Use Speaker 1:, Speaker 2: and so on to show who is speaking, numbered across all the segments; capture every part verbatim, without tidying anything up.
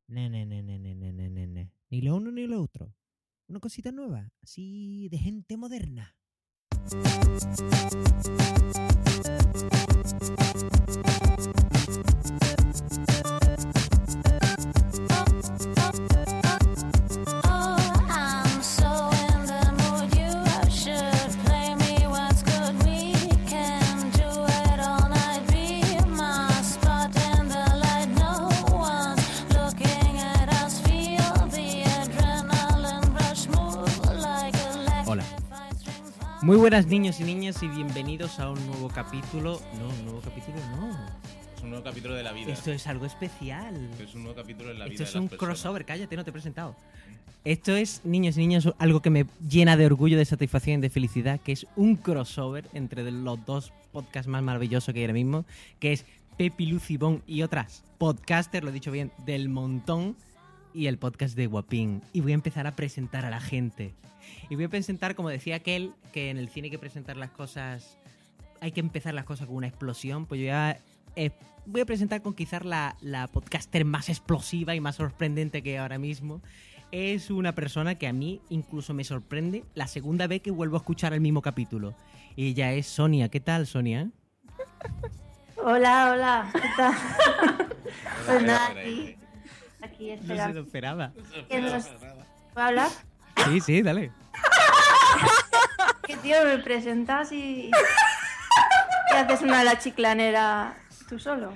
Speaker 1: Ne, ne, ne, ne, ne, ne, ne, ne, ne. Ni lo uno ni lo otro. Una cosita nueva, así de gente moderna. Muy buenas niños y niñas y bienvenidos a un nuevo capítulo. No, un nuevo capítulo no.
Speaker 2: Es un nuevo capítulo de la vida.
Speaker 1: Esto es algo especial.
Speaker 2: Esto es un nuevo capítulo de la vida.
Speaker 1: Esto es
Speaker 2: de las
Speaker 1: un
Speaker 2: personas.
Speaker 1: crossover, cállate, no te he presentado. Esto es, niños y niñas, algo que me llena de orgullo, de satisfacción y de felicidad, que es un crossover entre los dos podcasts más maravillosos que hay ahora mismo, que es Pepi, Lucy, Bon y otras podcasters, lo he dicho bien, del montón, y el podcast de Guapín. Y voy a empezar a presentar a la gente. Y voy a presentar, como decía aquel, que en el cine hay que presentar las cosas, hay que empezar las cosas con una explosión. Pues yo ya eh, voy a presentar con quizás la, la podcaster más explosiva y más sorprendente que hay ahora mismo. Es una persona que a mí incluso me sorprende la segunda vez que vuelvo a escuchar el mismo capítulo. Y ella es Sonia. ¿Qué tal, Sonia?
Speaker 3: Hola, hola. ¿Qué tal? Pues nada,
Speaker 2: Espera, espera,
Speaker 3: aquí, aquí
Speaker 1: No se
Speaker 3: espera.
Speaker 1: lo esperaba.
Speaker 3: ¿Qué nos- ¿Puedo hablar?
Speaker 1: Sí, sí, dale.
Speaker 3: ¿Qué tío me presentas y, y haces una la chiclanera tú solo?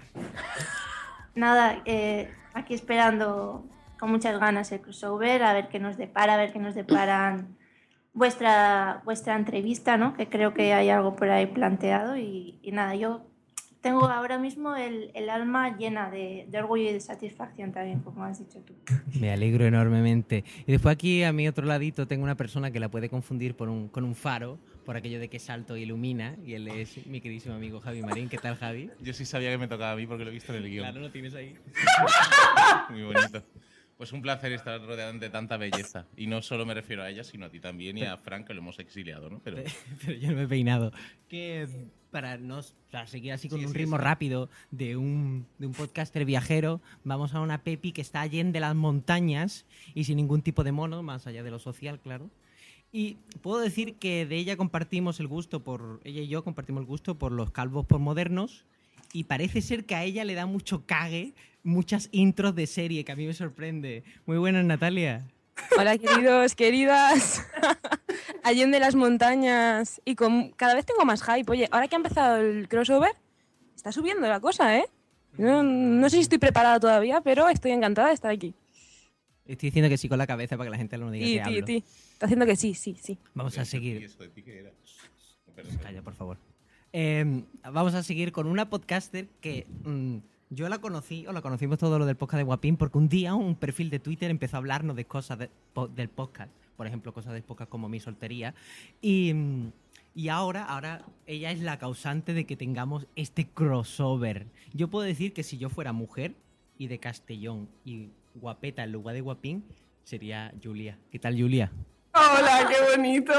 Speaker 3: Nada, eh, aquí esperando con muchas ganas el crossover, a ver qué nos depara, a ver qué nos deparan vuestra, vuestra entrevista, ¿no? Que creo que hay algo por ahí planteado y, y nada, yo tengo ahora mismo el, el alma llena de, de orgullo y de satisfacción también, como has dicho tú.
Speaker 1: Me alegro enormemente. Y después aquí a mi otro ladito tengo una persona que la puede confundir por un, con un faro, por aquello de que salto y ilumina, y él es mi queridísimo amigo Javi Marín. ¿Qué tal, Javi?
Speaker 2: Yo sí sabía que me tocaba a mí porque lo he visto en el guión.
Speaker 1: Claro, lo tienes ahí.
Speaker 2: Muy bonito. Pues un placer estar rodeado de tanta belleza. Y no solo me refiero a ella, sino a ti también y a Frank, que lo hemos exiliado, ¿no? Pero
Speaker 1: Pero yo no me he peinado. Que para no para seguir así con
Speaker 2: Sí,
Speaker 1: un
Speaker 2: sí,
Speaker 1: ritmo
Speaker 2: sí.
Speaker 1: rápido de un, de un podcaster viajero, vamos a una Pepi que está allá en de las montañas y sin ningún tipo de mono, más allá de lo social, claro. Y puedo decir que de ella compartimos el gusto por... Ella y yo compartimos el gusto por los calvos postmodernos y parece ser que a ella le da mucho cague muchas intros de serie, que a mí me sorprende. Muy buenas, Natalia.
Speaker 4: Hola, queridos, queridas. Allende las montañas. Y con, cada vez tengo más hype. Oye, ahora que ha empezado el crossover, está subiendo la cosa, ¿eh? No, no sé si estoy preparada todavía, pero estoy encantada de estar aquí.
Speaker 1: Estoy diciendo que sí con la cabeza para que la gente no diga
Speaker 4: Y
Speaker 1: que
Speaker 4: ti,
Speaker 1: hablo.
Speaker 4: ti. Está haciendo que sí, sí, sí.
Speaker 1: Vamos a
Speaker 2: ¿Y
Speaker 1: seguir.
Speaker 2: eso de ti qué era? Perdón,
Speaker 1: Calla, por favor. Eh, vamos a seguir con una podcaster que mm, yo la conocí, o la conocimos todo lo del podcast de Guapín, porque un día un perfil de Twitter empezó a hablarnos de cosas de- po- del podcast. Por ejemplo, cosas del podcast como mi soltería. Y, mm, y ahora, ahora ella es la causante de que tengamos este crossover. Yo puedo decir que si yo fuera mujer y de Castellón y guapeta en lugar de Guapín, sería Julia. ¿Qué tal, Julia?
Speaker 5: Hola, qué bonito.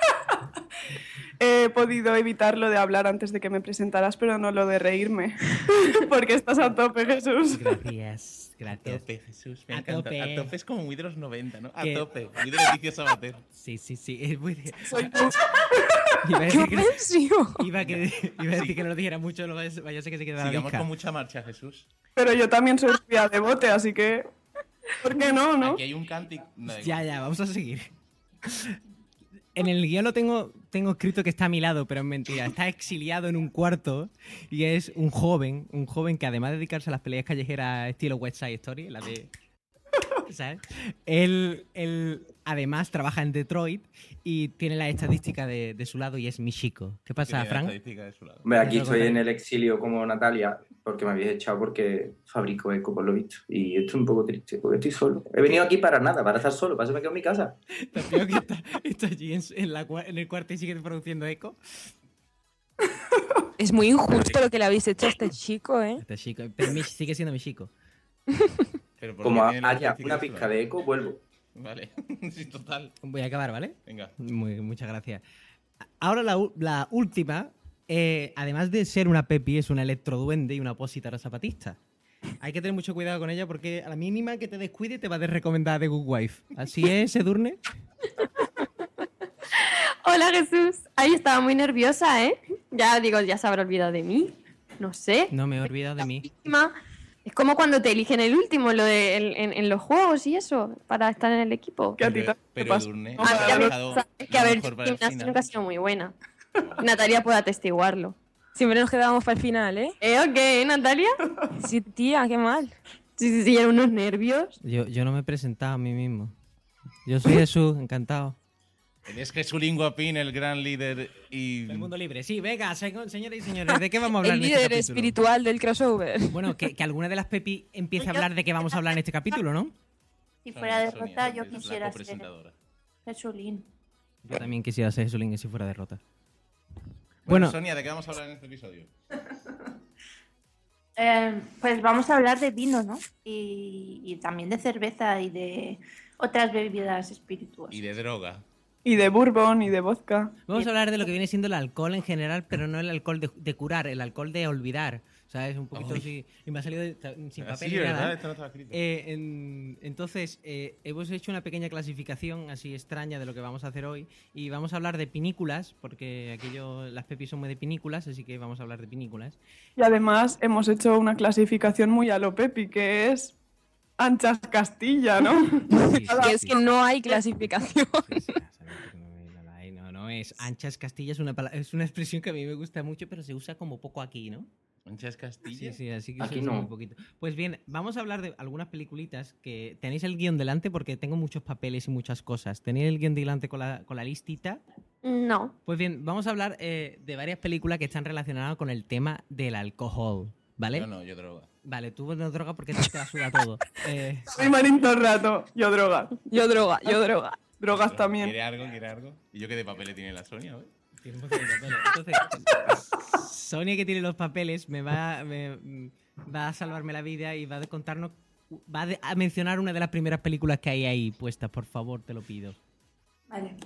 Speaker 5: He podido evitarlo de hablar antes de que me presentaras, pero no lo de reírme. Porque estás a tope, Jesús.
Speaker 1: Gracias,
Speaker 2: A
Speaker 1: gracias.
Speaker 2: tope, Jesús. Me
Speaker 1: A
Speaker 2: encanta.
Speaker 1: tope.
Speaker 2: A tope es como muy de los noventa, ¿no? A
Speaker 1: Que-
Speaker 2: tope. Muy de Leticia Sabater.
Speaker 1: Sí, sí, sí. Es muy de...
Speaker 5: Soy
Speaker 1: Iba a
Speaker 4: ¡Qué
Speaker 1: decir que,
Speaker 4: ofensivo!
Speaker 1: iba a que- iba a decir que no lo dijera mucho, no vaya vaya a ser que se quede la
Speaker 2: Sigamos
Speaker 1: visca.
Speaker 2: con mucha marcha, Jesús.
Speaker 5: Pero yo también soy rubia de bote, así que... ¿Por qué no, no?
Speaker 2: Aquí hay un cantic. No, da
Speaker 1: Ya,
Speaker 2: igual.
Speaker 1: ya, vamos a seguir. En el guión lo tengo, tengo escrito que está a mi lado, pero es mentira. Está exiliado en un cuarto y es un joven, un joven que además de dedicarse a las peleas callejeras estilo West Side Story, la de... ¿Sabes? Él, él además trabaja en Detroit y tiene la estadística de, de su lado y es mi chico. ¿Qué pasa,
Speaker 2: Tiene la
Speaker 1: Frank?
Speaker 2: estadística de su lado.
Speaker 6: Hombre, aquí
Speaker 1: Eso
Speaker 6: estoy
Speaker 1: contaré.
Speaker 6: en el exilio como Natalia, porque me habéis echado porque fabrico eco, por lo visto. Y estoy un poco triste, porque estoy solo. He venido aquí para nada, para estar solo, para eso me quedo en mi casa.
Speaker 1: Te veo que está, está allí en, en la cua- en el cuarto y sigue produciendo eco.
Speaker 4: Es muy injusto lo que le habéis hecho a este chico, ¿eh?
Speaker 1: Este chico, pero mi- sigue siendo mi chico.
Speaker 2: Pero ¿por
Speaker 6: Como
Speaker 2: qué tiene la
Speaker 6: haya
Speaker 2: estadística
Speaker 6: una
Speaker 2: de su
Speaker 6: pizca
Speaker 2: lado?
Speaker 6: de eco, vuelvo.
Speaker 2: Vale. Sí, total.
Speaker 1: Voy a acabar, ¿vale?
Speaker 2: Venga.
Speaker 1: Muy, muchas gracias. Ahora la, u- la última, eh, además de ser una Pepi, es una electroduende y una opositora zapatista. Hay que tener mucho cuidado con ella porque a la mínima que te descuide te va a desrecomendar de Good Wife. ¿Así es, Edurne?
Speaker 7: Hola Jesús. Ahí estaba muy nerviosa, ¿eh? Ya digo, ya se habrá olvidado de mí. No sé.
Speaker 1: No me he olvidado de mí.
Speaker 7: Es como cuando te eligen el último lo de, en, en- en los juegos y eso, para estar en el equipo.
Speaker 5: ¿Qué a ti
Speaker 2: Pero,
Speaker 5: te
Speaker 2: pero
Speaker 5: pasa?
Speaker 2: Edurne
Speaker 5: No,
Speaker 7: A mí
Speaker 2: ha
Speaker 7: ya me
Speaker 2: dejado
Speaker 7: pasa. Es que,
Speaker 2: lo
Speaker 7: a ver,
Speaker 2: mejor para el
Speaker 7: gimnasia
Speaker 2: final.
Speaker 7: nunca ha sido muy buena. Natalia puede atestiguarlo.
Speaker 4: Siempre nos quedábamos para el final, ¿eh?
Speaker 7: ¿Eh o qué, Natalia?
Speaker 4: Sí, tía, qué mal.
Speaker 7: Sí, sí, sí, eran unos nervios.
Speaker 1: Yo, yo no me he presentado a mí mismo. Yo soy Jesús, encantado.
Speaker 2: Es Jesulín Guapín, el gran líder y...
Speaker 1: El mundo libre. Sí, venga, se- señoras y señores, ¿de qué vamos a hablar
Speaker 4: El
Speaker 1: en este
Speaker 4: líder
Speaker 1: capítulo?
Speaker 4: espiritual del crossover.
Speaker 1: Bueno, que, que alguna de las Pepi empiece a hablar de qué vamos a hablar en este capítulo, ¿no?
Speaker 3: Si
Speaker 2: Sonia,
Speaker 3: fuera
Speaker 2: Sonia,
Speaker 3: derrota, yo
Speaker 2: es la
Speaker 3: quisiera ser
Speaker 2: copresentadora.
Speaker 3: Jesulín.
Speaker 1: Yo también quisiera ser Jesulín si fuera derrota.
Speaker 2: Bueno,
Speaker 1: Bueno.
Speaker 2: Sonia, ¿de qué vamos a hablar en este episodio?
Speaker 3: Eh, pues vamos a hablar de vino, ¿no? Y, y también de cerveza y de otras bebidas espirituosas.
Speaker 2: Y de droga.
Speaker 5: Y de bourbon y de vodka.
Speaker 1: Vamos a hablar de lo que viene siendo el alcohol en general, pero no el alcohol de, de curar, el alcohol de olvidar. ¿Sabes? Un poquito
Speaker 2: Ay.
Speaker 1: así. Y me ha salido de- sin papel
Speaker 2: Así,
Speaker 1: ni
Speaker 2: ¿verdad?
Speaker 1: nada.
Speaker 2: Esto no estaba escrito.
Speaker 1: Eh, en- entonces, eh, hemos hecho una pequeña clasificación así extraña de lo que vamos a hacer hoy. Y vamos a hablar de pinículas, porque aquello, las Pepis son muy de pinículas, así que vamos a hablar de pinículas.
Speaker 5: Y además hemos hecho una clasificación muy a lo Pepi, que es anchas Castilla, ¿no?
Speaker 1: Sí, sí,
Speaker 4: Que es
Speaker 1: sí.
Speaker 4: que no hay clasificación.
Speaker 1: Sí, sí, ya sabemos que no hay nada ahí, no, no es anchas Castilla, es una, pala- es una expresión que a mí me gusta mucho, pero se usa como poco aquí, ¿no?
Speaker 2: ¿Manchas Castilla?
Speaker 1: Sí, sí, así que
Speaker 6: Aquí
Speaker 1: se usa
Speaker 6: no.
Speaker 1: muy poquito. Pues bien, vamos a hablar de algunas peliculitas que tenéis el guión delante porque tengo muchos papeles y muchas cosas. ¿Tenéis el guión delante con la, con la listita?
Speaker 7: No.
Speaker 1: Pues bien, vamos a hablar eh, de varias películas que están relacionadas con el tema del alcohol, ¿vale?
Speaker 2: Yo no, yo droga.
Speaker 1: Vale, tú no droga porque te la suda todo. Eh,
Speaker 5: Soy Marín todo el rato. Yo droga.
Speaker 4: Yo droga, yo droga.
Speaker 5: Drogas también.
Speaker 2: ¿Quiere algo? ¿Quiere algo? ¿Y yo qué de papeles tiene la Sonia, güey?
Speaker 1: tiene un montón de papeles. Entonces, Sonia, que tiene los papeles, me va, me- va a salvarme la vida y va a contarnos, va a, de- a mencionar una de las primeras películas que hay ahí puestas, por favor, te lo pido.
Speaker 3: Vale.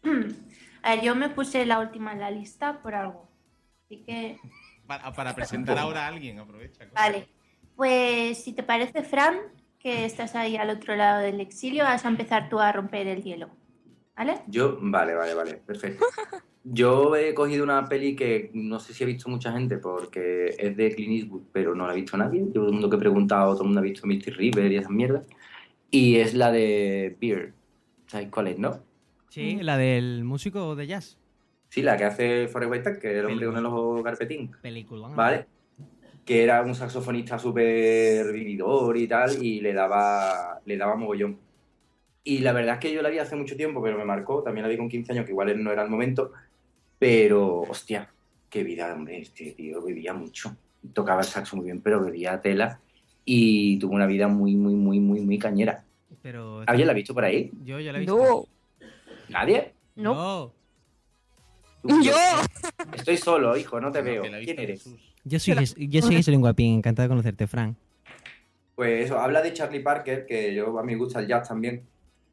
Speaker 3: A ver, yo me puse la última en la lista por algo. Así que,
Speaker 2: Para, para presentar ahora a alguien, aprovecha. coño.
Speaker 3: vale. Pues si te parece, Fran, que estás ahí al otro lado del exilio, vas a empezar tú a romper el hielo. ¿Vale?
Speaker 6: Yo, vale, vale, vale, perfecto. Yo he cogido una peli que no sé si ha visto mucha gente porque es de Clint Eastwood, pero no la ha visto nadie. Todo el mundo que he preguntado, todo el mundo ha visto Misty River y esas mierdas. Y es la de Beer. ¿Sabéis cuál es, no?
Speaker 1: Sí, la del músico de jazz.
Speaker 6: Sí, la que hace Forrest Whitaker, que es el hombre
Speaker 1: Peli.
Speaker 6: con el ojo carpetín.
Speaker 1: Película.
Speaker 6: ¿Vale? Que era un saxofonista súper vividor y tal, y le daba, le daba mogollón. Y la verdad es que yo la vi hace mucho tiempo, pero me marcó. También la vi con quince años, que igual no era el momento. Pero, hostia, qué vida, hombre. Este tío bebía mucho. Tocaba el saxo muy bien, pero bebía tela. Y tuvo una vida muy, muy, muy, muy, muy cañera.
Speaker 1: Pero
Speaker 6: ¿Alguien la ha visto por ahí?
Speaker 1: yo ya la he visto.
Speaker 4: No.
Speaker 6: ¿Nadie?
Speaker 7: No.
Speaker 1: No.
Speaker 6: Tú,
Speaker 4: Yo.
Speaker 6: Estoy solo, hijo, no te
Speaker 2: No,
Speaker 6: veo.
Speaker 2: que la ha
Speaker 6: ¿Quién
Speaker 2: visto
Speaker 6: eres?
Speaker 2: Jesús.
Speaker 1: Yo soy, Jes- yo soy Jesús Guapín, encantado de conocerte, Fran.
Speaker 6: Pues eso, habla de Charlie Parker, que yo a mí me gusta el jazz también.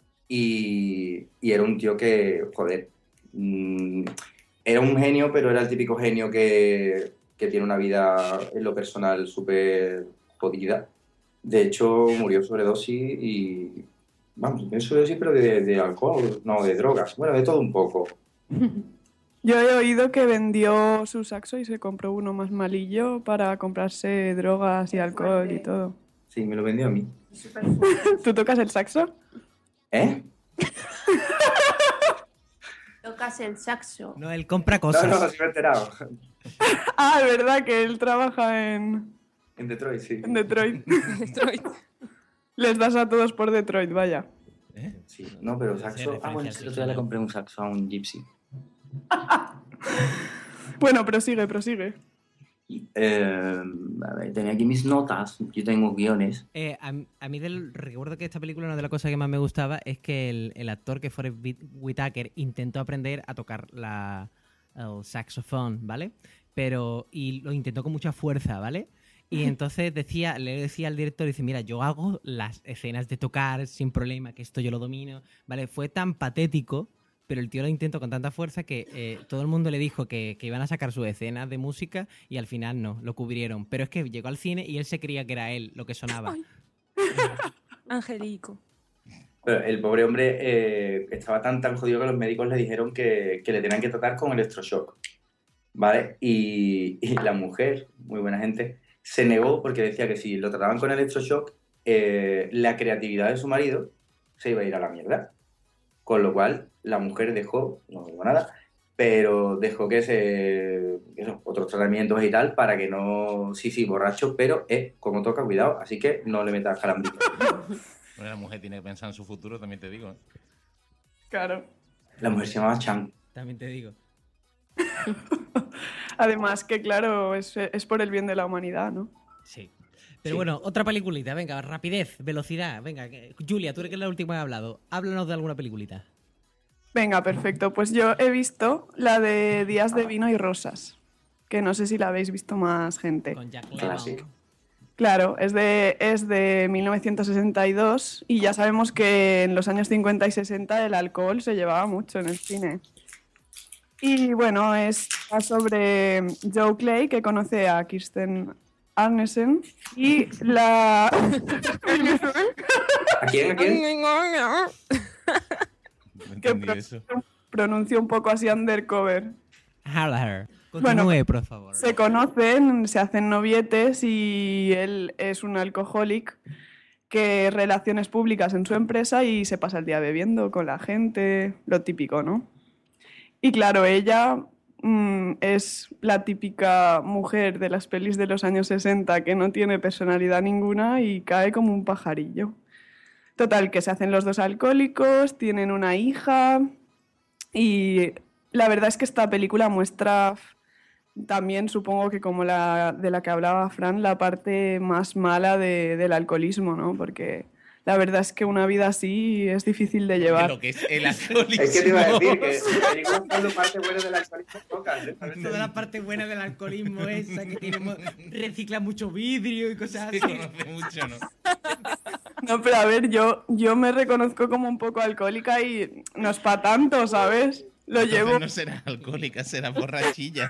Speaker 6: Y, y era un tío que, joder, mm, era un genio, pero era el típico genio que, que tiene una vida en lo personal súper jodida. De hecho, murió sobredosis y... Vamos, no sobredosis, pero de, de alcohol, no, de drogas. Bueno, de todo un poco.
Speaker 5: Yo he oído que vendió su saxo y se compró uno más malillo para comprarse drogas y alcohol y todo.
Speaker 6: Sí, me lo vendió a mí.
Speaker 3: Súper fuerte.
Speaker 5: ¿Tú tocas el saxo?
Speaker 6: ¿Eh?
Speaker 3: Tocas el saxo.
Speaker 1: No, él compra
Speaker 6: No,
Speaker 1: cosas.
Speaker 6: no, sí me he enterado.
Speaker 5: Ah, es verdad que él trabaja en,
Speaker 6: En Detroit, sí.
Speaker 5: en Detroit.
Speaker 4: Detroit.
Speaker 5: Les das a todos por Detroit, vaya.
Speaker 6: Sí, no, pero
Speaker 1: Sí,
Speaker 6: saxo...
Speaker 1: referencia
Speaker 6: Ah, bueno,
Speaker 1: al
Speaker 6: sí, el otro día le
Speaker 1: original.
Speaker 6: compré un saxo a un gypsy.
Speaker 5: Bueno, prosigue, prosigue.
Speaker 6: Eh, a ver, tenía aquí mis notas, yo tengo guiones.
Speaker 1: Eh, a, a mí del, recuerdo que esta película una de las cosas que más me gustaba es que el, el actor que fue Whitaker intentó aprender a tocar la, el saxofón, ¿vale? Pero y lo intentó con mucha fuerza, ¿vale? Y entonces decía, le decía al director, dice, mira, yo hago las escenas de tocar sin problema, que esto yo lo domino, ¿vale? Fue tan patético, pero el tío lo intentó con tanta fuerza que eh, todo el mundo le dijo que, que iban a sacar sus escenas de música y al final no, lo cubrieron. Pero es que llegó al cine y él se creía que era él lo que sonaba.
Speaker 4: Ay. Angelico.
Speaker 6: Pero el pobre hombre eh, estaba tan tan jodido que los médicos le dijeron que, que le tenían que tratar con electroshock, ¿vale? Y, y la mujer, muy buena gente, se negó porque decía que si lo trataban con electroshock, eh, la creatividad de su marido se iba a ir a la mierda. Con lo cual, la mujer dejó, no digo nada, pero dejó que se... Eso, otros tratamientos y tal, para que no... Sí, sí, borracho, pero, eh, como toca, cuidado, así que no le metas calambrito.
Speaker 2: Bueno, la mujer tiene que pensar en su futuro, también te digo. ¿eh?
Speaker 5: Claro.
Speaker 6: La mujer se llamaba Chan.
Speaker 1: También te digo.
Speaker 5: Además que, claro, es, es por el bien de la humanidad, ¿no?
Speaker 1: Sí. Pero
Speaker 6: Sí.
Speaker 1: bueno, otra peliculita, venga, rapidez, velocidad, venga. que- Julia, tú eres que es la última que ha hablado. Háblanos de alguna peliculita.
Speaker 5: Venga, perfecto. Pues yo he visto la de Días de vino y rosas, que no sé si la habéis visto más gente.
Speaker 1: Con Jack
Speaker 6: Clásico.
Speaker 1: Lemmon.
Speaker 5: Claro, es de, es de mil novecientos sesenta y dos y ya sabemos que en los años cincuenta y sesenta el alcohol se llevaba mucho en el cine. Y bueno, es va sobre Joe Clay, que conoce a Kirsten Arnesen, y la...
Speaker 6: ¿A quién? ¿A quién?
Speaker 2: No
Speaker 5: que
Speaker 2: entendí
Speaker 5: pro-
Speaker 2: eso.
Speaker 5: pronuncia un poco así undercover.
Speaker 1: Haller.
Speaker 5: Bueno,
Speaker 1: Continúe, por favor.
Speaker 5: Se conocen, se hacen novietes y él es un alcohólico que relaciones públicas en su empresa y se pasa el día bebiendo con la gente, lo típico, ¿no? Y claro, ella mm, es la típica mujer de las pelis de los años sesenta que no tiene personalidad ninguna y cae como un pajarillo. Total, que se hacen los dos alcohólicos, tienen una hija y la verdad es que esta película muestra también, supongo que como la de la que hablaba Fran, la parte más mala de- del alcoholismo, ¿no? Porque la verdad es que una vida así es difícil de
Speaker 2: De
Speaker 5: llevar.
Speaker 2: lo que es el alcoholismo.
Speaker 6: Es que te iba a decir que la película es la parte buena del alcoholismo pocas, ¿eh?
Speaker 1: Toda la parte buena del alcoholismo esa, que tiene, mo- recicla mucho vidrio y cosas
Speaker 2: Se
Speaker 1: así.
Speaker 2: conoce mucho, ¿no?
Speaker 5: No, pero a ver, yo, yo me reconozco como un poco alcohólica y no es para tanto, ¿sabes? Lo
Speaker 2: Entonces
Speaker 5: llevo...
Speaker 2: no será alcohólica, será borrachilla.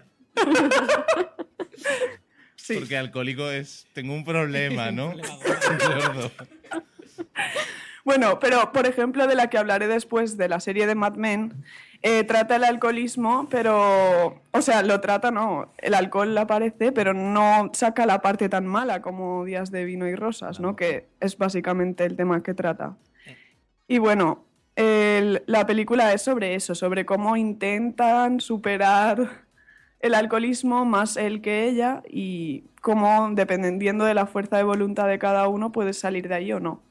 Speaker 5: Sí.
Speaker 2: Porque alcohólico es... Tengo un problema, ¿no?
Speaker 1: problema
Speaker 2: Gordo.
Speaker 5: Bueno, pero por ejemplo, de la que hablaré después de la serie de Mad Men, eh, trata el alcoholismo, pero, o sea, lo trata, no, el alcohol aparece, pero no saca la parte tan mala como Días de vino y rosas, ¿no? Que es básicamente el tema que trata. Y bueno, el- la película es sobre eso, sobre cómo intentan superar el alcoholismo más él que ella y cómo, dependiendo de la fuerza de voluntad de cada uno, puedes salir de ahí o no.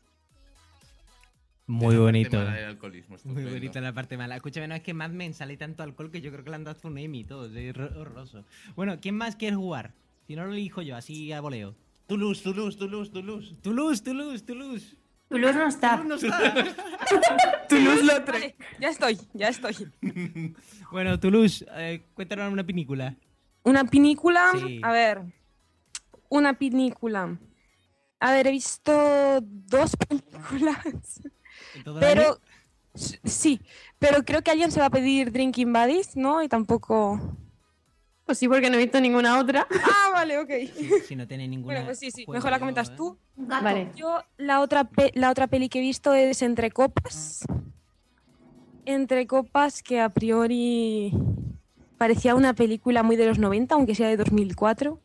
Speaker 1: Muy
Speaker 2: Esa parte
Speaker 1: bonito.
Speaker 2: mala del alcoholismo,
Speaker 1: Muy
Speaker 2: estupendo.
Speaker 1: bonita la parte mala. Escúchame, no es que Mad Men sale tanto alcohol que yo creo que le han dado un Emmy y todo. Es hor- horroroso. Bueno, ¿quién más quiere jugar? Si no lo elijo yo, así a voleo.
Speaker 2: Toulouse, Toulouse, Toulouse, Toulouse.
Speaker 1: Toulouse, Toulouse, Toulouse.
Speaker 3: Toulouse no está.
Speaker 1: Toulouse no está.
Speaker 5: Toulouse-Lautrec.
Speaker 4: Vale, ya estoy, ya estoy.
Speaker 1: Bueno, Toulouse, eh, cuéntanos una película.
Speaker 4: Una película,
Speaker 1: Sí.
Speaker 4: a ver, una película. A ver, he visto dos películas,
Speaker 1: ¿En todo el año?
Speaker 4: pero s- sí, pero creo que alguien se va a pedir Drinking Buddies, ¿no? Y tampoco...
Speaker 7: Pues sí, porque no he visto ninguna otra.
Speaker 4: Ah, vale, ok.
Speaker 1: Si no tiene ninguna.
Speaker 4: Bueno, pues sí, sí,
Speaker 1: juego
Speaker 4: mejor la
Speaker 1: yo,
Speaker 4: comentas
Speaker 1: ¿eh?
Speaker 4: tú.
Speaker 3: Un gato.
Speaker 7: Vale.
Speaker 4: Yo la otra, pe- la otra peli que he visto es Entre Copas. Entre Copas, que a priori parecía una película muy de los noventa, aunque sea de dos mil cuatro.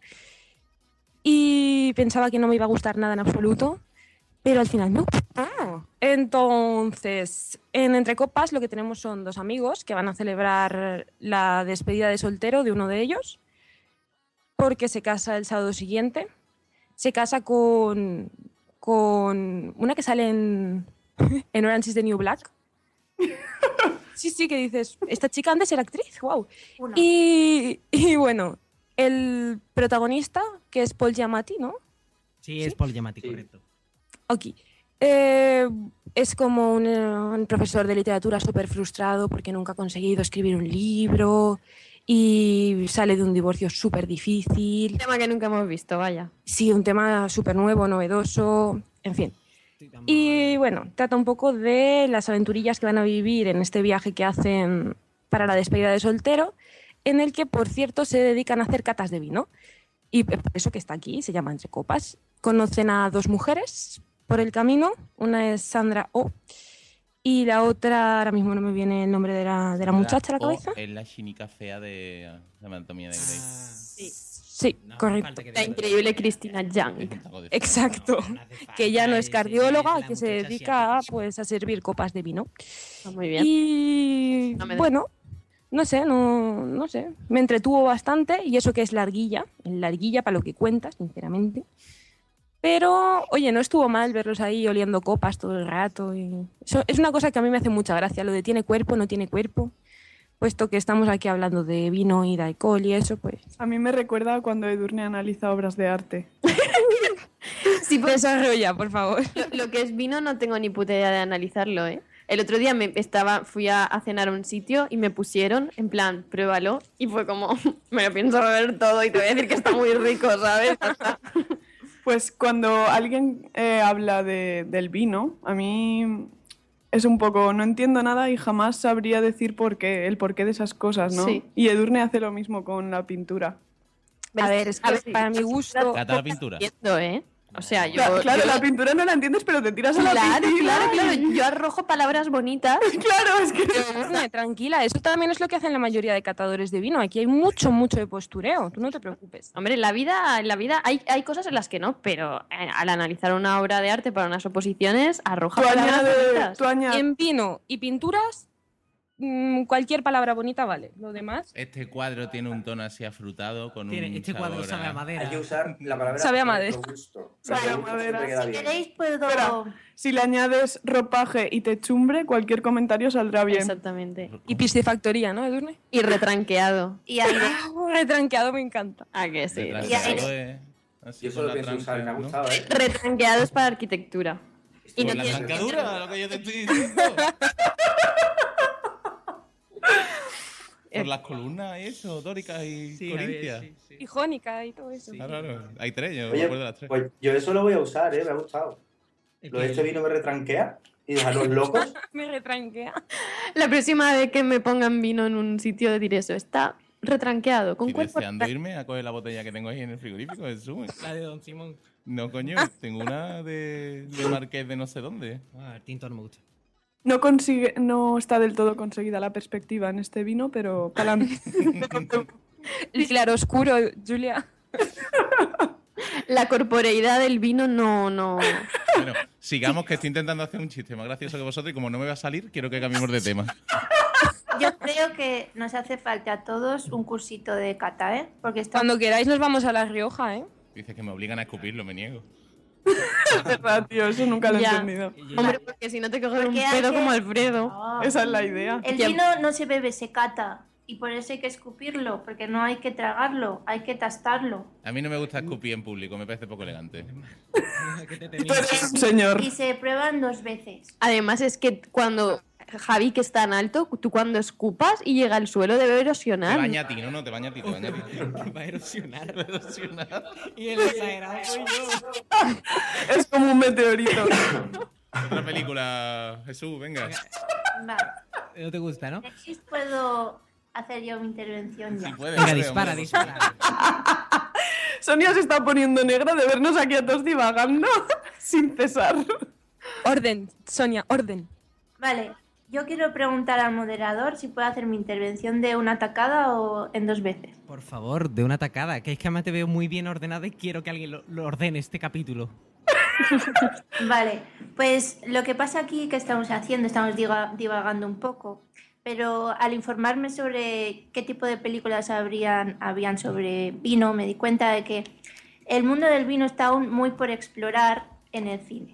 Speaker 4: Y pensaba que no me iba a gustar nada en absoluto, pero al final no. Entonces, en Entre Copas lo que tenemos son dos amigos que van a celebrar la despedida de soltero de uno de ellos, porque se casa el sábado siguiente. Se casa con, con una que sale en, en Orange is the New Black. Sí, sí, que dices, esta chica antes era actriz, wow.
Speaker 3: Una.
Speaker 4: Y, y bueno, el protagonista, que es Paul Giamatti, ¿no?
Speaker 1: Sí, es Paul Giamatti,
Speaker 6: Sí.
Speaker 1: correcto.
Speaker 4: Ok. Eh, es como un, eh, un profesor de literatura súper frustrado porque nunca ha conseguido escribir un libro y sale de un divorcio súper difícil.
Speaker 7: Tema que nunca hemos visto, vaya.
Speaker 4: Sí, un tema súper nuevo, novedoso, en fin. Y bueno, trata un poco de las aventurillas que van a vivir en este viaje que hacen para la despedida de soltero, en el que, por cierto, se dedican a hacer catas de vino. Y por eso que está aquí, se llama Entre Copas. Conocen a dos mujeres por el camino. Una es Sandra Oh y la otra, ahora mismo no me viene el nombre de la, de la muchacha a la cabeza.
Speaker 2: O es la chinica fea de la anatomía de Grey.
Speaker 7: Sí.
Speaker 4: Sí,
Speaker 1: No,
Speaker 4: correcto.
Speaker 1: falta que
Speaker 7: La
Speaker 1: diga.
Speaker 7: increíble Cristina Young.
Speaker 2: Es un taco de
Speaker 4: Exacto.
Speaker 1: No, no hace falta
Speaker 4: Que ya no es
Speaker 1: ese,
Speaker 4: cardióloga,
Speaker 1: es la
Speaker 4: que se
Speaker 1: muchacha
Speaker 4: dedica
Speaker 1: asiática.
Speaker 4: pues, a servir copas de vino.
Speaker 7: Está muy bien.
Speaker 4: Y
Speaker 7: No me des-
Speaker 4: bueno, no sé, no, no sé. Me entretuvo bastante y eso que es larguilla, larguilla para lo que cuenta, sinceramente. Pero, oye, no estuvo mal verlos ahí oliendo copas todo el rato. Y... Eso es una cosa que a mí me hace mucha gracia, lo de tiene cuerpo, no tiene cuerpo. Puesto que estamos aquí hablando de vino y de alcohol y eso, pues...
Speaker 5: A mí me recuerda a cuando Edurne analiza obras de arte.
Speaker 7: Sí, pues,
Speaker 4: Desarrolla, por favor.
Speaker 7: lo, lo que es vino no tengo ni puta idea de analizarlo, ¿eh? El otro día me estaba, fui a, a cenar a un sitio y me pusieron, en plan, pruébalo. Y fue como, me lo pienso beber todo y te voy a decir que está muy rico, ¿sabes?
Speaker 5: Pues cuando alguien eh, habla de- del vino, a mí es un poco, no entiendo nada y jamás sabría decir por qué, el porqué de esas cosas, ¿no?
Speaker 7: Sí.
Speaker 5: Y Edurne hace lo mismo con la pintura.
Speaker 4: A ver, es que
Speaker 7: A ver,
Speaker 4: para mi gusto...
Speaker 2: Cata la pintura.
Speaker 7: Entiendo, ¿eh? O sea, yo...
Speaker 5: Cla- claro,
Speaker 7: yo-
Speaker 5: la pintura no la entiendes, pero te tiras a la
Speaker 7: Claro,
Speaker 5: piscina.
Speaker 7: claro, claro. Yo arrojo palabras bonitas.
Speaker 5: Claro, es que...
Speaker 4: Edurne, tranquila, eso también es lo que hacen la mayoría de catadores de vino. Aquí hay mucho, mucho de postureo, tú no te preocupes.
Speaker 7: Hombre, en la vida, en la vida hay, hay cosas en las que no, pero eh, al analizar una obra de arte para unas oposiciones, arroja
Speaker 5: Tú
Speaker 7: palabras
Speaker 5: añade,
Speaker 7: bonitas.
Speaker 5: tú añade-
Speaker 4: En vino y pinturas, mm, cualquier palabra bonita vale. Lo demás,
Speaker 2: Este cuadro tiene un tono así afrutado con
Speaker 1: Tiene-
Speaker 2: un
Speaker 1: este cuadro
Speaker 2: sabor
Speaker 1: sabe a
Speaker 2: a-
Speaker 1: madera.
Speaker 6: Hay que usar la palabra
Speaker 4: Sabe a madera.
Speaker 6: retrogusto.
Speaker 5: Sabe a
Speaker 6: Retrogusto
Speaker 5: madera.
Speaker 6: siempre queda
Speaker 3: Si
Speaker 6: bien.
Speaker 3: queréis puedo...
Speaker 5: Espera. Si le añades ropaje y techumbre, cualquier comentario saldrá bien.
Speaker 7: Exactamente.
Speaker 4: y piscifactoría, ¿no, Edurne?
Speaker 7: Y retranqueado.
Speaker 3: Y aire.
Speaker 4: Retranqueado me encanta.
Speaker 7: ¿A que sí?
Speaker 2: Retranqueado es así
Speaker 6: Yo
Speaker 2: con
Speaker 6: solo
Speaker 2: la
Speaker 6: pienso usar, me ha
Speaker 2: tranca, ¿no?
Speaker 6: gustado, ¿eh?
Speaker 7: Retranqueado es para arquitectura. Y no
Speaker 2: Con la
Speaker 7: tiene-
Speaker 2: trancadura, lo que yo te estoy diciendo. Por las columnas, eso, dóricas y
Speaker 1: Sí, a ver,
Speaker 2: corintias.
Speaker 1: sí, sí.
Speaker 4: Y jónica y todo eso.
Speaker 2: Claro, claro. Hay tres, yo me
Speaker 6: Oye,
Speaker 2: acuerdo de las tres.
Speaker 6: pues yo eso lo voy a usar, ¿eh? Me ha gustado.
Speaker 1: Es
Speaker 6: Lo de
Speaker 1: que-
Speaker 6: este vino me retranquea y dejarlos locos.
Speaker 4: Me retranquea.
Speaker 7: La próxima vez que me pongan vino en un sitio diré eso. Está retranqueado, con
Speaker 2: Estoy
Speaker 7: cuerpo
Speaker 2: deseando
Speaker 7: retran-
Speaker 2: irme a coger la botella que tengo ahí en el frigorífico. Jesús.
Speaker 1: La de Don Simón.
Speaker 2: No, coño, tengo una de, de Marqués de no sé dónde.
Speaker 1: Ah, el tinto no me gusta.
Speaker 5: No consigue, no está del todo conseguida la perspectiva en este vino, pero pa'lante.
Speaker 4: El claroscuro, Julia.
Speaker 7: La corporeidad del vino no, no...
Speaker 2: Bueno, sigamos, que estoy intentando hacer un chiste más gracioso que vosotros y como no me va a salir, quiero que cambiemos de tema.
Speaker 3: Yo creo que nos hace falta a todos un cursito de cata, ¿eh? Porque está...
Speaker 4: Cuando queráis nos vamos a La Rioja, ¿eh?
Speaker 2: Dices que me obligan a escupirlo, me niego.
Speaker 5: Es verdad, tío, eso nunca lo he
Speaker 7: Ya.
Speaker 5: entendido.
Speaker 1: Y-
Speaker 7: Hombre, porque si no te coges un
Speaker 3: Porque hay
Speaker 7: pedo
Speaker 3: que-
Speaker 7: como Alfredo.
Speaker 3: No.
Speaker 5: Esa es la idea.
Speaker 3: El
Speaker 7: Ya-
Speaker 3: vino no se bebe, se cata. Y por eso hay que escupirlo, porque no hay que tragarlo, hay que tastarlo.
Speaker 2: A mí no me gusta escupir en público, me parece poco elegante.
Speaker 1: que te
Speaker 5: Tú
Speaker 1: termina.
Speaker 5: eres un señor.
Speaker 3: Y se prueban dos veces.
Speaker 7: Además es que cuando Javi, que es tan alto, tú cuando escupas y llega al suelo debe
Speaker 2: Te
Speaker 7: erosionar.
Speaker 2: baña a ti, no, no, te baña a ti, te baña a ti.
Speaker 1: Va a erosionar.
Speaker 2: Te erosionar.
Speaker 1: Y el exagerado soy yo.
Speaker 5: Es como un meteorito.
Speaker 2: Otra película, Jesús, venga.
Speaker 3: Vale.
Speaker 1: No te gusta, ¿no?
Speaker 3: Aquí puedo hacer yo mi intervención
Speaker 2: Si
Speaker 3: ya.
Speaker 2: puedes,
Speaker 1: Venga,
Speaker 2: hombre,
Speaker 1: dispara,
Speaker 2: hombre.
Speaker 1: dispara.
Speaker 5: Sonia se está poniendo negra de vernos aquí a todos divagando sin cesar.
Speaker 4: Orden, Sonia, orden.
Speaker 3: Vale, yo quiero preguntar al moderador si puedo hacer mi intervención de una tacada o en dos veces.
Speaker 1: Por favor, de una tacada. Que es que además te veo muy bien ordenada y quiero que alguien lo, lo ordene este capítulo.
Speaker 3: Vale, pues lo que pasa aquí que estamos haciendo, estamos diga- divagando un poco, pero al informarme sobre qué tipo de películas habrían, habían sobre vino, me di cuenta de que el mundo del vino está aún muy por explorar en el cine.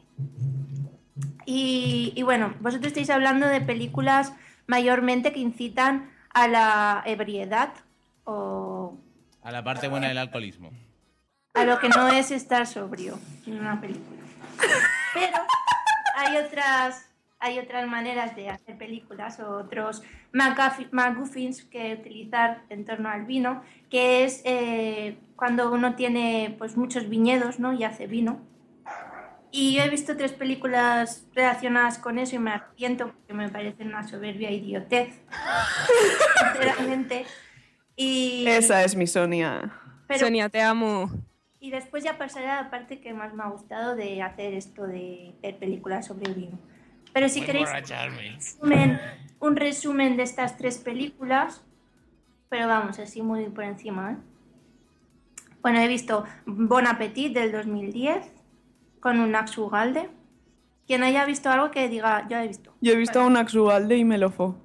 Speaker 3: Y, y bueno, vosotros estáis hablando de películas mayormente que incitan a la ebriedad o
Speaker 2: A la parte buena del alcoholismo.
Speaker 3: a lo que no es estar sobrio en una película. Pero hay otras, hay otras maneras de hacer películas o otros MacGuff- MacGuffins que utilizar en torno al vino, que es eh, cuando uno tiene pues muchos viñedos, ¿no? Y hace vino. Y yo he visto tres películas relacionadas con eso y me arrepiento porque me parecen una soberbia idiotez. Sinceramente. Y,
Speaker 5: Esa es mi Sonia.
Speaker 3: pero,
Speaker 4: Sonia, te amo.
Speaker 3: y después ya pasaré a la parte que más me ha gustado de hacer esto de ver películas sobre el vino. Pero si
Speaker 2: Voy a
Speaker 3: queréis
Speaker 2: emborracharme.
Speaker 3: resumen- un resumen de estas tres películas, pero vamos, así muy por encima, ¿eh? Bueno, he visto Bon Appetit del dos mil diez con un Ax Ugalde. Quien haya visto algo que diga, yo he visto.
Speaker 5: Yo he visto a un Axugalde y me lo fo.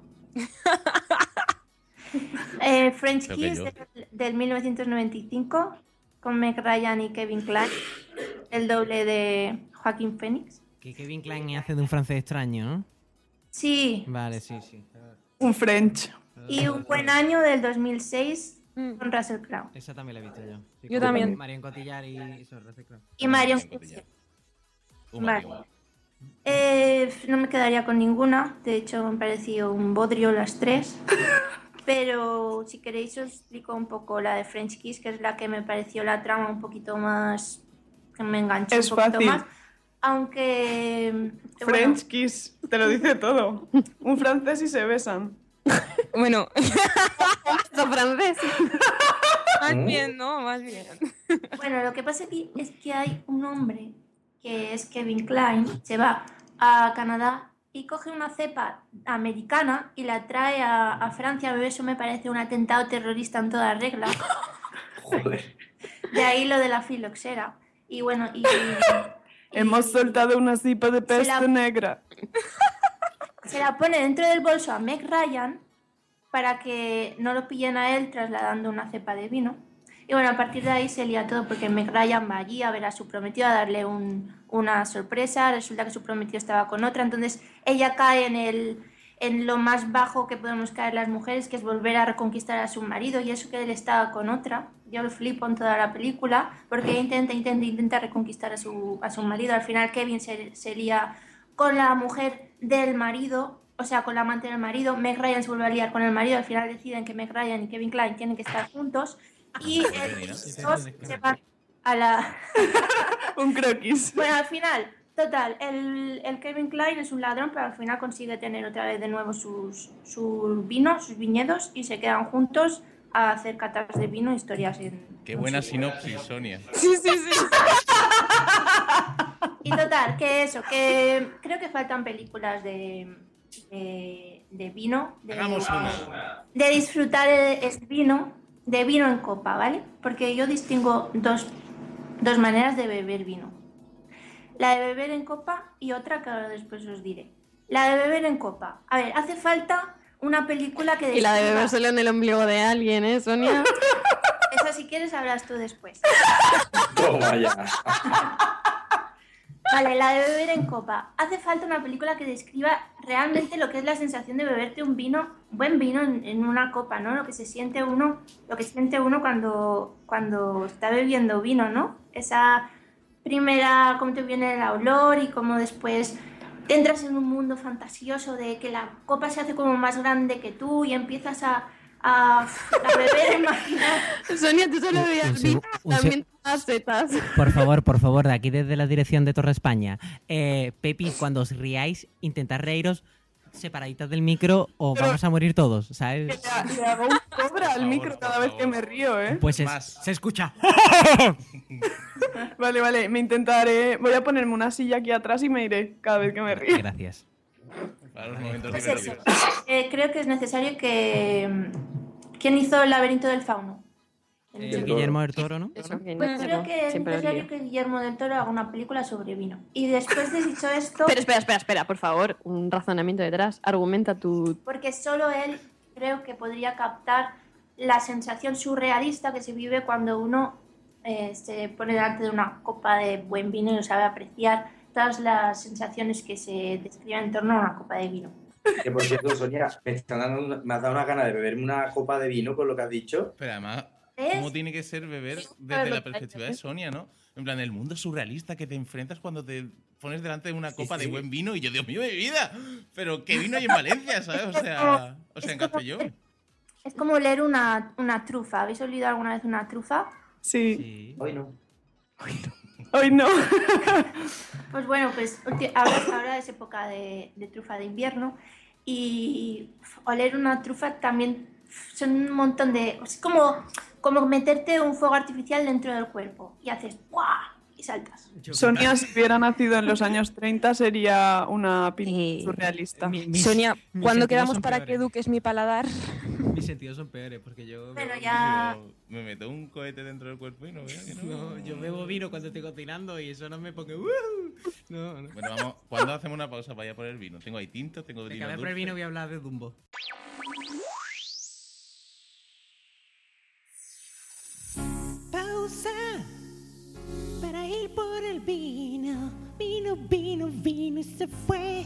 Speaker 3: Eh, French
Speaker 2: Creo que
Speaker 3: Kiss
Speaker 2: yo.
Speaker 3: del, del mil novecientos noventa y cinco con Meg Ryan y Kevin Kline, el doble de Joaquín Phoenix.
Speaker 1: Que Kevin Kline hace de un francés extraño, ¿no?
Speaker 3: Sí,
Speaker 1: Vale, sí, sí.
Speaker 5: Un French.
Speaker 3: y Un buen año del dos mil seis
Speaker 4: Mm.
Speaker 3: con Russell Crowe.
Speaker 1: Esa también la he visto yo. Sí,
Speaker 4: Yo
Speaker 1: con
Speaker 4: también.
Speaker 1: Marion Cotillard y eso, Reciclo.
Speaker 3: Y Marion
Speaker 2: Marion Cotillard.
Speaker 3: Vale.
Speaker 2: Mario.
Speaker 3: Eh, no me quedaría con ninguna, de hecho me han parecido un bodrio las tres. Pero si queréis os explico un poco la de French Kiss, que es la que me pareció la trama un poquito más... que me enganchó
Speaker 5: Es
Speaker 3: un poquito
Speaker 5: fácil.
Speaker 3: más. Aunque... que bueno,
Speaker 5: French kiss, te lo dice todo. Un francés y se besan.
Speaker 4: Bueno,
Speaker 7: Esto francés.
Speaker 4: más
Speaker 6: ¿Mm?
Speaker 4: bien, ¿no? Más bien.
Speaker 3: bueno, lo que pasa aquí es que hay un hombre que es Kevin Kline, se va a Canadá y coge una cepa americana y la trae a, a Francia. Eso me parece un atentado terrorista en toda regla.
Speaker 6: Joder.
Speaker 3: De ahí lo de la filoxera. Y bueno, y... y-
Speaker 5: Hemos soltado una cipa de peste
Speaker 3: la-
Speaker 5: negra.
Speaker 3: se la pone dentro del bolso a Meg Ryan para que no lo pillen a él trasladando una cepa de vino. Y bueno, a partir de ahí se lía todo porque Meg Ryan va allí a ver a su prometido, a darle un- una sorpresa. Resulta que su prometido estaba con otra. Entonces ella cae en, el, en lo más bajo que podemos caer las mujeres, que es volver a reconquistar a su marido. Y eso que él estaba con otra. Yo lo flipo en toda la película porque ella intenta, intenta, intenta reconquistar a su, a su marido. Al final Kevin se, se lía con la mujer del marido, o sea, con la amante del marido. Meg Ryan se vuelve a liar con el marido. Al final deciden que Meg Ryan y Kevin Kline tienen que estar juntos. Y eh, dos se van a la...
Speaker 5: Un croquis.
Speaker 3: Bueno, al final, total, el, el Kevin Kline es un ladrón, pero al final consigue tener otra vez de nuevo sus, sus vinos, sus viñedos, y se quedan juntos a hacer catas de vino, historias en...
Speaker 2: Qué buena sinopsis, Sonia.
Speaker 4: Sí, sí, sí.
Speaker 3: Y total, que eso, que creo que faltan películas de, de, de vino, de,
Speaker 2: Hagamos una.
Speaker 3: de disfrutar el, el vino, de vino en copa, ¿vale? Porque yo distingo dos, dos maneras de beber vino. La de beber en copa y otra que ahora después os diré. La de beber en copa. A ver, hace falta una película que...
Speaker 7: Y la de
Speaker 3: describa-
Speaker 7: beber solo en el ombligo de alguien, ¿eh, Sonia?
Speaker 3: Esa si quieres hablas tú después.
Speaker 6: Toma ya.
Speaker 3: Vale, la de beber en copa. Hace falta una película que describa realmente lo que es la sensación de beberte un vino, buen vino en, en una copa, ¿no? Lo que se siente uno, lo que siente uno cuando, cuando está bebiendo vino, ¿no? Esa primera, cómo te viene el olor y cómo después te entras en un mundo fantasioso de que la copa se hace como más grande que tú y empiezas a, a, a beber, imaginar.
Speaker 7: Sonia, tú solo
Speaker 1: Un- un
Speaker 7: veías
Speaker 1: segu-
Speaker 7: vino,
Speaker 1: un
Speaker 7: también todas setas.
Speaker 1: Por favor, por favor, de aquí desde la dirección de Torre España. Eh, Pepi, cuando os riáis, intentad reíros separaditas del micro o
Speaker 5: Pero-
Speaker 1: vamos a morir todos, ¿sabes?
Speaker 5: Le, le hago un cobra al
Speaker 2: favor,
Speaker 5: micro
Speaker 2: por
Speaker 5: cada vez que
Speaker 2: favor.
Speaker 5: me río, ¿eh?
Speaker 1: Pues es-
Speaker 2: Más.
Speaker 1: se escucha.
Speaker 5: Vale, vale, me intentaré. Voy a ponerme una silla aquí atrás y me iré cada vez que me río.
Speaker 1: Gracias.
Speaker 2: Para los momentos
Speaker 3: Pues eso.
Speaker 2: divertidos.
Speaker 3: Eh, creo que es necesario que... ¿Quién hizo el laberinto del fauno?
Speaker 1: Eh,
Speaker 6: Del
Speaker 1: Guillermo del Toro, ¿no?
Speaker 7: Eso, que
Speaker 3: Pues
Speaker 7: no,
Speaker 3: creo
Speaker 7: no,
Speaker 3: que es
Speaker 7: siempre lo
Speaker 3: necesario
Speaker 7: lío.
Speaker 3: que Guillermo del Toro haga una película sobre vino. Y después de dicho esto,
Speaker 7: Pero espera, espera, espera, por favor, un razonamiento detrás. Argumenta tu...
Speaker 3: porque solo él creo que podría captar la sensación surrealista que se vive cuando uno eh, se pone delante de una copa de buen vino y no sabe apreciar todas las sensaciones que se describen en torno a una copa de vino.
Speaker 6: Que por cierto, Sonia, me, están dando una- me has dado una gana de beberme una copa de vino con lo que has dicho.
Speaker 2: Pero además,
Speaker 3: ¿Ves?
Speaker 2: ¿cómo tiene que ser beber
Speaker 7: Sí,
Speaker 2: desde
Speaker 7: claro,
Speaker 2: la
Speaker 7: lo que
Speaker 2: perspectiva
Speaker 7: hay
Speaker 2: de
Speaker 7: que
Speaker 2: Sonia, ¿no? En plan, el mundo surrealista que te enfrentas cuando te pones delante de una
Speaker 6: Sí,
Speaker 2: copa de
Speaker 6: sí.
Speaker 2: buen vino y yo, Dios mío, mi vida. Pero ¿qué vino hay en Valencia, sabes? O sea, o sea, en Castellón.
Speaker 3: Es como leer una, una trufa. ¿Habéis olido alguna vez una trufa?
Speaker 5: Sí.
Speaker 1: Sí.
Speaker 6: Hoy no.
Speaker 5: Hoy no.
Speaker 3: Pues bueno, pues ulti- ahora, ahora es época de, de trufa de invierno y uf, oler una trufa también uf, son un montón de... Es como, como meterte un fuego artificial dentro del cuerpo y haces ¡buah! Y saltas.
Speaker 1: Yo-
Speaker 5: Sonia, si hubiera nacido en los años treinta, sería una pintura
Speaker 4: Eh,
Speaker 5: surrealista.
Speaker 1: Mi- mis-
Speaker 4: Sonia,
Speaker 1: mis
Speaker 4: ¿cuándo
Speaker 1: sentidos
Speaker 4: quedamos
Speaker 1: son
Speaker 4: para
Speaker 1: peores.
Speaker 4: que eduques mi paladar?
Speaker 1: Mis sentidos son peores porque yo...
Speaker 3: Pero
Speaker 1: bebo-
Speaker 3: ya...
Speaker 2: Yo me meto un cohete dentro del cuerpo y no vea que no.
Speaker 1: No, yo bebo vino cuando estoy cocinando y eso no me pone... ¡Uh! No, no.
Speaker 2: Bueno, vamos, ¿cuándo hacemos una pausa para ir a por el vino? Tengo ahí tinto, tengo
Speaker 1: De
Speaker 2: vino
Speaker 1: cada por el
Speaker 2: dulce.
Speaker 1: vino voy a hablar de Dumbo. Pausa para ir por el vino. Vino, vino, vino y se fue.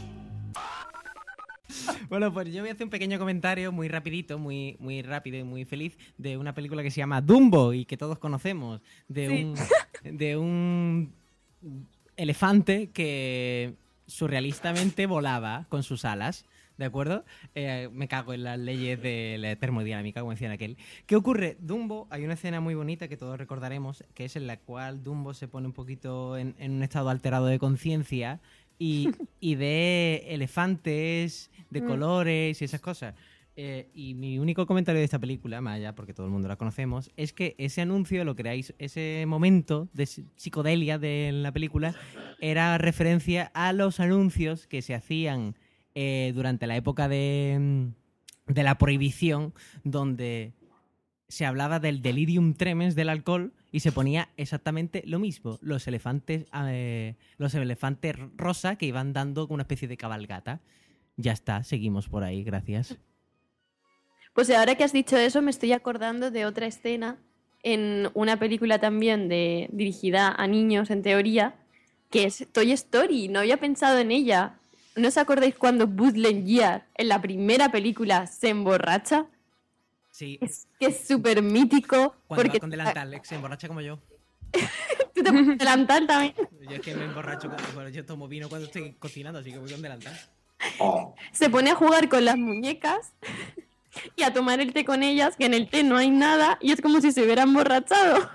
Speaker 1: Bueno, pues yo voy a hacer un pequeño comentario muy rapidito, muy, muy rápido y muy feliz de una película que se llama Dumbo y que todos conocemos. De
Speaker 5: Sí.
Speaker 1: un, de un elefante que surrealistamente volaba con sus alas. ¿De acuerdo? Eh, me cago en las leyes de la termodinámica, como decían aquel. ¿Qué ocurre? Dumbo, hay una escena muy bonita que todos recordaremos, que es en la cual Dumbo se pone un poquito en, en un estado alterado de conciencia y, y ve elefantes de
Speaker 4: Mm.
Speaker 1: colores y esas cosas. Eh, y mi único comentario de esta película, más allá porque todo el mundo la conocemos, es que ese anuncio, lo creáis, ese momento de psicodelia de la película, era referencia a los anuncios que se hacían eh, durante la época de, de la prohibición, donde se hablaba del delirium tremens del alcohol y se ponía exactamente lo mismo. Los elefantes, eh, los elefantes rosa que iban dando una especie de cabalgata. Ya está, seguimos por ahí, gracias.
Speaker 7: Pues ahora que has dicho eso, me estoy acordando de otra escena en una película también de, dirigida a niños, en teoría, que es Toy Story. No había pensado en ella. ¿No os acordáis cuando Buzz Lightyear, en la primera película, se emborracha?
Speaker 1: Sí,
Speaker 7: Es que es súper mítico.
Speaker 1: cuando
Speaker 7: porque
Speaker 1: va con delantal, se emborracha como yo.
Speaker 7: tú te pones delantal también.
Speaker 1: Yo es que me emborracho, con, bueno, yo tomo vino cuando estoy cocinando, así que voy con delantal.
Speaker 6: Oh,
Speaker 7: Se pone a jugar con las muñecas y a tomar el té con ellas, que en el té no hay nada y es como si se hubiera emborrachado.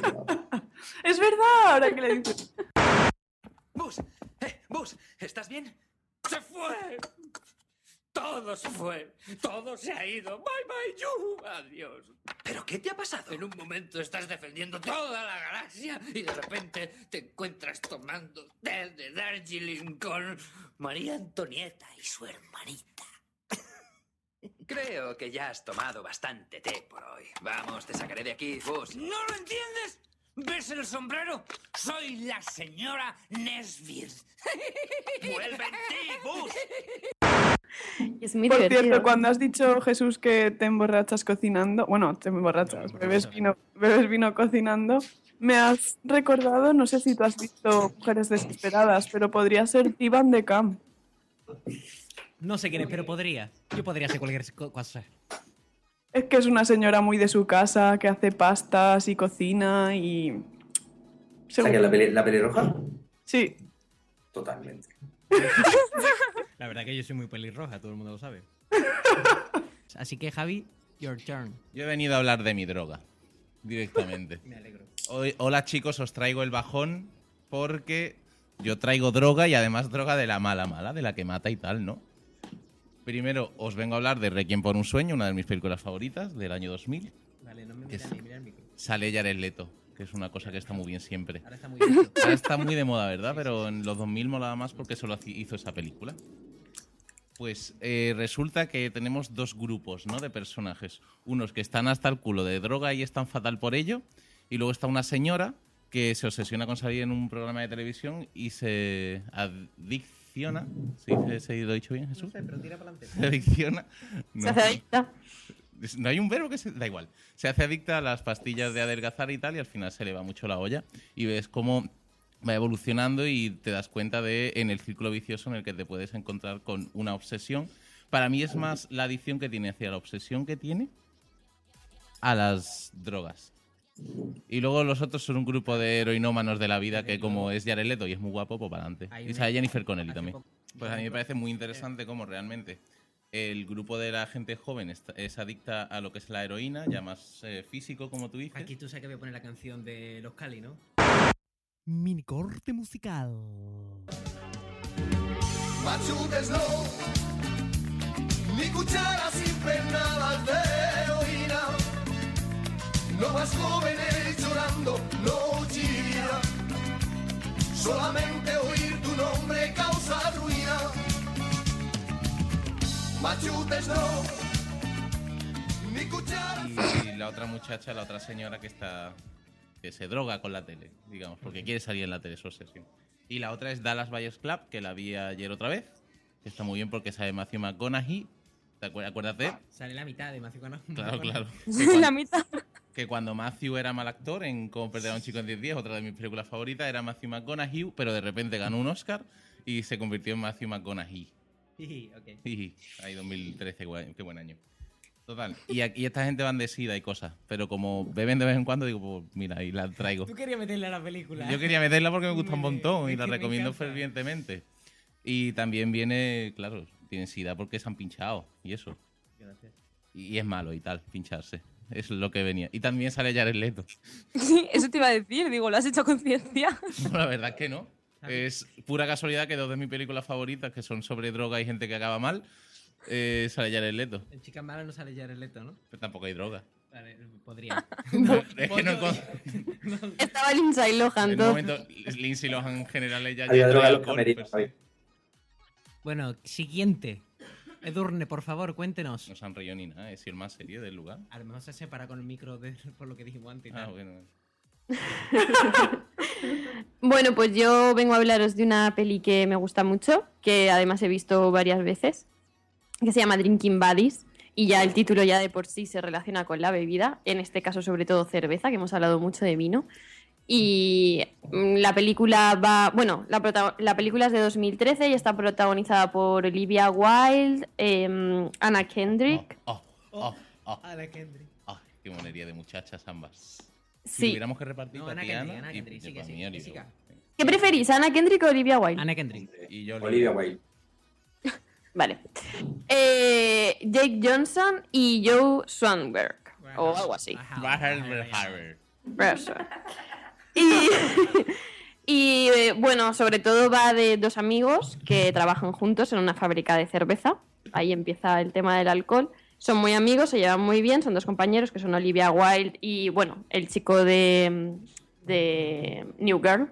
Speaker 5: Es verdad, ahora que le dices.
Speaker 8: Bus, eh, Bus, ¿estás bien? ¡Se fue! Todo se fue. Todo se ha ido. Bye bye, you. Adiós. ¿Pero qué te ha pasado? En un momento estás defendiendo toda la galaxia y de repente te encuentras tomando té de Darjeeling con María Antonieta y su hermanita.
Speaker 9: Creo que ya has tomado bastante té por hoy. Vamos, te sacaré de aquí, Bus.
Speaker 8: ¿No lo entiendes? ¿Ves el sombrero? Soy la señora Nesbitt.
Speaker 9: ¡Vuelve en ti, Bus!
Speaker 7: Es muy
Speaker 5: Por
Speaker 7: divertido.
Speaker 5: cierto, cuando has dicho, Jesús, que te emborrachas cocinando, bueno, te emborrachas, bebes vino, bebes vino cocinando, me has recordado, no sé si tú has visto Mujeres Desesperadas, pero podría ser Ivan de Camp.
Speaker 1: No sé quién es, pero podría. Yo podría ser cualquier co- cosa.
Speaker 5: Es que es una señora muy de su casa, que hace pastas y cocina y...
Speaker 6: ¿Sabes que la, peli- la pelirroja?
Speaker 5: Sí,
Speaker 6: Totalmente.
Speaker 1: La verdad que yo soy muy pelirroja, todo el mundo lo sabe. Así que, Javi, your turn.
Speaker 2: Yo he venido a hablar de mi droga, directamente.
Speaker 1: Me alegro.
Speaker 2: Hoy, hola chicos, os traigo el bajón porque yo traigo droga y además droga de la mala mala, de la que mata y tal, ¿no? Primero os vengo a hablar de Requiem por un sueño, una de mis películas favoritas del año dos mil.
Speaker 1: Vale, no me
Speaker 2: mira
Speaker 1: mira
Speaker 2: ni,
Speaker 1: ni mira el micro.
Speaker 2: Sale Jared Leto, que es una cosa que está muy bien siempre.
Speaker 1: Ahora está muy bien.
Speaker 2: Ahora está muy de moda, ¿verdad? Pero en los dos mil molaba más porque solo haci- hizo esa película. Pues eh, resulta que tenemos dos grupos, ¿no?, de personajes. Unos que están hasta el culo de droga y están fatal por ello. Y luego está una señora que se obsesiona con salir en un programa de televisión y se adicciona. ¿Sí? ¿Se lo he dicho bien, Jesús?
Speaker 1: No sé, pero tira para adelante.
Speaker 2: Se adicciona. No.
Speaker 7: Se hace adicta.
Speaker 2: No hay un verbo que se... Da igual. Se hace adicta a las pastillas de adelgazar y tal, y al final se le va mucho la olla. Y ves cómo va evolucionando y te das cuenta de en el círculo vicioso en el que te puedes encontrar con una obsesión. Para mí es más la adicción que tiene hacia la obsesión que tiene a las drogas. Y luego los otros son un grupo de heroinómanos de la vida que, como es Jared Leto y es muy guapo, pues para adelante.
Speaker 1: Hay
Speaker 2: Y
Speaker 1: una-
Speaker 2: sale Jennifer Connelly
Speaker 1: hace
Speaker 2: también.
Speaker 1: poco-
Speaker 2: Pues a mí me parece muy interesante cómo realmente el grupo de la gente joven es, es adicta a lo que es la heroína, ya más eh, físico, como tú dices.
Speaker 1: Aquí tú sabes que voy a poner la canción de Los Cali, ¿no?
Speaker 10: mini corte musical.
Speaker 11: Machutes no, ni cucharas imprenadas de orina, no más jóvenes llorando, no chilla, solamente oír tu nombre causa ruina. Machutes no, ni cucharas.
Speaker 2: Y la otra muchacha, la otra señora que está que se droga con la tele, digamos, porque quiere salir en la tele, su obsesión. Y la otra es Dallas Buyers Club, que la vi ayer otra vez. Que está muy bien porque sale Matthew McConaughey. ¿Te acuer- acuérdate?
Speaker 1: Sale la mitad de Matthew McConaughey.
Speaker 2: Claro, claro. Que
Speaker 4: Sí,
Speaker 2: cuando,
Speaker 4: la mitad.
Speaker 2: que cuando Matthew era mal actor en Cómo perder a un chico en diez días, otra de mis películas favoritas, era Matthew McConaughey, pero de repente ganó un Oscar y se convirtió en Matthew McConaughey.
Speaker 1: Ok.
Speaker 2: Jiji, ahí dos mil trece, guay, qué buen año. Total. Y aquí esta gente van de sida y cosas, pero como beben de vez en cuando, digo, pues mira, ahí la traigo.
Speaker 1: Tú querías meterla a la película.
Speaker 2: Yo quería meterla porque me gusta un
Speaker 1: Me-
Speaker 2: montón y
Speaker 1: es
Speaker 2: la
Speaker 1: que me
Speaker 2: recomiendo
Speaker 1: encanta.
Speaker 2: fervientemente. Y también viene, claro, tienen sida porque se han pinchado y eso.
Speaker 1: Gracias.
Speaker 2: Y es malo y tal, pincharse. Es lo que venía. Y también sale Jared Leto.
Speaker 4: Sí, eso te iba a decir. Digo, ¿lo has hecho a conciencia?
Speaker 2: No, la verdad es que no. Es pura casualidad que dos de mis películas favoritas, que son sobre droga y gente que acaba mal, eh, sale Jared Leto.
Speaker 1: En Chica Mala no sale Jared Leto, ¿no?
Speaker 2: Pero tampoco hay droga.
Speaker 1: Vale, podría.
Speaker 2: Es que no encuentro-
Speaker 7: Estaba Lindsay Lohan,
Speaker 2: En un
Speaker 7: todo.
Speaker 2: momento, Lindsay Lohan en general ella
Speaker 6: Había
Speaker 2: ya
Speaker 6: droga en los
Speaker 2: alcohol,
Speaker 6: camerinos,
Speaker 2: pues,
Speaker 6: Javi.
Speaker 1: Bueno, siguiente. Edurne, por favor, cuéntenos.
Speaker 2: no se han reído ni nada, es el más serio del lugar.
Speaker 1: A lo mejor se separa con el micro de, por lo que dijimos antes. y
Speaker 2: Ah,
Speaker 1: tal.
Speaker 2: bueno.
Speaker 7: Bueno, pues yo vengo a hablaros de una peli que me gusta mucho, que además he visto varias veces, que se llama Drinking Buddies, y ya el título ya de por sí se relaciona con la bebida, en este caso sobre todo cerveza, que hemos hablado mucho de vino. Y mm, la película va, bueno, la, prota- la película es de dos mil trece y está protagonizada por Olivia Wilde, em, Anna Kendrick.
Speaker 2: Oh, oh, oh,
Speaker 1: Ana Kendrick.
Speaker 2: oh, qué monería de muchachas ambas. Si
Speaker 7: Sí.
Speaker 2: tuviéramos que repartir
Speaker 1: No, Ana
Speaker 2: Tatiana
Speaker 1: Kendrick, Ana
Speaker 2: y-
Speaker 1: Kendrick,
Speaker 2: y
Speaker 1: sí que
Speaker 2: para
Speaker 1: sí,
Speaker 2: mí
Speaker 1: que
Speaker 2: Olivia
Speaker 1: sí que-
Speaker 2: Wilde.
Speaker 7: ¿Qué preferís, Anna Kendrick o Olivia Wilde?
Speaker 1: Ana Kendrick.
Speaker 2: Y yo
Speaker 6: Olivia Wilde.
Speaker 7: Vale. Eh, Jake Johnson y Joe Swanberg, o algo así.
Speaker 2: Bahar-
Speaker 7: Eso. Y, y eh, bueno, sobre todo va de dos amigos que trabajan juntos en una fábrica de cerveza. Ahí empieza el tema del alcohol. Son muy amigos, se llevan muy bien, son dos compañeros que son Olivia Wilde y, bueno, el chico de, de New Girl.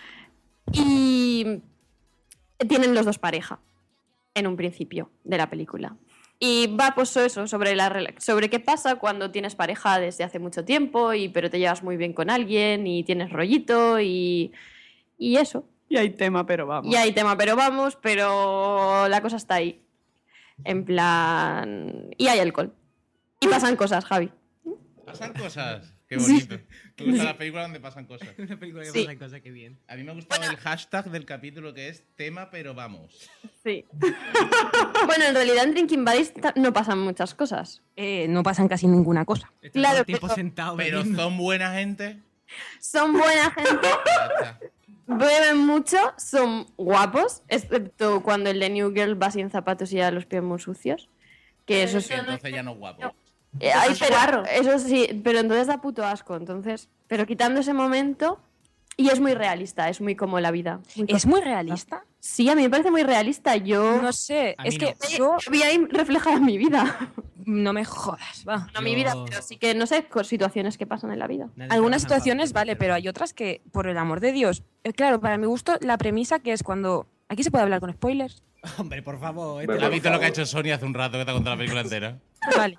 Speaker 7: Y tienen los dos pareja en un principio de la película. Y va pues eso, sobre, la, rela- sobre qué pasa cuando tienes pareja desde hace mucho tiempo, y, pero te llevas muy bien con alguien y tienes rollito y, y eso.
Speaker 5: Y hay tema, pero vamos.
Speaker 7: Y hay tema, pero vamos, pero la cosa está ahí. En plan... Y hay alcohol. Y pasan cosas, Javi.
Speaker 2: Pasan cosas. Qué bonito. Me gusta la película donde pasan cosas.
Speaker 1: Una película que
Speaker 7: Sí.
Speaker 1: pasa cosas, qué bien.
Speaker 2: A mí me ha gustado el hashtag del capítulo que es tema pero vamos.
Speaker 7: Sí. Bueno, en realidad en Drinking Buddies ta- no pasan muchas cosas.
Speaker 4: Eh, no pasan casi ninguna cosa.
Speaker 1: Está
Speaker 7: Claro,
Speaker 1: todo el tiempo
Speaker 7: pero-
Speaker 1: sentado
Speaker 2: Pero
Speaker 1: bebiendo.
Speaker 2: son buena gente.
Speaker 7: Son buena gente,
Speaker 2: Ya está.
Speaker 7: beben mucho, son guapos, excepto cuando el de New Girl va sin zapatos y ya los pies muy sucios. Que eso es...
Speaker 2: Que entonces ya no es guapo.
Speaker 7: Eh, ay,
Speaker 3: es
Speaker 7: pero-
Speaker 3: guarro.
Speaker 7: eso sí, pero entonces da puto asco, entonces... Pero quitando ese momento... Y es muy realista, es muy como la vida. Muy
Speaker 4: ¿Es muy realista?
Speaker 7: Sí, a mí me parece muy realista. Yo
Speaker 4: No sé,
Speaker 1: A
Speaker 4: es
Speaker 1: mí
Speaker 4: que
Speaker 1: no.
Speaker 4: yo...
Speaker 7: vi ahí reflejada mi vida.
Speaker 4: No me jodas, va.
Speaker 7: No mi
Speaker 1: Yo-
Speaker 7: vida, pero sí que, no sé, con situaciones que pasan en la vida.
Speaker 1: Nadie
Speaker 4: Algunas
Speaker 1: trabaja en
Speaker 4: situaciones
Speaker 1: fábricas de
Speaker 4: vale, pero hay
Speaker 1: cerveza.
Speaker 4: otras que, por el amor de Dios... eh, claro, para mi gusto, la premisa que es cuando... Aquí se puede hablar con spoilers.
Speaker 1: Hombre, por favor.
Speaker 6: Bueno,
Speaker 1: este-
Speaker 2: ¿Has visto lo que ha hecho Sony hace un rato que te ha contado la película entera?
Speaker 4: Vale.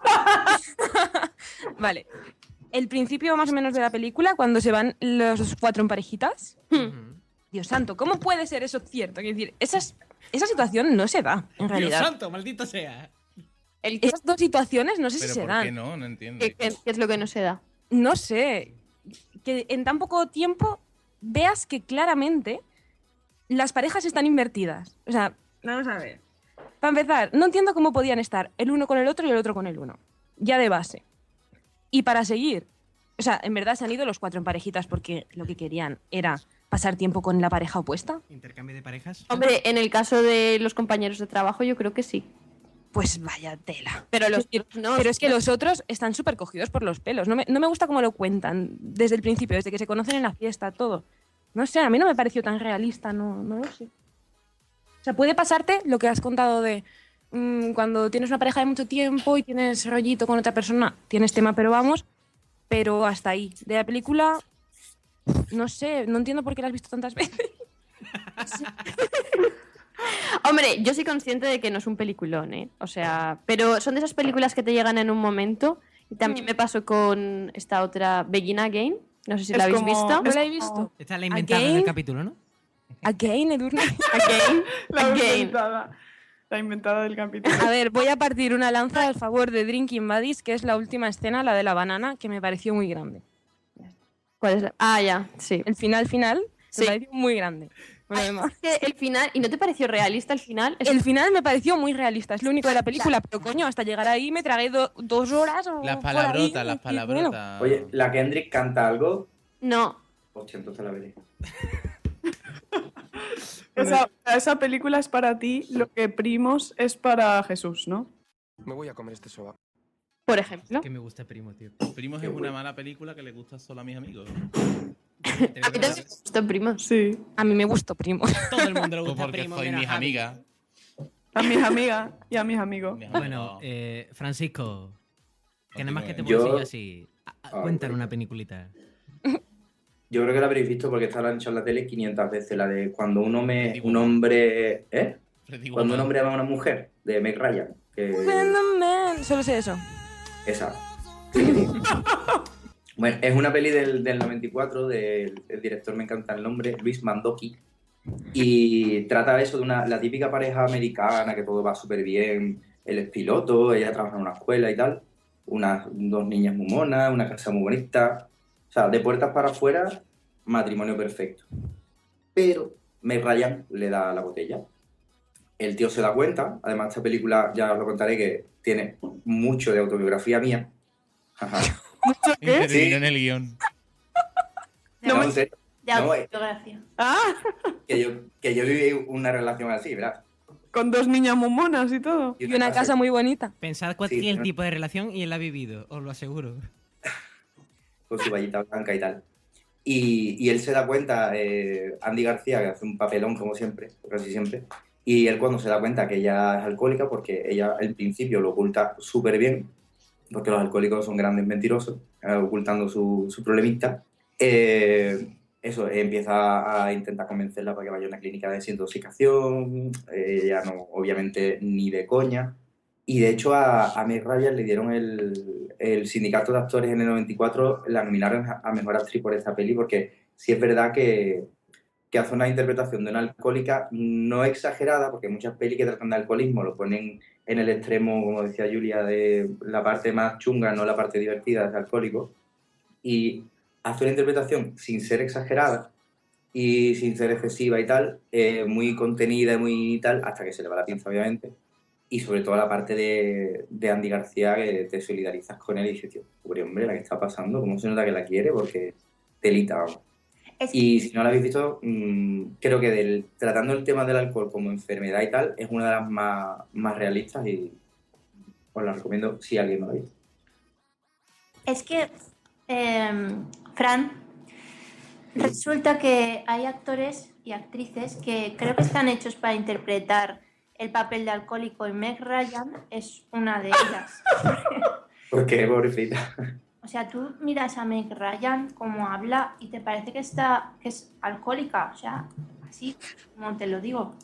Speaker 4: Vale. El principio más o menos de la película, cuando se van los cuatro en parejitas.
Speaker 1: Ujú.
Speaker 4: Dios santo, ¿cómo puede ser eso cierto? Es decir, esas, esa situación no se da, en
Speaker 1: Dios
Speaker 4: realidad.
Speaker 1: santo, maldito sea.
Speaker 7: El que,
Speaker 4: Esas dos situaciones no sé si
Speaker 2: Pero
Speaker 4: se
Speaker 2: ¿por
Speaker 4: dan.
Speaker 2: qué no? No entiendo.
Speaker 7: que- que- que es lo que no se da.
Speaker 4: No sé. Que en tan poco tiempo veas que claramente las parejas están invertidas. O sea, vamos a ver. Para empezar, no entiendo cómo podían estar el uno con el otro y el otro con el uno. Ya de base. Y para seguir, o sea, en verdad se han ido los cuatro en parejitas porque lo que querían era pasar tiempo con la pareja opuesta.
Speaker 1: Intercambio de parejas.
Speaker 7: Hombre, en el caso de los compañeros de trabajo yo creo que sí.
Speaker 4: Pues vaya tela.
Speaker 7: Pero los
Speaker 4: Pero-
Speaker 7: no,
Speaker 4: Pero es que los otros están súper cogidos por los pelos. No me, no me gusta cómo lo cuentan desde el principio, desde que se conocen en la fiesta, todo. No sé, a mí no me pareció tan realista, no, no lo sé. O sea, puede pasarte lo que has contado de mmm, cuando tienes una pareja de mucho tiempo y tienes rollito con otra persona, tienes tema, pero vamos, pero hasta ahí. De la película, no sé, no entiendo por qué la has visto tantas veces.
Speaker 7: Sí. Hombre, yo soy consciente de que no es un peliculón, ¿eh? O sea, pero son de esas películas que te llegan en un momento. Y también me pasó con esta otra, Begin Again. No sé si
Speaker 5: Es
Speaker 7: la habéis
Speaker 5: como-
Speaker 7: visto.
Speaker 4: ¿No la he visto?
Speaker 1: Esta la inventaron en
Speaker 4: Again.
Speaker 1: el capítulo, ¿no?
Speaker 4: Again, Edurne.
Speaker 7: Again.
Speaker 5: La
Speaker 7: Again.
Speaker 5: inventada. La inventada del capítulo.
Speaker 4: A ver, voy a partir una lanza al favor de Drinking Buddies, que es la última escena, la de la banana, que me pareció muy grande.
Speaker 7: ¿Cuál es la? Ah, ya, sí.
Speaker 4: El final final
Speaker 7: Sí.
Speaker 4: me pareció muy grande. Bueno, además,
Speaker 7: Es que el final, ¿y no te pareció realista el final? Es-
Speaker 4: el final me pareció muy realista, es lo único de la película, pero coño, hasta llegar ahí me tragué do- dos horas o
Speaker 2: Las
Speaker 4: por ahí,
Speaker 2: palabrotas, las
Speaker 4: y bueno.
Speaker 2: palabrotas.
Speaker 6: Oye, la Kendrick canta algo.
Speaker 7: No.
Speaker 6: Hostia, entonces la veré.
Speaker 5: Esa, esa película es para ti lo que Primos es para Jesús, ¿no?
Speaker 12: Me voy a comer este soba.
Speaker 7: Por ejemplo.
Speaker 1: Que me gusta Primo, tío.
Speaker 2: Primos
Speaker 6: Qué
Speaker 2: es una
Speaker 6: bueno.
Speaker 2: mala película que le gusta solo a mis amigos.
Speaker 7: A mí también me gustó, Primos.
Speaker 5: Sí.
Speaker 4: A mí me gustó Primo.
Speaker 1: Todo el mundo le
Speaker 2: Pues
Speaker 1: gusta
Speaker 2: porque
Speaker 1: Primo.
Speaker 2: soy
Speaker 1: menos
Speaker 2: mis
Speaker 1: Javi.
Speaker 2: amigas.
Speaker 5: A mis amigas y a mis amigos.
Speaker 2: Mis amigos.
Speaker 1: Bueno, eh, Francisco, que nada más que te
Speaker 6: Yo-
Speaker 1: puedo decir así. a- a-
Speaker 6: Ah,
Speaker 1: Cuéntanos
Speaker 6: bueno.
Speaker 1: una peliculita.
Speaker 6: Yo creo que la habréis visto porque esta la han hecho en la tele quinientas veces. La de cuando un hombre,
Speaker 2: Freddy
Speaker 6: un
Speaker 2: Woman.
Speaker 6: hombre. ¿Eh?
Speaker 2: Freddy
Speaker 6: Cuando un
Speaker 2: Woman.
Speaker 6: hombre ama a una mujer, de Meg Ryan. Que...
Speaker 4: When the man- Solo sé eso.
Speaker 6: Esa. Bueno, es una peli del, del noventa y cuatro, del el director, me encanta el nombre, Luis Mandoki. Y trata eso de una, la típica pareja americana que todo va súper bien. Él es piloto, ella trabaja en una escuela y tal. Unas dos niñas muy monas, una casa muy bonita. O sea, de puertas para afuera, matrimonio perfecto. Pero Meg Ryan le da la botella. El tío se da cuenta, además esta película, ya os lo contaré, que tiene mucho de autobiografía mía. Ajá.
Speaker 2: Intervino
Speaker 6: Sí.
Speaker 2: en el guión.
Speaker 6: No, en serio,
Speaker 3: De
Speaker 6: No, eh.
Speaker 3: autobiografía.
Speaker 5: Ah,
Speaker 6: que yo, que yo viví una relación así, ¿verdad?
Speaker 5: con dos niñas muy monas y todo.
Speaker 4: Y una casa muy bonita.
Speaker 1: Pensad cuál
Speaker 6: Sí,
Speaker 1: es el
Speaker 6: ¿no?
Speaker 1: tipo de relación y él la ha vivido, os lo aseguro.
Speaker 6: Con su vallita blanca y tal. Y, y él se da cuenta, eh, Andy García, que hace un papelón como siempre, casi siempre, y él cuando se da cuenta que ella es alcohólica, porque ella al principio lo oculta súper bien, porque los alcohólicos son grandes mentirosos, eh, ocultando su, su problemita, eh, eso, empieza a intentar convencerla para que vaya a una clínica de desintoxicación, eh, ella no, obviamente, ni de coña. Y de hecho a, a Meg Ryan le dieron el, el sindicato de actores en el noventa y cuatro, la nominaron a a mejor actriz por esta peli, porque sí es verdad que, que hace una interpretación de una alcohólica no exagerada, porque muchas pelis que tratan de alcoholismo lo ponen en el extremo, como decía Julia, de la parte más chunga, no la parte divertida de ese alcohólico. Y hace una interpretación sin ser exagerada y sin ser excesiva y tal, eh, muy contenida y muy tal, hasta que se le va la pinza, obviamente. Y sobre todo la parte de, de Andy García, que te solidarizas con él y dices, tío, pobre hombre, la que está pasando, ¿cómo se nota que la quiere? Porque telita, vamos.
Speaker 3: Es que
Speaker 6: Y si no la habéis visto, mmm, creo que del, tratando el tema del alcohol como enfermedad y tal, es una de las más, más realistas y os la recomiendo si alguien no la ha visto.
Speaker 3: Es que, eh, Fran, resulta que hay actores y actrices que creo que están hechos para interpretar el papel de alcohólico y Meg Ryan es una de ellas.
Speaker 6: Porque, pobrecita.
Speaker 3: O sea, tú miras a Meg Ryan como habla y te parece que está que es alcohólica, o sea, así como te lo digo.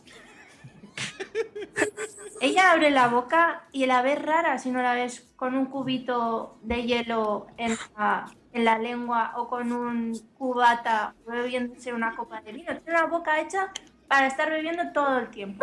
Speaker 3: Ella abre la boca y la ves rara si no la ves con un cubito de hielo en la, en la lengua o con un cubata bebiéndose una copa de vino. Tiene una boca hecha para estar bebiendo todo el tiempo.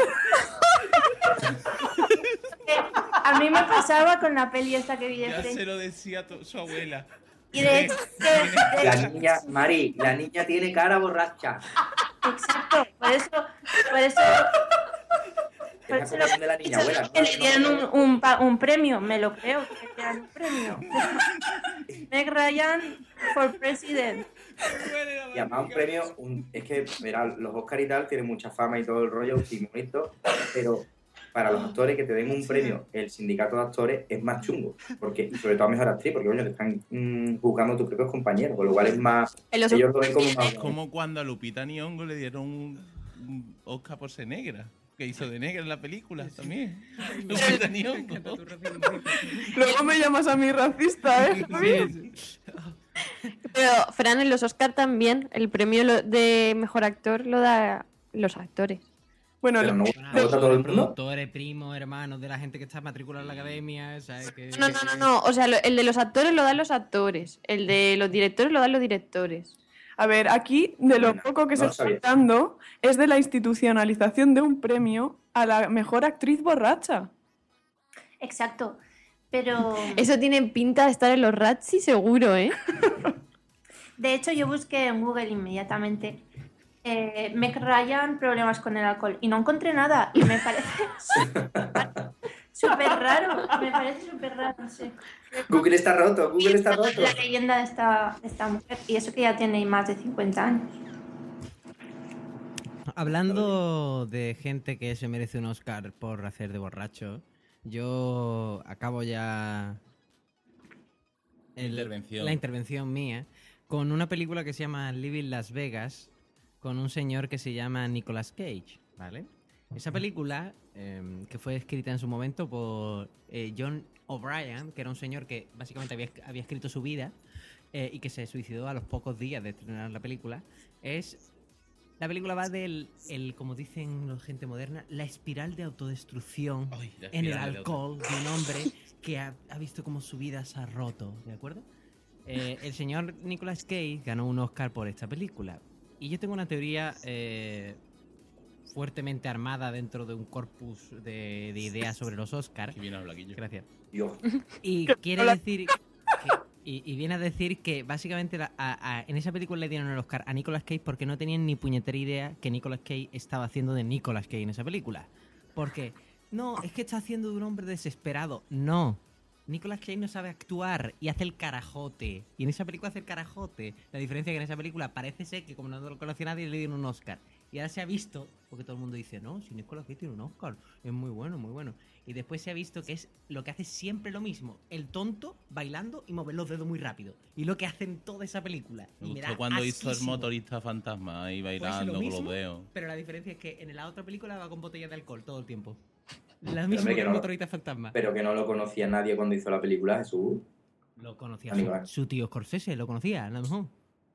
Speaker 3: A mí me pasaba con la peli esta que vi de
Speaker 2: Ya
Speaker 3: Friends.
Speaker 2: se lo decía to- su abuela.
Speaker 3: Y de hecho, de- de-
Speaker 6: La niña, Mari, la niña tiene cara borracha.
Speaker 3: exacto, por eso, por eso, por
Speaker 6: Es
Speaker 3: eso
Speaker 6: la
Speaker 3: lo-
Speaker 6: opinión de la niña, abuela. ¿no?
Speaker 3: que le dieron un, un, pa- un premio, me lo creo, que le dieron un premio. Meg Ryan for President.
Speaker 6: Y además un premio, un- es que, verá, los Oscar y tal tienen mucha fama y todo el rollo, sí, bonito, pero para los actores que te den un premio, el sindicato de actores, es más chungo. Porque, y sobre todo a mejor actriz, porque coño, te están mmm, juzgando tus propios compañeros, con lo cual es más. Ellos lo ven como más.
Speaker 2: Es como cuando a Lupita Nyong'o le dieron un, un Oscar por ser negra. Que hizo de negra en la película también. Lupita Nyong'o.
Speaker 5: Luego me llamas a mí racista, ¿eh?
Speaker 7: Pero, Fran, en los Oscar también, el premio lo- de mejor actor lo da los actores.
Speaker 5: Bueno,
Speaker 6: Pero
Speaker 5: lo-
Speaker 6: no,
Speaker 1: Bueno,
Speaker 6: ¿no vota todo el mundo?
Speaker 1: productores, primos, hermanos de la gente que está matriculada en la academia, ¿sabes? Que,
Speaker 7: No, no, no, no. O sea, lo- el de los actores lo dan los actores. El de los directores lo dan los directores.
Speaker 5: a ver, aquí de lo
Speaker 6: Bueno,
Speaker 5: poco que
Speaker 6: no
Speaker 5: se
Speaker 6: lo
Speaker 5: está
Speaker 6: sabía.
Speaker 5: hablando es de la institucionalización de un premio a la mejor actriz borracha.
Speaker 3: Exacto. Pero,
Speaker 7: Eso tiene pinta de estar en los Razzie seguro, ¿eh?
Speaker 3: de hecho, yo busqué en Google inmediatamente eh, Meg Ryan, problemas con el alcohol, y no encontré nada. Y me parece súper raro. Me parece súper raro, no sé.
Speaker 6: Google está roto, Google está roto.
Speaker 3: La leyenda de esta, de esta mujer, y eso que ya tiene más de cincuenta años.
Speaker 1: Hablando de gente que se merece un Oscar por hacer de borracho, yo acabo ya el-
Speaker 2: Intervención.
Speaker 1: la intervención mía con una película que se llama Living Las Vegas, con un señor que se llama Nicolas Cage, ¿vale? Esa película, eh, que fue escrita en su momento por eh, John O'Brien, que era un señor que básicamente había, había escrito su vida eh, y que se suicidó a los pocos días de estrenar la película, es... La película va del, el, como dicen la gente moderna, la espiral de autodestrucción
Speaker 2: Ay, la
Speaker 1: en el
Speaker 2: espiral de
Speaker 1: alcohol de un hombre que ha, ha visto cómo su vida se ha roto, ¿de acuerdo? Eh, el señor Nicolas Cage ganó un Oscar por esta película. Y yo tengo una teoría eh, fuertemente armada dentro de un corpus de, de ideas sobre los Oscars.
Speaker 2: Qué bien habla, Guillo.
Speaker 1: Gracias.
Speaker 6: Yo.
Speaker 1: Y quiere decir... que- y, y viene a decir que básicamente la- a- a- en esa película le dieron el Oscar a Nicolas Cage porque no tenían ni puñetera idea que Nicolas Cage estaba haciendo de Nicolas Cage en esa película. Porque, no, es que está haciendo de un hombre desesperado. No. Nicolas Cage no sabe actuar y hace el carajote. Y en esa película hace el carajote. La diferencia es que en esa película parece ser que como no lo conocía nadie le dieron un Oscar. Y ahora se ha visto, porque todo el mundo dice, no, si Nicolas Cage tiene un Oscar, es muy bueno, muy bueno. Y después se ha visto que es lo que hace siempre lo mismo. El tonto bailando y mover los dedos muy rápido. Y lo que hace en toda esa película.
Speaker 2: Me
Speaker 1: Y me
Speaker 2: gustó
Speaker 1: da
Speaker 2: cuando hizo el
Speaker 1: asquísimo.
Speaker 2: motorista fantasma ahí
Speaker 1: Pues
Speaker 2: bailando
Speaker 1: lo
Speaker 2: con
Speaker 1: mismo,
Speaker 2: los dedos.
Speaker 1: pero la diferencia es que en la otra película va con botellas de alcohol todo el tiempo. La
Speaker 6: Pero,
Speaker 1: misma
Speaker 6: hombre,
Speaker 1: que
Speaker 6: que
Speaker 1: el
Speaker 6: no,
Speaker 1: motorista fantasma.
Speaker 6: pero que no lo conocía nadie cuando hizo la película, Jesús.
Speaker 1: Lo conocía
Speaker 6: Aníbal.
Speaker 1: su, su tío Scorsese, lo conocía, a lo mejor.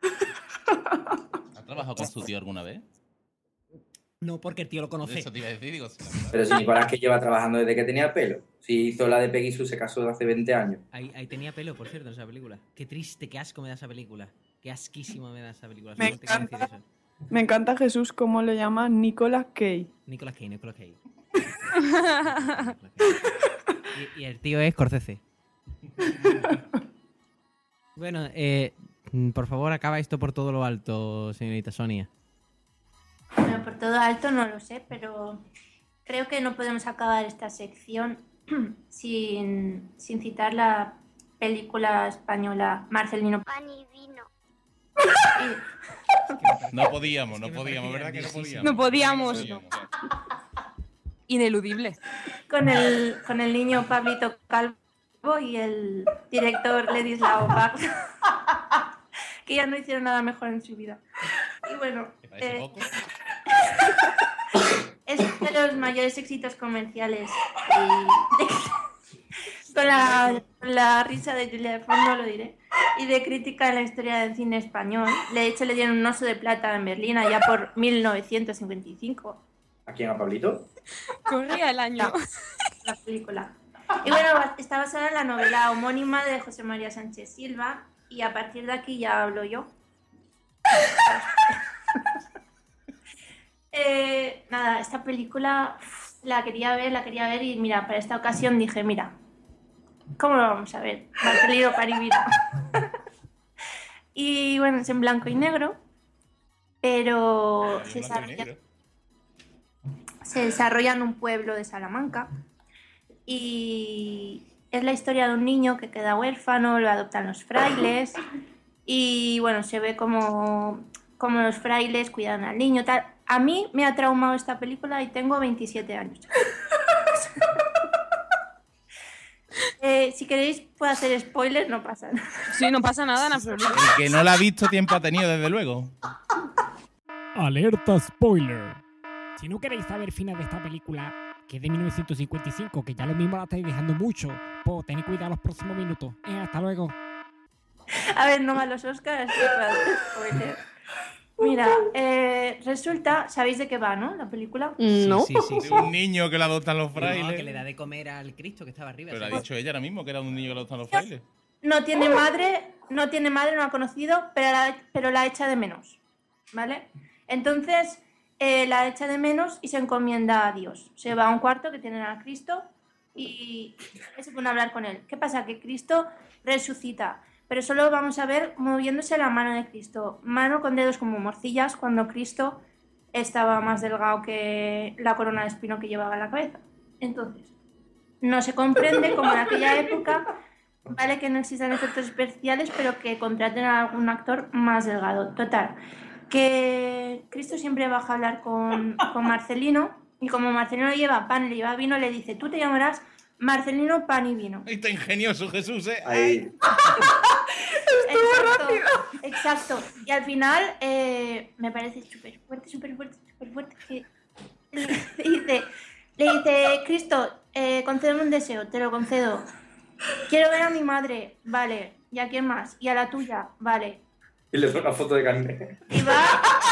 Speaker 2: ¿Has trabajado con su tío alguna vez?
Speaker 1: No, porque el tío lo conoce.
Speaker 2: Eso te iba a decir, digo, sí, la
Speaker 6: Pero si Nicolás que lleva trabajando desde que tenía el pelo. Si hizo la de Peggy Sue, se casó de hace veinte años.
Speaker 1: Ahí, ahí tenía pelo, por cierto, en esa película. Qué triste, qué asco me da esa película. Qué asquísimo me da esa película.
Speaker 5: Me
Speaker 1: Solamente quiero decir
Speaker 5: encanta.
Speaker 1: eso.
Speaker 5: Me encanta Jesús cómo le llama Nicolas Cage.
Speaker 1: Nicolas Cage, Nicolas Cage. y, y el tío es Scorsese. Bueno, eh, por favor, acaba esto por todo lo alto, señorita Sonia.
Speaker 3: Bueno, por todo alto no lo sé, pero creo que no podemos acabar esta sección sin, sin citar la película española Marcelino Pan y vino.
Speaker 2: No podíamos,
Speaker 1: Es
Speaker 2: no
Speaker 1: que me
Speaker 2: podíamos,
Speaker 1: parecía
Speaker 2: ¿verdad que no
Speaker 1: grandísimo.
Speaker 2: podíamos?
Speaker 4: No podíamos.
Speaker 2: No podíamos.
Speaker 4: Ineludible.
Speaker 3: Con el, con el niño Pablito Calvo y el director Ladislao Bach, que ya no hicieron nada mejor en su vida. Y bueno,
Speaker 2: ¿Te parece
Speaker 3: eh,
Speaker 2: poco?
Speaker 3: es uno de los mayores éxitos comerciales. Y de- con, la, con la risa de Julia de fondo, lo diré. Y de crítica en la historia del cine español. De hecho, le dieron un oso de plata en Berlín allá por mil novecientos cincuenta y cinco.
Speaker 6: ¿A quién? ¿A Pablito?
Speaker 4: Corría el año.
Speaker 3: La película. Y bueno, está basada en la novela homónima de José María Sánchez Silva. Y a partir de aquí ya hablo yo. Eh, nada, esta película la quería ver, la quería ver y mira, para esta ocasión dije, mira, ¿cómo lo vamos a ver? Marcelino Parivino. Y bueno, es en blanco y negro, pero se
Speaker 2: Blanco y
Speaker 3: desarrolla,
Speaker 2: negro.
Speaker 3: se desarrolla en un pueblo de Salamanca y es la historia de un niño que queda huérfano, lo adoptan los frailes y bueno, se ve como, como los frailes cuidan al niño, tal. A mí me ha traumado esta película y tengo veintisiete años. Eh, si queréis, puedo hacer spoilers, no pasa nada.
Speaker 4: Sí, no pasa nada en absoluto.
Speaker 2: El que no la ha visto tiempo ha tenido, desde luego.
Speaker 13: Alerta spoiler. Si no queréis saber el final de esta película, que es de mil novecientos cincuenta y cinco, que ya lo mismo la estáis dejando mucho, pues tened cuidado los próximos minutos. Eh, hasta luego.
Speaker 3: A ver, no a los Oscars, sí puedo hacer spoilers. Mira, eh, resulta, ¿sabéis de qué va, no? La película.
Speaker 7: No.
Speaker 1: Sí, sí, sí, sí.
Speaker 2: Un niño que le adoptan los
Speaker 1: No,
Speaker 2: frailes.
Speaker 1: que le da de comer al Cristo que estaba arriba.
Speaker 2: Pero ha
Speaker 1: ¿sabes?
Speaker 2: dicho ella ahora mismo que era un niño que le adoptan los frailes.
Speaker 3: No tiene madre, no tiene madre, no la ha conocido, pero la, pero la echa de menos, ¿vale? Entonces, eh, la echa de menos y se encomienda a Dios. Se va a un cuarto que tienen al Cristo y se pone a hablar con él. ¿Qué pasa? Que Cristo resucita, pero solo vamos a ver moviéndose la mano de Cristo. Mano con dedos como morcillas cuando Cristo estaba más delgado que la corona de espino que llevaba en la cabeza. Entonces, no se comprende como en aquella época, vale que no existan efectos especiales, pero que contraten a algún actor más delgado. Total, que Cristo siempre baja a hablar con, con Marcelino y como Marcelino lleva pan, le lleva vino, le dice, tú te llamarás Marcelino Pan y Vino.
Speaker 2: Está ingenioso Jesús, ¿eh?
Speaker 6: Ahí.
Speaker 3: Exacto, exacto. Y al final eh, me parece súper fuerte, súper fuerte, súper fuerte que le dice, le dice Cristo, eh, concédeme un deseo, te lo concedo. Quiero ver a mi madre, vale. ¿Y a quién más? Y a la tuya, vale.
Speaker 6: Y le da una foto de carne.
Speaker 3: Y va...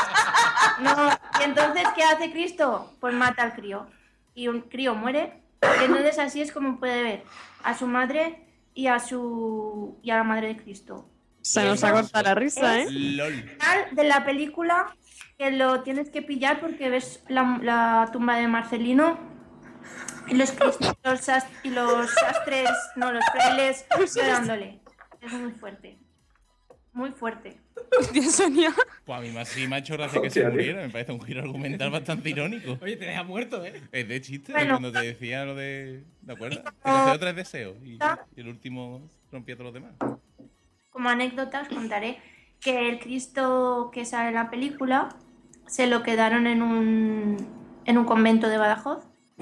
Speaker 3: No, y entonces, ¿qué hace Cristo? Pues mata al crío. Y un crío muere. Y entonces así es como puede ver a su madre y a su y a la madre de Cristo.
Speaker 7: Se nos ha cortado la risa, ¿eh?
Speaker 3: El final de la película que lo tienes que pillar porque ves la, la tumba de Marcelino y los, los sast- y los sastres, no, los frailes llorándole. Es muy fuerte. Muy fuerte.
Speaker 4: Hostia, Sonia.
Speaker 2: Pues a mí más sí me ha hecho gracia que se muriera. Me parece un giro argumental bastante irónico.
Speaker 1: Oye, te deja muerto, ¿eh?
Speaker 2: Es de chiste,
Speaker 3: Bueno.
Speaker 2: cuando te decía lo de... ¿De acuerdo? Que concedió tres deseos y, y el último rompía todos los demás.
Speaker 3: Como anécdota os contaré que el Cristo que sale en la película se lo quedaron en un, en un convento de Badajoz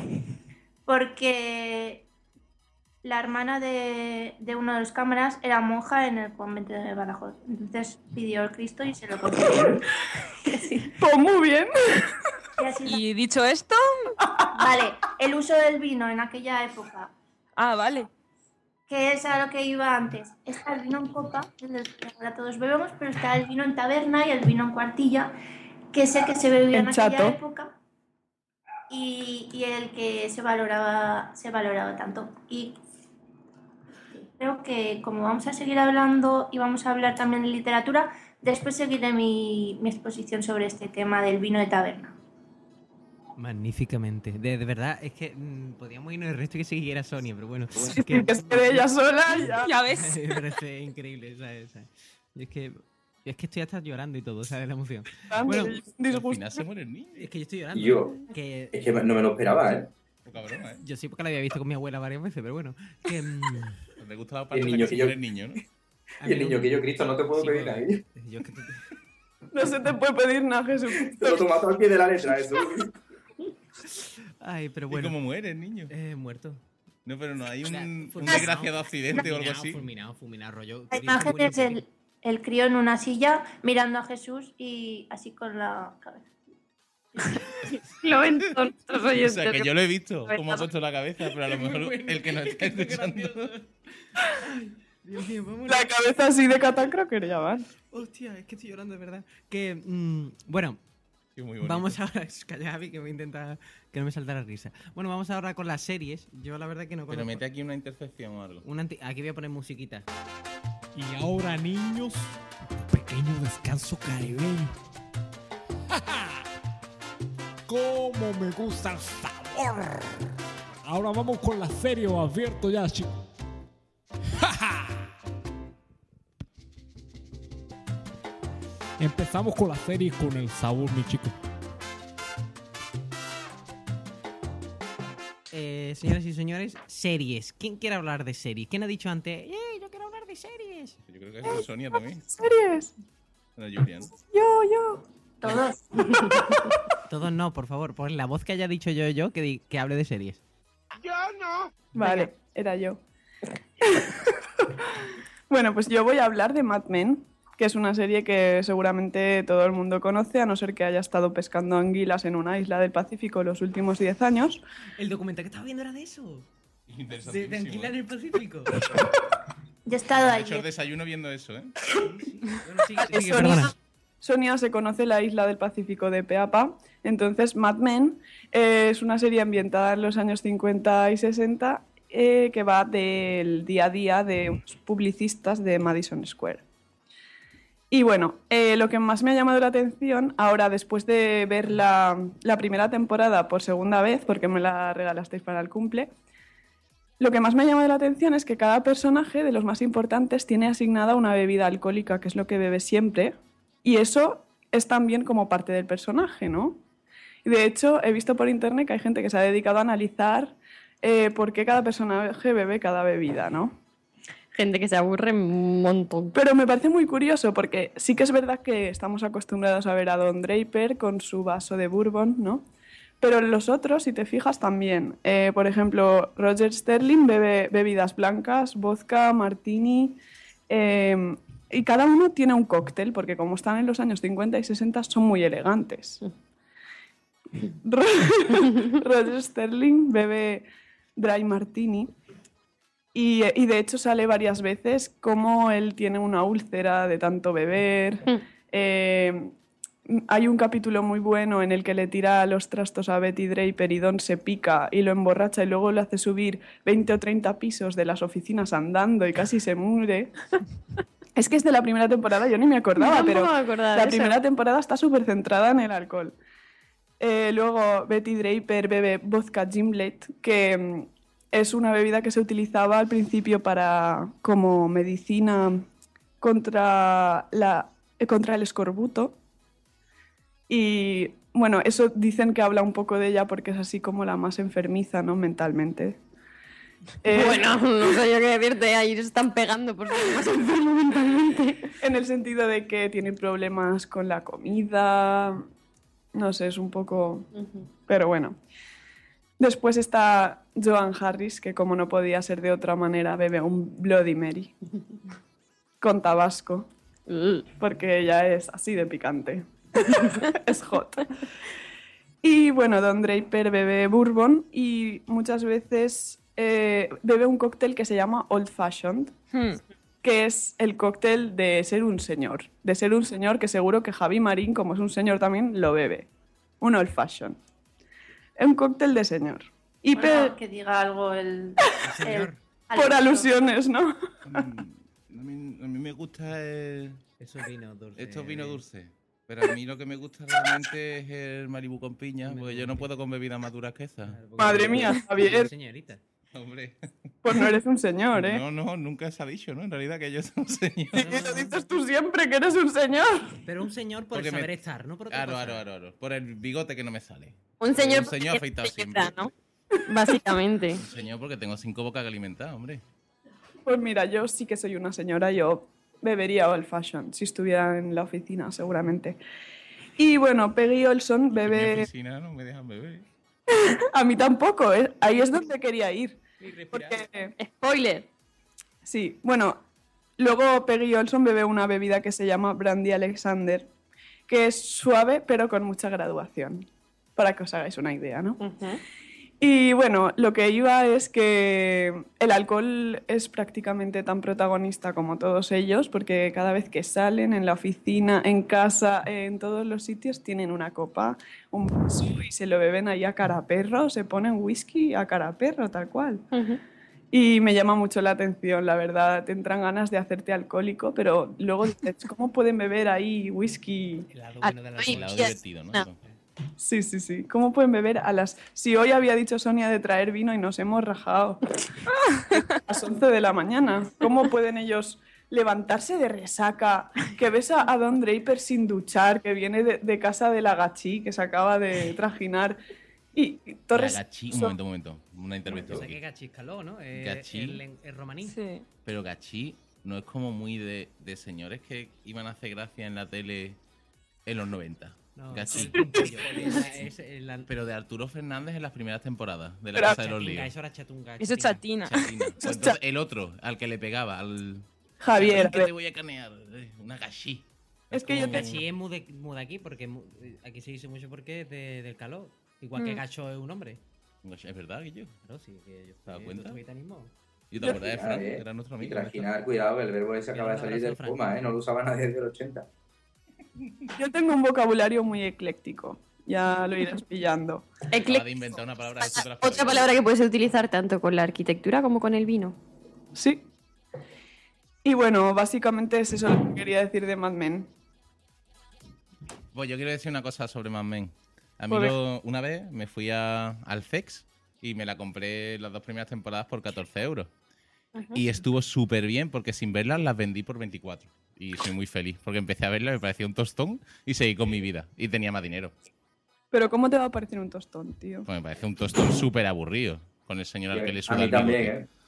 Speaker 3: porque la hermana de, de uno de los cámaras era monja en el convento de Badajoz. Entonces pidió el Cristo y se lo concedieron.
Speaker 5: Pues muy bien.
Speaker 3: Y, así
Speaker 4: Y dicho esto...
Speaker 3: Vale, el uso del vino en aquella época,
Speaker 4: Ah, vale.
Speaker 3: que es a lo que iba antes. Está el vino en copa, es el que ahora todos bebemos, pero está el vino en taberna y el vino en cuartilla, que es el que se bebía en
Speaker 5: En
Speaker 3: aquella
Speaker 5: chato.
Speaker 3: época y, y el que se valoraba, se valoraba tanto. Y creo que como vamos a seguir hablando y vamos a hablar también de literatura, después seguiré mi, mi exposición sobre este tema del vino de taberna.
Speaker 1: Magníficamente. De, de verdad, es que mm, podíamos irnos el resto y que siguiera Sonia, pero bueno.
Speaker 5: Sí, que se quede ella sola ya.
Speaker 4: Ya ves.
Speaker 1: Me parece increíble, ¿sabes? ¿sabes? Y es que, es que estoy hasta llorando y todo, ¿sabes? La emoción.
Speaker 5: Ande,
Speaker 1: Bueno,
Speaker 2: Al
Speaker 5: disgusto.
Speaker 2: final se muere el niño.
Speaker 1: es que yo estoy llorando.
Speaker 6: Y yo,
Speaker 1: Que
Speaker 6: es que no me lo esperaba, ¿eh?
Speaker 2: Poca broma, ¿eh?
Speaker 1: yo sí porque la había visto con mi abuela varias veces, pero bueno. Que, mm,
Speaker 2: Le gusta la parte
Speaker 6: El
Speaker 2: en la
Speaker 6: niño
Speaker 2: que
Speaker 6: que
Speaker 2: se
Speaker 6: yo-
Speaker 2: muere el niño, ¿no?
Speaker 1: a
Speaker 6: Y el
Speaker 1: mí
Speaker 6: niño
Speaker 1: no-
Speaker 6: que yo, Cristo, no te puedo
Speaker 1: sí,
Speaker 6: pedir
Speaker 1: pero-
Speaker 6: ahí.
Speaker 1: yo que te-
Speaker 5: No se te puede pedir nada, Jesús.
Speaker 6: Te lo tomaste al pie de la letra, eso.
Speaker 1: Ay, pero
Speaker 2: ¿Y
Speaker 1: bueno.
Speaker 2: cómo muere el niño?
Speaker 1: Eh, muerto.
Speaker 2: No, pero no hay
Speaker 1: O sea,
Speaker 2: un, un
Speaker 1: fulminado.
Speaker 2: desgraciado accidente o algo
Speaker 1: Fulminado,
Speaker 2: así.
Speaker 1: Fulminado, fulminado, rollo.
Speaker 3: La
Speaker 1: Cristo
Speaker 3: imagen
Speaker 1: murió
Speaker 3: es el, el crío en una silla mirando a Jesús y así con la cabeza.
Speaker 7: Lo ven todos nuestros
Speaker 2: O
Speaker 7: oyentes.
Speaker 2: sea, que yo lo he visto,
Speaker 7: Verdad.
Speaker 2: cómo ha puesto la cabeza, pero a lo mejor el que no está escuchando...
Speaker 1: Dios mío, vamos.
Speaker 5: La cabeza así de catacro que ya van.
Speaker 1: Hostia, es que estoy llorando de verdad. Que, mm, bueno,
Speaker 2: Sí, muy bonito.
Speaker 1: vamos ahora. Calla, Javi, que voy a intentar que no me salta la risa. Bueno, vamos ahora con las series. Yo la verdad que no
Speaker 2: Pero
Speaker 1: conozco.
Speaker 2: mete aquí una intersección o algo.
Speaker 1: Una anti- Aquí voy a poner musiquita.
Speaker 13: Y ahora, niños, un pequeño descanso caribeño. ¡Ja, ja! ¡Cómo me gusta el sabor! Ahora vamos con la serie, os advierto ya, chicos. ¡Ja, ja! Empezamos con la serie con el sabor, mi chico.
Speaker 1: Eh, señoras y señores, series. ¿Quién quiere hablar de series? ¿Quién ha dicho antes? ¡Eh, yo quiero hablar de series!
Speaker 2: Yo creo que es Sonia también.
Speaker 5: ¿Series?
Speaker 2: No, Julián.
Speaker 5: Yo, yo.
Speaker 3: Todos.
Speaker 1: Todos no, por favor. Por la voz que haya dicho yo, yo, que, di- que hable de series.
Speaker 11: Yo,
Speaker 5: Vale,
Speaker 7: Venga.
Speaker 5: era yo. Bueno, pues yo voy a hablar de Mad Men, que es una serie que seguramente todo el mundo conoce, a no ser que haya estado pescando anguilas en una isla del Pacífico los últimos diez años.
Speaker 1: El documental que estaba viendo era de eso. De,
Speaker 2: Interesantísimo.
Speaker 1: de Anguila en el Pacífico.
Speaker 3: Yo he estado
Speaker 2: He hecho el
Speaker 3: allí.
Speaker 2: desayuno viendo eso, ¿eh?
Speaker 1: Bueno, sigue,
Speaker 5: Es
Speaker 1: sigue,
Speaker 5: Sonia,
Speaker 1: perdona.
Speaker 5: Sonia se conoce la isla del Pacífico de pe a pa. Entonces, Mad Men eh, es una serie ambientada en los años cincuenta y sesenta eh, que va del día a día de unos publicistas de Madison Square. Y bueno, eh, lo que más me ha llamado la atención, ahora después de ver la, la primera temporada por segunda vez, porque me la regalasteis para el cumple, lo que más me ha llamado la atención es que cada personaje de los más importantes tiene asignada una bebida alcohólica, que es lo que bebe siempre, y eso es también como parte del personaje, ¿no? Y de hecho, he visto por internet que hay gente que se ha dedicado a analizar eh, por qué cada personaje bebe cada bebida, ¿no?
Speaker 7: Gente que se aburre un montón.
Speaker 5: Pero me parece muy curioso porque sí que es verdad que estamos acostumbrados a ver a Don Draper con su vaso de bourbon, ¿no? Pero los otros, si te fijas, también. Eh, por ejemplo, Roger Sterling bebe bebidas blancas, vodka, martini, eh, y cada uno tiene un cóctel, porque como están en los años cincuenta y sesenta son muy elegantes. Ro- Roger Sterling bebe dry martini. Y, y de hecho sale varias veces como él tiene una úlcera de tanto beber. Eh, hay un capítulo muy bueno en el que le tira los trastos a Betty Draper y Don se pica y lo emborracha y luego le hace subir veinte o treinta pisos de las oficinas andando y casi se muere. Es que es de la primera temporada, yo ni me acordaba,
Speaker 7: No
Speaker 5: pero
Speaker 7: me acordaba de
Speaker 5: la
Speaker 7: eso.
Speaker 5: primera temporada está súper centrada en el alcohol. Eh, luego Betty Draper bebe vodka Gimlet, que mm, es una bebida que se utilizaba al principio para como medicina contra, la, eh, contra el escorbuto. Y bueno, eso dicen que habla un poco de ella porque es así como la más enfermiza, ¿no? Mentalmente. Eh,
Speaker 7: Bueno, no sé yo qué decirte, ahí se están pegando por ser más enfermo mentalmente.
Speaker 5: En el sentido de que tiene problemas con la comida. No sé, es un poco. Pero bueno. Después está Joan Harris, que como no podía ser de otra manera, bebe un Bloody Mary. Con tabasco. Porque ella es así de picante. Es hot. Y bueno, Don Draper bebe bourbon y muchas veces eh, bebe un cóctel que se llama Old Fashioned, que es el cóctel de ser un señor. De ser un señor que seguro que Javi Marín, como es un señor también, lo bebe. Un Old Fashioned. Un cóctel de señor. Y
Speaker 3: Bueno,
Speaker 5: pe-
Speaker 3: que diga algo el... el-
Speaker 5: por alusiones, ¿no?
Speaker 2: A mí, a mí me gusta el...
Speaker 1: Eso vino dulce.
Speaker 2: Esto es vino dulce. Pero a mí lo que me gusta realmente es el Malibu con piña, porque yo no puedo con bebidas más duras que esa.
Speaker 5: Madre mía, Javier.
Speaker 1: Señorita.
Speaker 2: Hombre.
Speaker 5: Pues no eres un señor, ¿eh?
Speaker 2: No, no, nunca se ha dicho, ¿no? En realidad que yo soy un señor.
Speaker 5: Sí, lo dices tú siempre, que eres un señor.
Speaker 1: Pero un señor por
Speaker 2: Porque
Speaker 1: el
Speaker 2: me-
Speaker 1: saber estar, no por otra
Speaker 2: Claro,
Speaker 1: cosa.
Speaker 2: claro, claro, claro. Por el bigote que no me sale.
Speaker 7: Un señor,
Speaker 2: Un señor
Speaker 7: porque
Speaker 2: afeitado
Speaker 7: tiene
Speaker 2: siempre.
Speaker 7: ¿no? Básicamente.
Speaker 2: Un señor porque tengo cinco bocas que alimentar, hombre.
Speaker 5: Pues mira, yo sí que soy una señora, yo bebería Old Fashion si estuviera en la oficina, seguramente. Y bueno, Peggy Olson
Speaker 2: En mi
Speaker 5: bebe...
Speaker 2: oficina no me dejan beber.
Speaker 5: A mí tampoco, ¿eh? Ahí es donde quería ir. Porque...
Speaker 7: Spoiler.
Speaker 5: Sí, bueno, luego Peggy Olson bebe una bebida que se llama Brandy Alexander, que es suave pero con mucha graduación, para que os hagáis una idea, ¿no? Y bueno, lo que iba es que el alcohol es prácticamente tan protagonista como todos ellos, porque cada vez que salen en la oficina, en casa, en todos los sitios, tienen una copa, un vaso y se lo beben ahí a cara a perro, se ponen whisky a cara a perro, tal cual. Y me llama mucho la atención, la verdad, te entran ganas de hacerte alcohólico, pero luego dices, ¿cómo pueden beber ahí whisky?
Speaker 2: El lado divertido, ¿no?
Speaker 5: Sí, sí, sí. ¿Cómo pueden beber a las... Si hoy había dicho Sonia de traer vino y nos hemos rajado a las once de la mañana, ¿cómo pueden ellos levantarse de resaca? Que ves a, a Don Draper sin duchar, que viene de, de casa de la Gachí, que se acaba de trajinar. Y, y Torres...
Speaker 2: La Gachí, un momento, un momento. Una intervención.
Speaker 1: O sea,
Speaker 2: aquí.
Speaker 1: que Gachí escaló, ¿no? Eh,
Speaker 2: Gachí.
Speaker 1: El, el romaní.
Speaker 7: Sí.
Speaker 2: Pero Gachí no es como muy de, de señores que iban a hacer gracia en la tele en los noventa.
Speaker 1: No,
Speaker 2: Gachi.
Speaker 1: es el puntillo, es- es la-
Speaker 2: Pero de Arturo Fernández en las primeras temporadas de La
Speaker 5: Pero-
Speaker 2: Casa de los
Speaker 1: Chatinga,
Speaker 2: Líos.
Speaker 1: eso era chatunga.
Speaker 4: Eso es chatina.
Speaker 2: Chatina. Pues entonces, el otro, al que le pegaba, al...
Speaker 5: Javier,
Speaker 2: Ay, que te voy a canear. eh, Una gachi.
Speaker 5: Es que yo
Speaker 2: como-
Speaker 5: te-
Speaker 1: Gachi es muy de, muy de aquí, porque mu- aquí se dice mucho porque es de- del calor. Igual que
Speaker 5: Mm.
Speaker 1: Gacho es un hombre.
Speaker 2: Es verdad, Guillo.
Speaker 1: Claro, sí, que yo
Speaker 2: ¿Te das
Speaker 1: eh,
Speaker 2: cuenta?
Speaker 1: nuestro gitanismo.
Speaker 2: ¿Y te acuerdas de Fran?
Speaker 6: Eh,
Speaker 2: Era nuestro
Speaker 6: Y
Speaker 2: amigo.
Speaker 6: trajinar, cuidado, que el verbo ese
Speaker 1: Pero
Speaker 6: acaba de
Speaker 1: un
Speaker 6: salir
Speaker 1: abrazo,
Speaker 6: del
Speaker 1: Frank.
Speaker 6: Puma, ¿eh? No lo usaba nadie desde el ochenta.
Speaker 5: yo tengo un vocabulario muy ecléctico. Ya lo irás pillando.
Speaker 2: Acaba de inventar una palabra de otra
Speaker 7: Otra palabra que puedes utilizar tanto con la arquitectura como con el vino.
Speaker 5: Sí. Y bueno, básicamente es eso lo que quería decir de Mad Men.
Speaker 2: Pues yo quiero decir una cosa sobre Mad Men. A mí
Speaker 5: Joder.
Speaker 2: lo- una vez me fui a, al C E X y me la compré las dos primeras temporadas por catorce euros. Y estuvo súper bien porque sin verlas las vendí por veinticuatro. Y soy muy feliz porque empecé a verlas, me parecía un tostón y seguí con mi vida. Y tenía más dinero.
Speaker 5: Pero ¿cómo te va a parecer un tostón, tío?
Speaker 2: Pues me parece un tostón súper aburrido con el señor al que le
Speaker 6: A
Speaker 2: suda
Speaker 6: mí
Speaker 2: el
Speaker 6: también,
Speaker 2: bigote.
Speaker 6: ¿eh?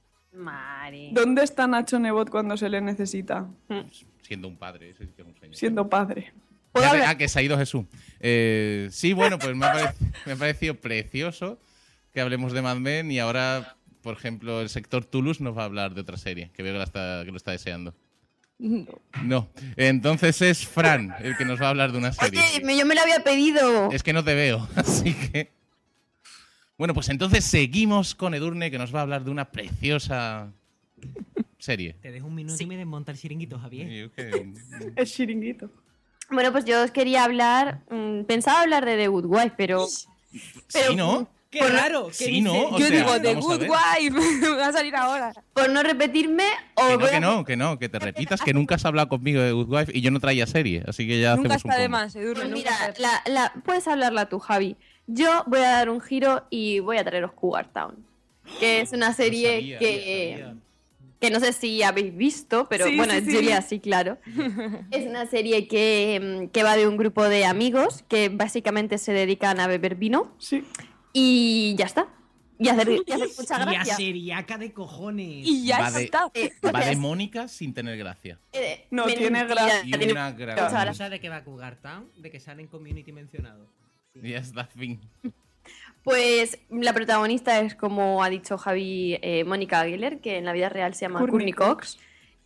Speaker 7: Mari.
Speaker 5: ¿Dónde está Nacho Nebot cuando se le necesita?
Speaker 2: Siendo un padre, ese sí que es un señor.
Speaker 5: Siendo padre.
Speaker 7: ¿Puedo
Speaker 2: Ya te-
Speaker 7: hablar?
Speaker 2: Ah, que se ha ido Jesús. Eh, sí, bueno, pues me ha, parec- me ha parecido precioso que hablemos de Mad Men y ahora, por ejemplo, el sector Toulouse nos va a hablar de otra serie, que veo que, la está, que lo está deseando. No. Entonces es Fran el que nos va a hablar de una serie.
Speaker 7: Oye, me- yo me lo había pedido.
Speaker 2: Es que no te veo, así que... Bueno, pues entonces seguimos con Edurne, que nos va a hablar de una preciosa serie.
Speaker 1: Te dejo un minuto y me desmonta el chiringuito, Javier.
Speaker 2: Y yo que-
Speaker 5: Es chiringuito.
Speaker 7: Bueno, pues yo os quería hablar. mm, pensaba hablar de The Good Wife, pero. pero
Speaker 2: Sí, ¿no?
Speaker 1: ¡Qué raro! ¿Qué
Speaker 2: Sí,
Speaker 1: dice?
Speaker 2: ¿no? O
Speaker 4: Yo
Speaker 2: sea,
Speaker 4: digo, The
Speaker 2: vamos a
Speaker 4: Good
Speaker 2: ver.
Speaker 4: Wife. Va a salir ahora.
Speaker 7: Por no repetirme, os
Speaker 2: Que no,
Speaker 7: voy
Speaker 2: que
Speaker 7: a-
Speaker 2: no, que no, que te repitas que nunca has hablado conmigo de Good Wife y yo no traía serie, así que ya
Speaker 4: Nunca
Speaker 2: hacemos un
Speaker 4: está de
Speaker 2: combo.
Speaker 4: más, Edurne.
Speaker 7: Pues
Speaker 4: nunca
Speaker 7: mira,
Speaker 4: está de-
Speaker 7: la, la- puedes hablarla tú, Javi. Yo voy a dar un giro y voy a traeros Cougar Town, que es una serie
Speaker 2: sabía,
Speaker 7: que,
Speaker 2: lo sabía.
Speaker 7: que no sé si habéis visto, pero
Speaker 5: Sí,
Speaker 7: bueno,
Speaker 5: sí,
Speaker 7: en
Speaker 5: sí.
Speaker 7: teoría sí, claro. Es una serie que, mm, que va de un grupo de amigos que básicamente se dedican a beber vino
Speaker 5: Sí.
Speaker 7: y ya está. Y hacer, y hacer mucha
Speaker 1: Tía
Speaker 7: gracia.
Speaker 1: seriaca de cojones.
Speaker 4: Y ya
Speaker 2: Va de-
Speaker 4: está.
Speaker 7: Eh, o
Speaker 2: Va
Speaker 7: sea,
Speaker 2: de Mónica sin tener gracia.
Speaker 7: eh,
Speaker 5: No,
Speaker 7: mentira,
Speaker 5: tiene gracia.
Speaker 2: Y
Speaker 7: tiene-
Speaker 2: una
Speaker 7: Mucha
Speaker 2: gracia.
Speaker 7: gracia.
Speaker 1: ¿Sabes de qué va Cougar Town? De que sale en Community mencionado.
Speaker 2: Y ya está, fin.
Speaker 7: Pues la protagonista es, como ha dicho Javi, eh, Mónica Geller, que en la vida real se llama
Speaker 5: Courtney
Speaker 7: Courtney Cox.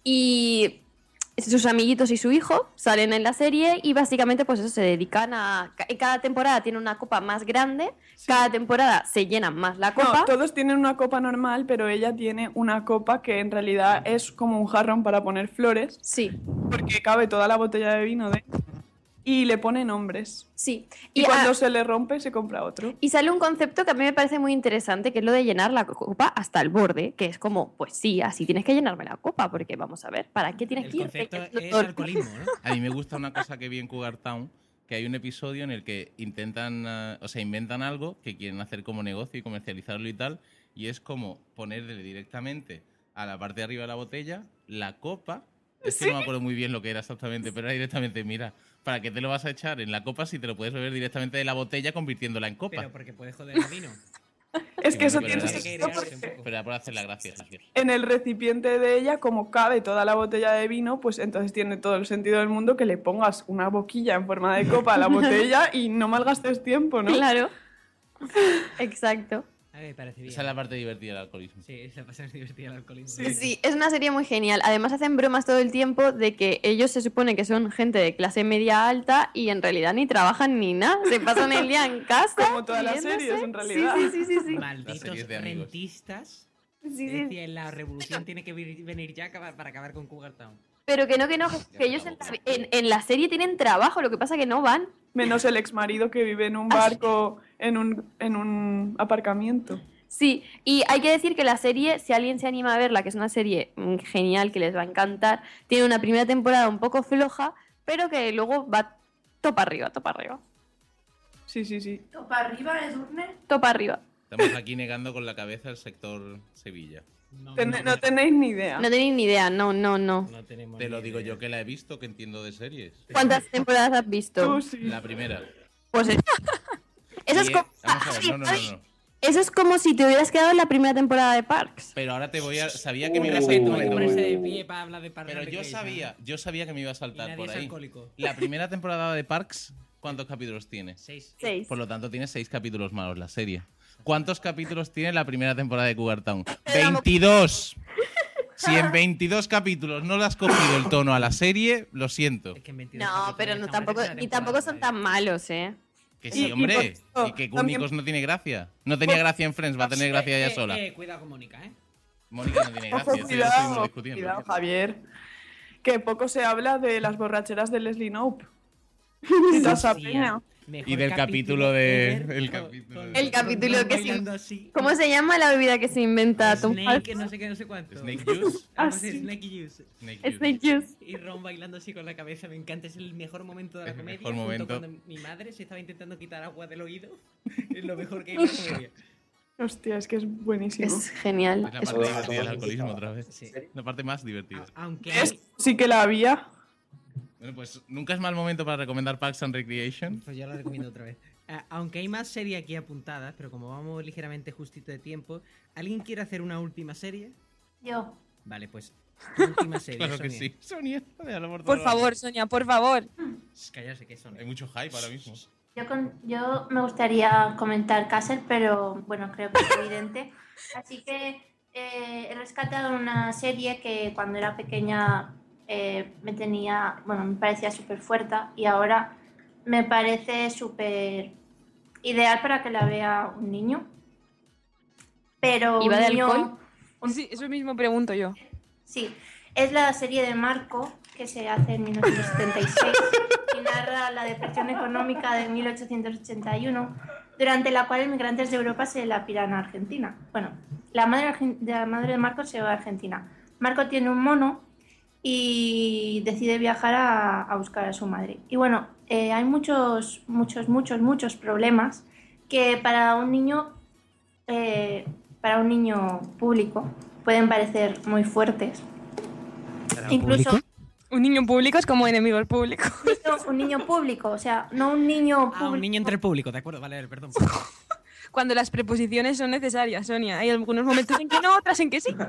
Speaker 7: Y sus amiguitos y su hijo salen en la serie y básicamente pues eso, se dedican a... ca- Cada temporada tiene una copa más grande, cada temporada se llena más la copa.
Speaker 5: No, todos tienen una copa normal, pero ella tiene una copa que en realidad es como un jarrón para poner flores,
Speaker 7: Sí,
Speaker 5: porque cabe toda la botella de vino de... Y le pone nombres.
Speaker 7: sí.
Speaker 5: Y,
Speaker 7: Y,
Speaker 5: cuando
Speaker 7: ah,
Speaker 5: se le rompe, se compra otro.
Speaker 7: y sale un concepto que a mí me parece muy interesante, que es lo de llenar la copa hasta el borde, que es como, pues sí, así tienes que llenarme la copa, porque vamos a ver, ¿para qué tienes
Speaker 1: El
Speaker 7: que ir
Speaker 1: concepto
Speaker 7: llenando
Speaker 1: es
Speaker 7: todo el-
Speaker 1: alcoholismo, ¿no?
Speaker 2: A mí me gusta una cosa que vi en Cougar Town, que hay un episodio en el que intentan, eh, o sea, inventan algo que quieren hacer como negocio y comercializarlo y tal, y es como ponerle directamente a la parte de arriba de la botella la copa. Es que no me acuerdo muy bien lo que era exactamente, pero era directamente, mira, ¿para qué te lo vas a echar en la copa si te lo puedes beber directamente de la botella convirtiéndola en copa?
Speaker 1: Pero porque puede joder el vino.
Speaker 5: Es que eso
Speaker 2: Pero
Speaker 5: tiene
Speaker 2: era-
Speaker 5: sentido
Speaker 1: crearse un
Speaker 5: porque
Speaker 1: poco.
Speaker 2: Pero era por hacer la gracia, Javier.
Speaker 5: en el recipiente de ella, como cabe toda la botella de vino, pues entonces tiene todo el sentido del mundo que le pongas una boquilla en forma de copa a la botella y no malgastes tiempo, ¿no?
Speaker 7: Claro. Exacto.
Speaker 1: A ver, me parece bien.
Speaker 2: Esa es la parte divertida del alcoholismo.
Speaker 1: Sí, esa pasa es divertida el alcoholismo.
Speaker 7: Sí, sí, es una serie muy genial. Además hacen bromas todo el tiempo de que ellos se supone que son gente de clase media alta y en realidad ni trabajan ni nada. Se pasan el día en casa.
Speaker 5: Como todas las
Speaker 7: riéndose.
Speaker 5: series, en realidad.
Speaker 7: Sí, sí, sí, sí, sí.
Speaker 2: Las
Speaker 1: Malditos
Speaker 2: series de amigos.
Speaker 1: rentistas.
Speaker 7: Sí, sí.
Speaker 1: Decía, la revolución tiene que vir- venir ya acaba- para acabar con Cougar Town.
Speaker 7: Pero que no, que no, que ellos en, en- en la serie tienen trabajo, lo que pasa que no van.
Speaker 5: Menos el exmarido que vive en un barco, en un, en un aparcamiento.
Speaker 7: Sí, y hay que decir que la serie, si alguien se anima a verla, que es una serie mm, genial, que les va a encantar, tiene una primera temporada un poco floja, pero que luego va topa arriba, topa arriba,
Speaker 5: Sí, sí, sí.
Speaker 3: ¿Topa arriba, Edurne?
Speaker 7: topa arriba.
Speaker 2: Estamos aquí negando con la cabeza el sector Sevilla.
Speaker 1: No,
Speaker 5: Ten-
Speaker 1: no,
Speaker 5: no tenéis ni idea.
Speaker 7: No tenéis ni idea, no, no, no.
Speaker 1: no tenemos
Speaker 2: Te
Speaker 1: ni
Speaker 2: lo digo
Speaker 1: idea.
Speaker 2: yo que la he visto, que entiendo de series.
Speaker 7: ¿Cuántas temporadas has visto?
Speaker 5: Tú sí.
Speaker 2: La primera.
Speaker 7: Pues es- eso es
Speaker 2: Y, eh,
Speaker 7: como...
Speaker 2: Vamos a ver, no, no, no, no.
Speaker 7: Eso es como si te hubieras quedado en la primera temporada de Parks.
Speaker 2: Pero ahora te voy a... Sabía que me ibas a...
Speaker 1: Hay que
Speaker 2: Momento,
Speaker 1: ponerse de
Speaker 2: momento.
Speaker 1: pie para hablar de Parks
Speaker 2: Pero
Speaker 1: and
Speaker 2: yo
Speaker 1: Recreation,
Speaker 2: sabía,
Speaker 1: ¿eh?
Speaker 2: yo sabía que me iba a saltar
Speaker 1: Y nadie
Speaker 2: por
Speaker 1: es
Speaker 2: ahí.
Speaker 1: alcohólico.
Speaker 2: La primera temporada de Parks, ¿cuántos capítulos tiene?
Speaker 1: Seis.
Speaker 7: Seis.
Speaker 2: Por lo tanto, tiene seis capítulos malos la serie. ¿Cuántos capítulos tiene la primera temporada de Cougar Town? ¡veintidós! Si en veintidós capítulos no le has cogido el tono a la serie, lo siento.
Speaker 7: No, pero no tampoco, ni tampoco son tan malos, ¿eh?
Speaker 2: Que sí,
Speaker 7: Y- y
Speaker 2: hombre.
Speaker 7: por
Speaker 2: Y,
Speaker 7: eso,
Speaker 2: que
Speaker 7: también-
Speaker 2: Únicos no tiene gracia. No tenía gracia en Friends, va a tener gracia ella
Speaker 1: Eh,
Speaker 2: sola.
Speaker 1: eh, cuidado con Mónica, ¿eh?
Speaker 2: Mónica no tiene
Speaker 5: Ojo,
Speaker 2: gracia, eso ya lo estuvimos
Speaker 5: cuidado,
Speaker 2: discutiendo.
Speaker 5: cuidado, Javier. Que poco se habla de las borracheras de Leslie Knope. Y toda esa peña.
Speaker 2: Y del capítulo de... El capítulo de-
Speaker 7: El capítulo que
Speaker 1: bailando
Speaker 7: sí.
Speaker 1: así.
Speaker 7: ¿Cómo se llama la bebida que se inventa Tom
Speaker 1: Snake,
Speaker 7: Hanks?
Speaker 1: no sé qué, no sé cuánto.
Speaker 2: Snake Juice.
Speaker 1: Algo
Speaker 7: Ah,
Speaker 1: así,
Speaker 7: sí.
Speaker 1: Snake Juice.
Speaker 2: Snake
Speaker 7: Snake Juice.
Speaker 1: Y Ron bailando así con la cabeza, me encanta, es el mejor momento de la
Speaker 2: Es el
Speaker 1: comedia.
Speaker 2: mejor
Speaker 1: junto
Speaker 2: momento.
Speaker 1: Cuando mi madre se estaba intentando quitar agua del oído. Es lo mejor que hay en la comedia.
Speaker 5: Hostia, es que es buenísimo.
Speaker 7: Es genial.
Speaker 2: Es la parte divertida del alcoholismo otra vez. La parte más divertida.
Speaker 1: Aunque
Speaker 5: ¿Ves? Sí que la había.
Speaker 2: Bueno, pues nunca es mal momento para recomendar Parks and Recreation.
Speaker 1: Pues ya lo recomiendo otra vez. Ah, aunque hay más series aquí apuntadas, pero como vamos ligeramente justito de tiempo, ¿alguien quiere hacer una última serie?
Speaker 3: Yo.
Speaker 1: Vale, pues última serie.
Speaker 2: Claro que
Speaker 1: Sonia.
Speaker 2: sí. Sonia, déjalo por
Speaker 4: Por
Speaker 2: todos
Speaker 4: favor,
Speaker 2: lados.
Speaker 4: Sonia, por favor.
Speaker 1: Shh, Callarse, que son.
Speaker 2: Hay mucho hype ahora mismo.
Speaker 3: Yo, con- yo me gustaría comentar Castle, pero bueno, creo que es evidente. Así que eh, he rescatado una serie que cuando era pequeña eh, me tenía, bueno, me parecía súper fuerte y ahora me parece súper ideal para que la vea un niño. Pero
Speaker 7: ¿Y va
Speaker 3: un
Speaker 7: de
Speaker 3: niño-
Speaker 7: alcohol?
Speaker 4: Sí, eso mismo pregunto yo.
Speaker 3: Sí, es la serie de Marco que se hace en mil novecientos setenta y seis y narra la depresión económica de mil ochocientos ochenta y uno, durante la cual inmigrantes de Europa se la piran a Argentina. Bueno, la madre, argen- de la madre de Marco se va a Argentina. Marco tiene un mono y decide viajar a, a buscar a su madre. Y bueno, eh, hay muchos, muchos, muchos, muchos problemas que para un niño, eh, para un niño público pueden parecer muy fuertes. Incluso
Speaker 4: Un niño público es como enemigos públicos.
Speaker 3: un niño público, o sea, no un niño
Speaker 1: Ah,
Speaker 3: público.
Speaker 1: un niño entre el público, de acuerdo, vale, vale, perdón.
Speaker 4: Cuando las preposiciones son necesarias, Sonia. Hay algunos momentos en que no, otras en que sí.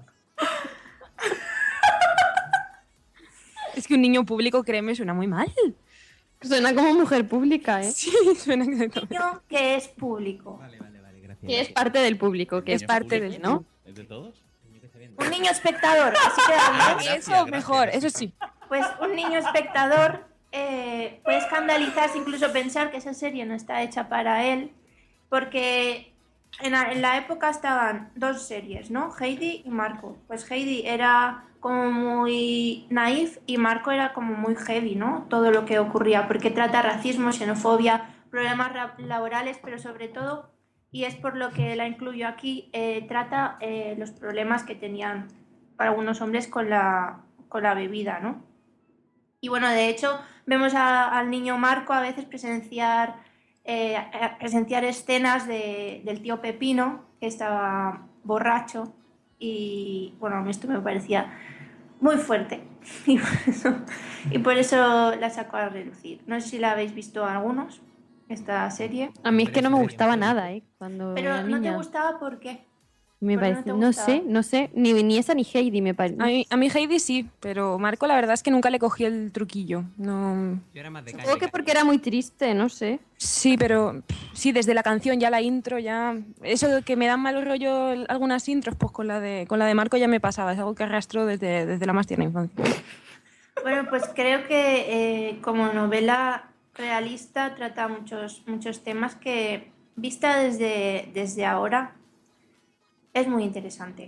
Speaker 4: Es que un niño público, créeme, suena muy mal.
Speaker 7: Suena como mujer pública, ¿eh?
Speaker 4: Sí, suena exactamente.
Speaker 3: Niño que es público.
Speaker 1: Vale, vale, vale, gracias.
Speaker 7: Que es parte del público, que es
Speaker 2: Niño
Speaker 7: parte
Speaker 2: público.
Speaker 7: del, ¿no?
Speaker 2: ¿Es de todos?
Speaker 3: Un niño espectador, así que
Speaker 2: gracias,
Speaker 4: Eso
Speaker 2: gracias.
Speaker 4: mejor, eso sí.
Speaker 3: pues un niño espectador eh, puede escandalizarse, incluso pensar que esa serie no está hecha para él, porque en la, en la época estaban dos series, ¿no? Heidi y Marco. Pues Heidi era como muy naif y Marco era como muy heavy, ¿no? Todo lo que ocurría, porque trata racismo, xenofobia, problemas ra- laborales, pero sobre todo, y es por lo que la incluyo aquí, eh, trata eh, los problemas que tenían algunos hombres con la, con la bebida, ¿no? Y bueno, de hecho, vemos a- al niño Marco a veces presenciar, eh, a- presenciar escenas de- del tío Pepino, que estaba borracho, y bueno, a mí esto me parecía muy fuerte, y por eso, y por eso la saco a relucir. No sé si la habéis visto algunos, esta serie.
Speaker 7: A mí es que no me gustaba nada, ¿eh? Cuando
Speaker 3: Pero
Speaker 7: era
Speaker 3: ¿no te
Speaker 7: niña.
Speaker 3: gustaba por qué?
Speaker 7: Me
Speaker 3: ¿Por qué no
Speaker 7: parece,
Speaker 3: te
Speaker 7: no,
Speaker 3: gustaba?
Speaker 7: sé, no sé, ni, ni esa ni Heidi me parece.
Speaker 4: A mí, a mí Heidi sí, pero Marco la verdad es que nunca le cogí el truquillo. No.
Speaker 1: Yo era más de
Speaker 7: Supongo que porque era muy triste, no sé.
Speaker 4: Sí, pero pff, sí, desde la canción ya la intro, ya. Eso de que me dan mal rollo el- algunas intros, pues con la de con la de Marco ya me pasaba. Es algo que arrastro desde, desde la más tierna infancia.
Speaker 3: Bueno, pues creo que eh, como novela realista trata muchos, muchos temas que, vista desde, desde ahora, es muy interesante.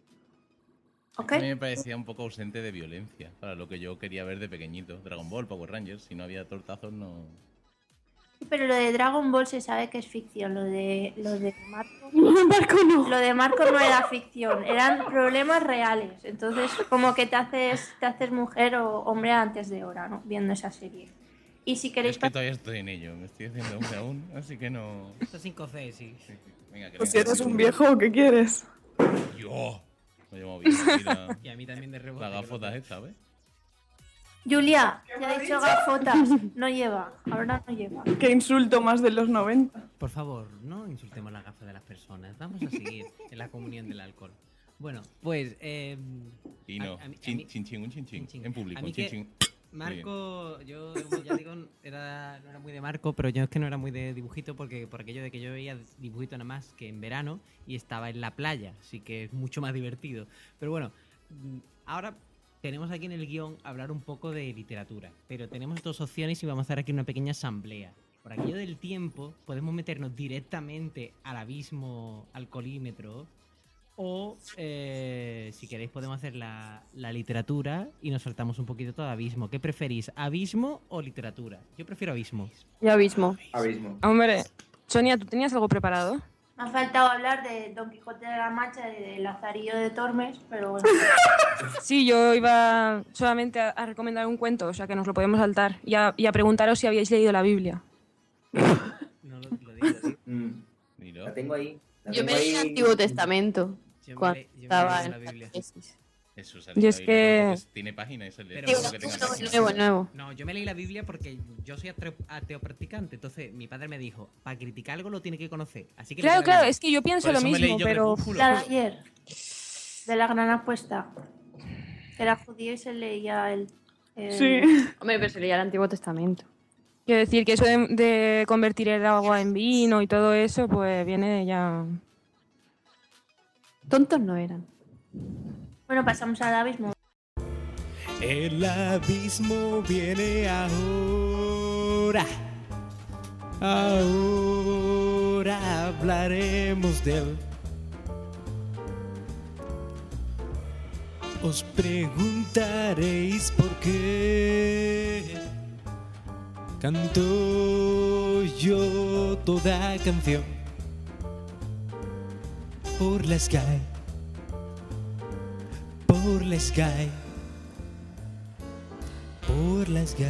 Speaker 3: ¿Ok?
Speaker 2: A mí me parecía un poco ausente de violencia para lo que yo quería ver de pequeñito. Dragon Ball, Power Rangers, si no había tortazos no...
Speaker 3: Pero lo de Dragon Ball se sabe que es ficción, lo de, lo de Marco...
Speaker 7: Marco no.
Speaker 3: Lo de Marco no era ficción, eran problemas reales. Entonces, como que te haces, te haces mujer o hombre antes de hora, ¿no? Viendo esa serie. Y si queréis...
Speaker 2: Es que todavía estoy en ello, me estoy haciendo hombre aún, así que no...
Speaker 1: Esto es cinco C, sí.
Speaker 2: Sí, sí. Venga, que
Speaker 5: Pues
Speaker 2: venga.
Speaker 5: si eres un viejo, ¿qué quieres?
Speaker 2: Yo. Me llamo bien, aquí la,
Speaker 1: Y a mí también de rebote.
Speaker 2: la
Speaker 1: que lo
Speaker 2: gafota
Speaker 1: veo.
Speaker 2: esta, ¿ves?
Speaker 3: Julia, te ha dicho gafotas. No lleva, ahora no lleva.
Speaker 5: Qué insulto más de los noventa.
Speaker 1: Por favor, no insultemos las gafas de las personas. Vamos a seguir en la comunión del alcohol. Bueno, pues... Eh,
Speaker 2: y no,
Speaker 1: a- a mí- a
Speaker 2: chin,
Speaker 1: mí-
Speaker 2: chin, chin, un chin, chin,
Speaker 1: chin.
Speaker 2: en público,
Speaker 1: A mí
Speaker 2: un chin,
Speaker 1: que
Speaker 2: chin.
Speaker 1: Marco, yo como ya digo, era, no era muy de Marco, pero yo es que no era muy de dibujito porque por aquello de que yo veía dibujito nada más que en verano y estaba en la playa, así que es mucho más divertido. Pero bueno, mm, ahora tenemos aquí en el guión hablar un poco de literatura, pero tenemos dos opciones y vamos a hacer aquí una pequeña asamblea. Por aquello del tiempo, podemos meternos directamente al abismo alcoholímetro. O, eh, si queréis, podemos hacer la, la literatura y nos saltamos un poquito todo abismo. ¿Qué preferís, abismo o literatura? Yo prefiero abismo.
Speaker 7: Yo abismo.
Speaker 6: Abismo.
Speaker 4: Hombre, Sonia, ¿tú tenías algo preparado?
Speaker 3: Me ha faltado hablar de Don Quijote de la Mancha y de Lazarillo de Tormes, pero bueno.
Speaker 4: Sí, yo iba solamente a, a recomendar un cuento, o sea que nos lo podemos saltar. Y a, y a preguntaros si habíais leído la Biblia.
Speaker 1: No lo, lo digo, ¿sí?
Speaker 6: Mm.
Speaker 2: Mira.
Speaker 6: La tengo ahí. La
Speaker 7: Yo
Speaker 6: tengo
Speaker 7: me leí el
Speaker 6: ahí.
Speaker 7: Antiguo Testamento
Speaker 1: Yo me
Speaker 7: cuando
Speaker 1: le- yo me
Speaker 7: estaba
Speaker 1: leí
Speaker 7: en
Speaker 1: la
Speaker 7: la
Speaker 1: Biblia.
Speaker 7: tesis.
Speaker 2: Eso,
Speaker 4: Y es que-
Speaker 2: tiene páginas, el
Speaker 1: Pero-
Speaker 2: libro
Speaker 1: Pero-
Speaker 2: que tenga
Speaker 7: Nuevo,
Speaker 2: páginas.
Speaker 7: nuevo, nuevo.
Speaker 1: No, yo me leí la Biblia porque yo soy ateo, ateo practicante. Entonces, mi padre me dijo, para criticar algo lo tiene que conocer. Así que
Speaker 4: Claro,
Speaker 1: me
Speaker 4: claro,
Speaker 1: leí.
Speaker 4: es que yo pienso
Speaker 2: Por
Speaker 4: lo
Speaker 2: eso me leí
Speaker 4: mismo,
Speaker 2: yo
Speaker 4: pero...
Speaker 2: Crepúsculo.
Speaker 3: La de ayer, de la gran apuesta. Era judío y se leía el... el-
Speaker 5: Sí.
Speaker 7: Hombre, pero se leía el Antiguo Testamento.
Speaker 4: Quiero decir que eso de, de convertir el agua en vino y todo eso, pues viene de ya...
Speaker 7: Tontos no eran.
Speaker 3: Bueno, pasamos al abismo.
Speaker 10: El abismo viene ahora. Ahora hablaremos de él. Os preguntaréis por qué canto yo toda canción por la sky, por la sky, por la sky.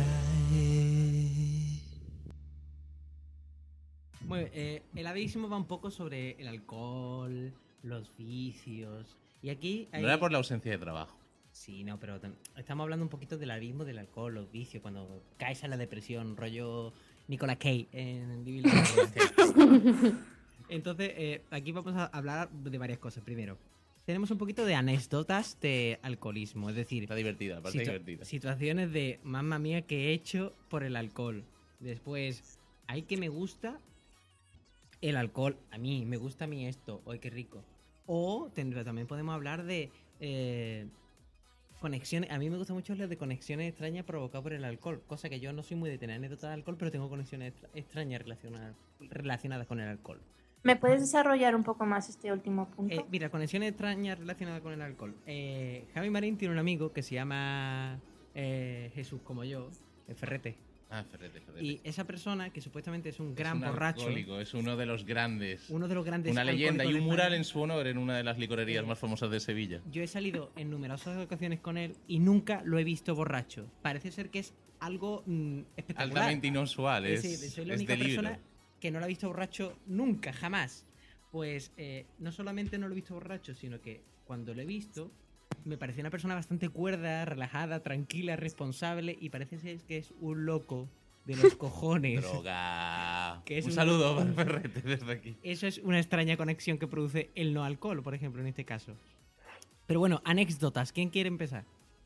Speaker 1: Bueno, eh, el abismo va un poco sobre el alcohol, los vicios. Y aquí hay...
Speaker 2: No era por la ausencia de trabajo.
Speaker 1: Sí, no, pero tam- estamos hablando un poquito del abismo del alcohol, los vicios, cuando caes en la depresión, rollo Nicolas Cage en Living La Vida. Entonces, eh, aquí vamos a hablar de varias cosas. Primero, tenemos un poquito de anécdotas de alcoholismo, es decir,
Speaker 2: Está divertida, aparte
Speaker 1: situa-
Speaker 2: divertida.
Speaker 1: situaciones de mamma mía que he hecho por el alcohol. Después, hay que me gusta el alcohol, a mí, me gusta a mí esto, hoy qué rico. O tendrá- también podemos hablar de eh, conexiones, a mí me gusta mucho hablar de conexiones extrañas provocadas por el alcohol, cosa que yo no soy muy de tener anécdotas de alcohol, pero tengo conexiones extra- extrañas relacionadas, relacionadas con el alcohol.
Speaker 3: ¿Me puedes desarrollar un poco más este último punto?
Speaker 1: Eh, mira, conexiones extrañas relacionadas con el alcohol. Eh, Javi Marín tiene un amigo que se llama eh, Jesús como yo, el Ferrete.
Speaker 2: Ah, Ferrete, Ferrete.
Speaker 1: Y esa persona, que supuestamente es un
Speaker 2: Es
Speaker 1: gran
Speaker 2: un
Speaker 1: borracho,
Speaker 2: alcohólico, es uno de los grandes.
Speaker 1: uno de los grandes
Speaker 2: Una leyenda y
Speaker 1: alcohólicos
Speaker 2: un
Speaker 1: de
Speaker 2: mural
Speaker 1: España.
Speaker 2: en su honor en una de las licorerías
Speaker 1: Eh,
Speaker 2: más famosas de Sevilla.
Speaker 1: Yo he salido en numerosas ocasiones con él y nunca lo he visto borracho. Parece ser que es algo mm, espectacular.
Speaker 2: Altamente inusual, es,
Speaker 1: Sí, sí, soy la
Speaker 2: es
Speaker 1: única
Speaker 2: de libro.
Speaker 1: persona que no lo ha visto borracho nunca, jamás. Pues eh, no solamente no lo he visto borracho, sino que cuando lo he visto me parecía una persona bastante cuerda, relajada, tranquila, responsable y parece ser que es un loco de los cojones.
Speaker 2: Droga.
Speaker 1: Que es
Speaker 2: un
Speaker 1: un-
Speaker 2: saludo para Ferrete desde aquí.
Speaker 1: Eso es una extraña conexión que produce el no alcohol, por ejemplo, en este caso. Pero bueno, anécdotas. ¿Quién quiere empezar?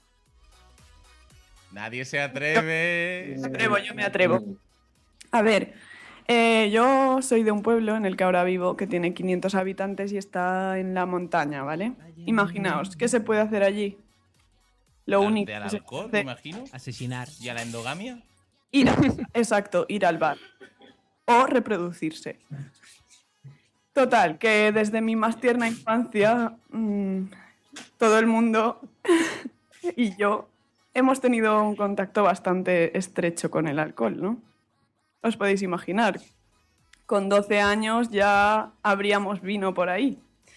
Speaker 2: Nadie se atreve.
Speaker 5: Me atrevo, yo me atrevo. A ver, eh, yo soy de un pueblo en el que ahora vivo que tiene quinientos habitantes y está en la montaña, ¿vale? Imaginaos, ¿qué se puede hacer allí? Lo
Speaker 2: Al-
Speaker 5: único
Speaker 2: de al
Speaker 5: que se
Speaker 2: alcohol, me
Speaker 5: puede
Speaker 2: imagino.
Speaker 1: Asesinar.
Speaker 2: ¿Y a la endogamia?
Speaker 5: ir, exacto, ir al bar o reproducirse. Total, que desde mi más tierna infancia mm, todo el mundo y yo hemos tenido un contacto bastante estrecho con el alcohol, ¿no? Os podéis imaginar, con doce años ya habríamos vino por ahí.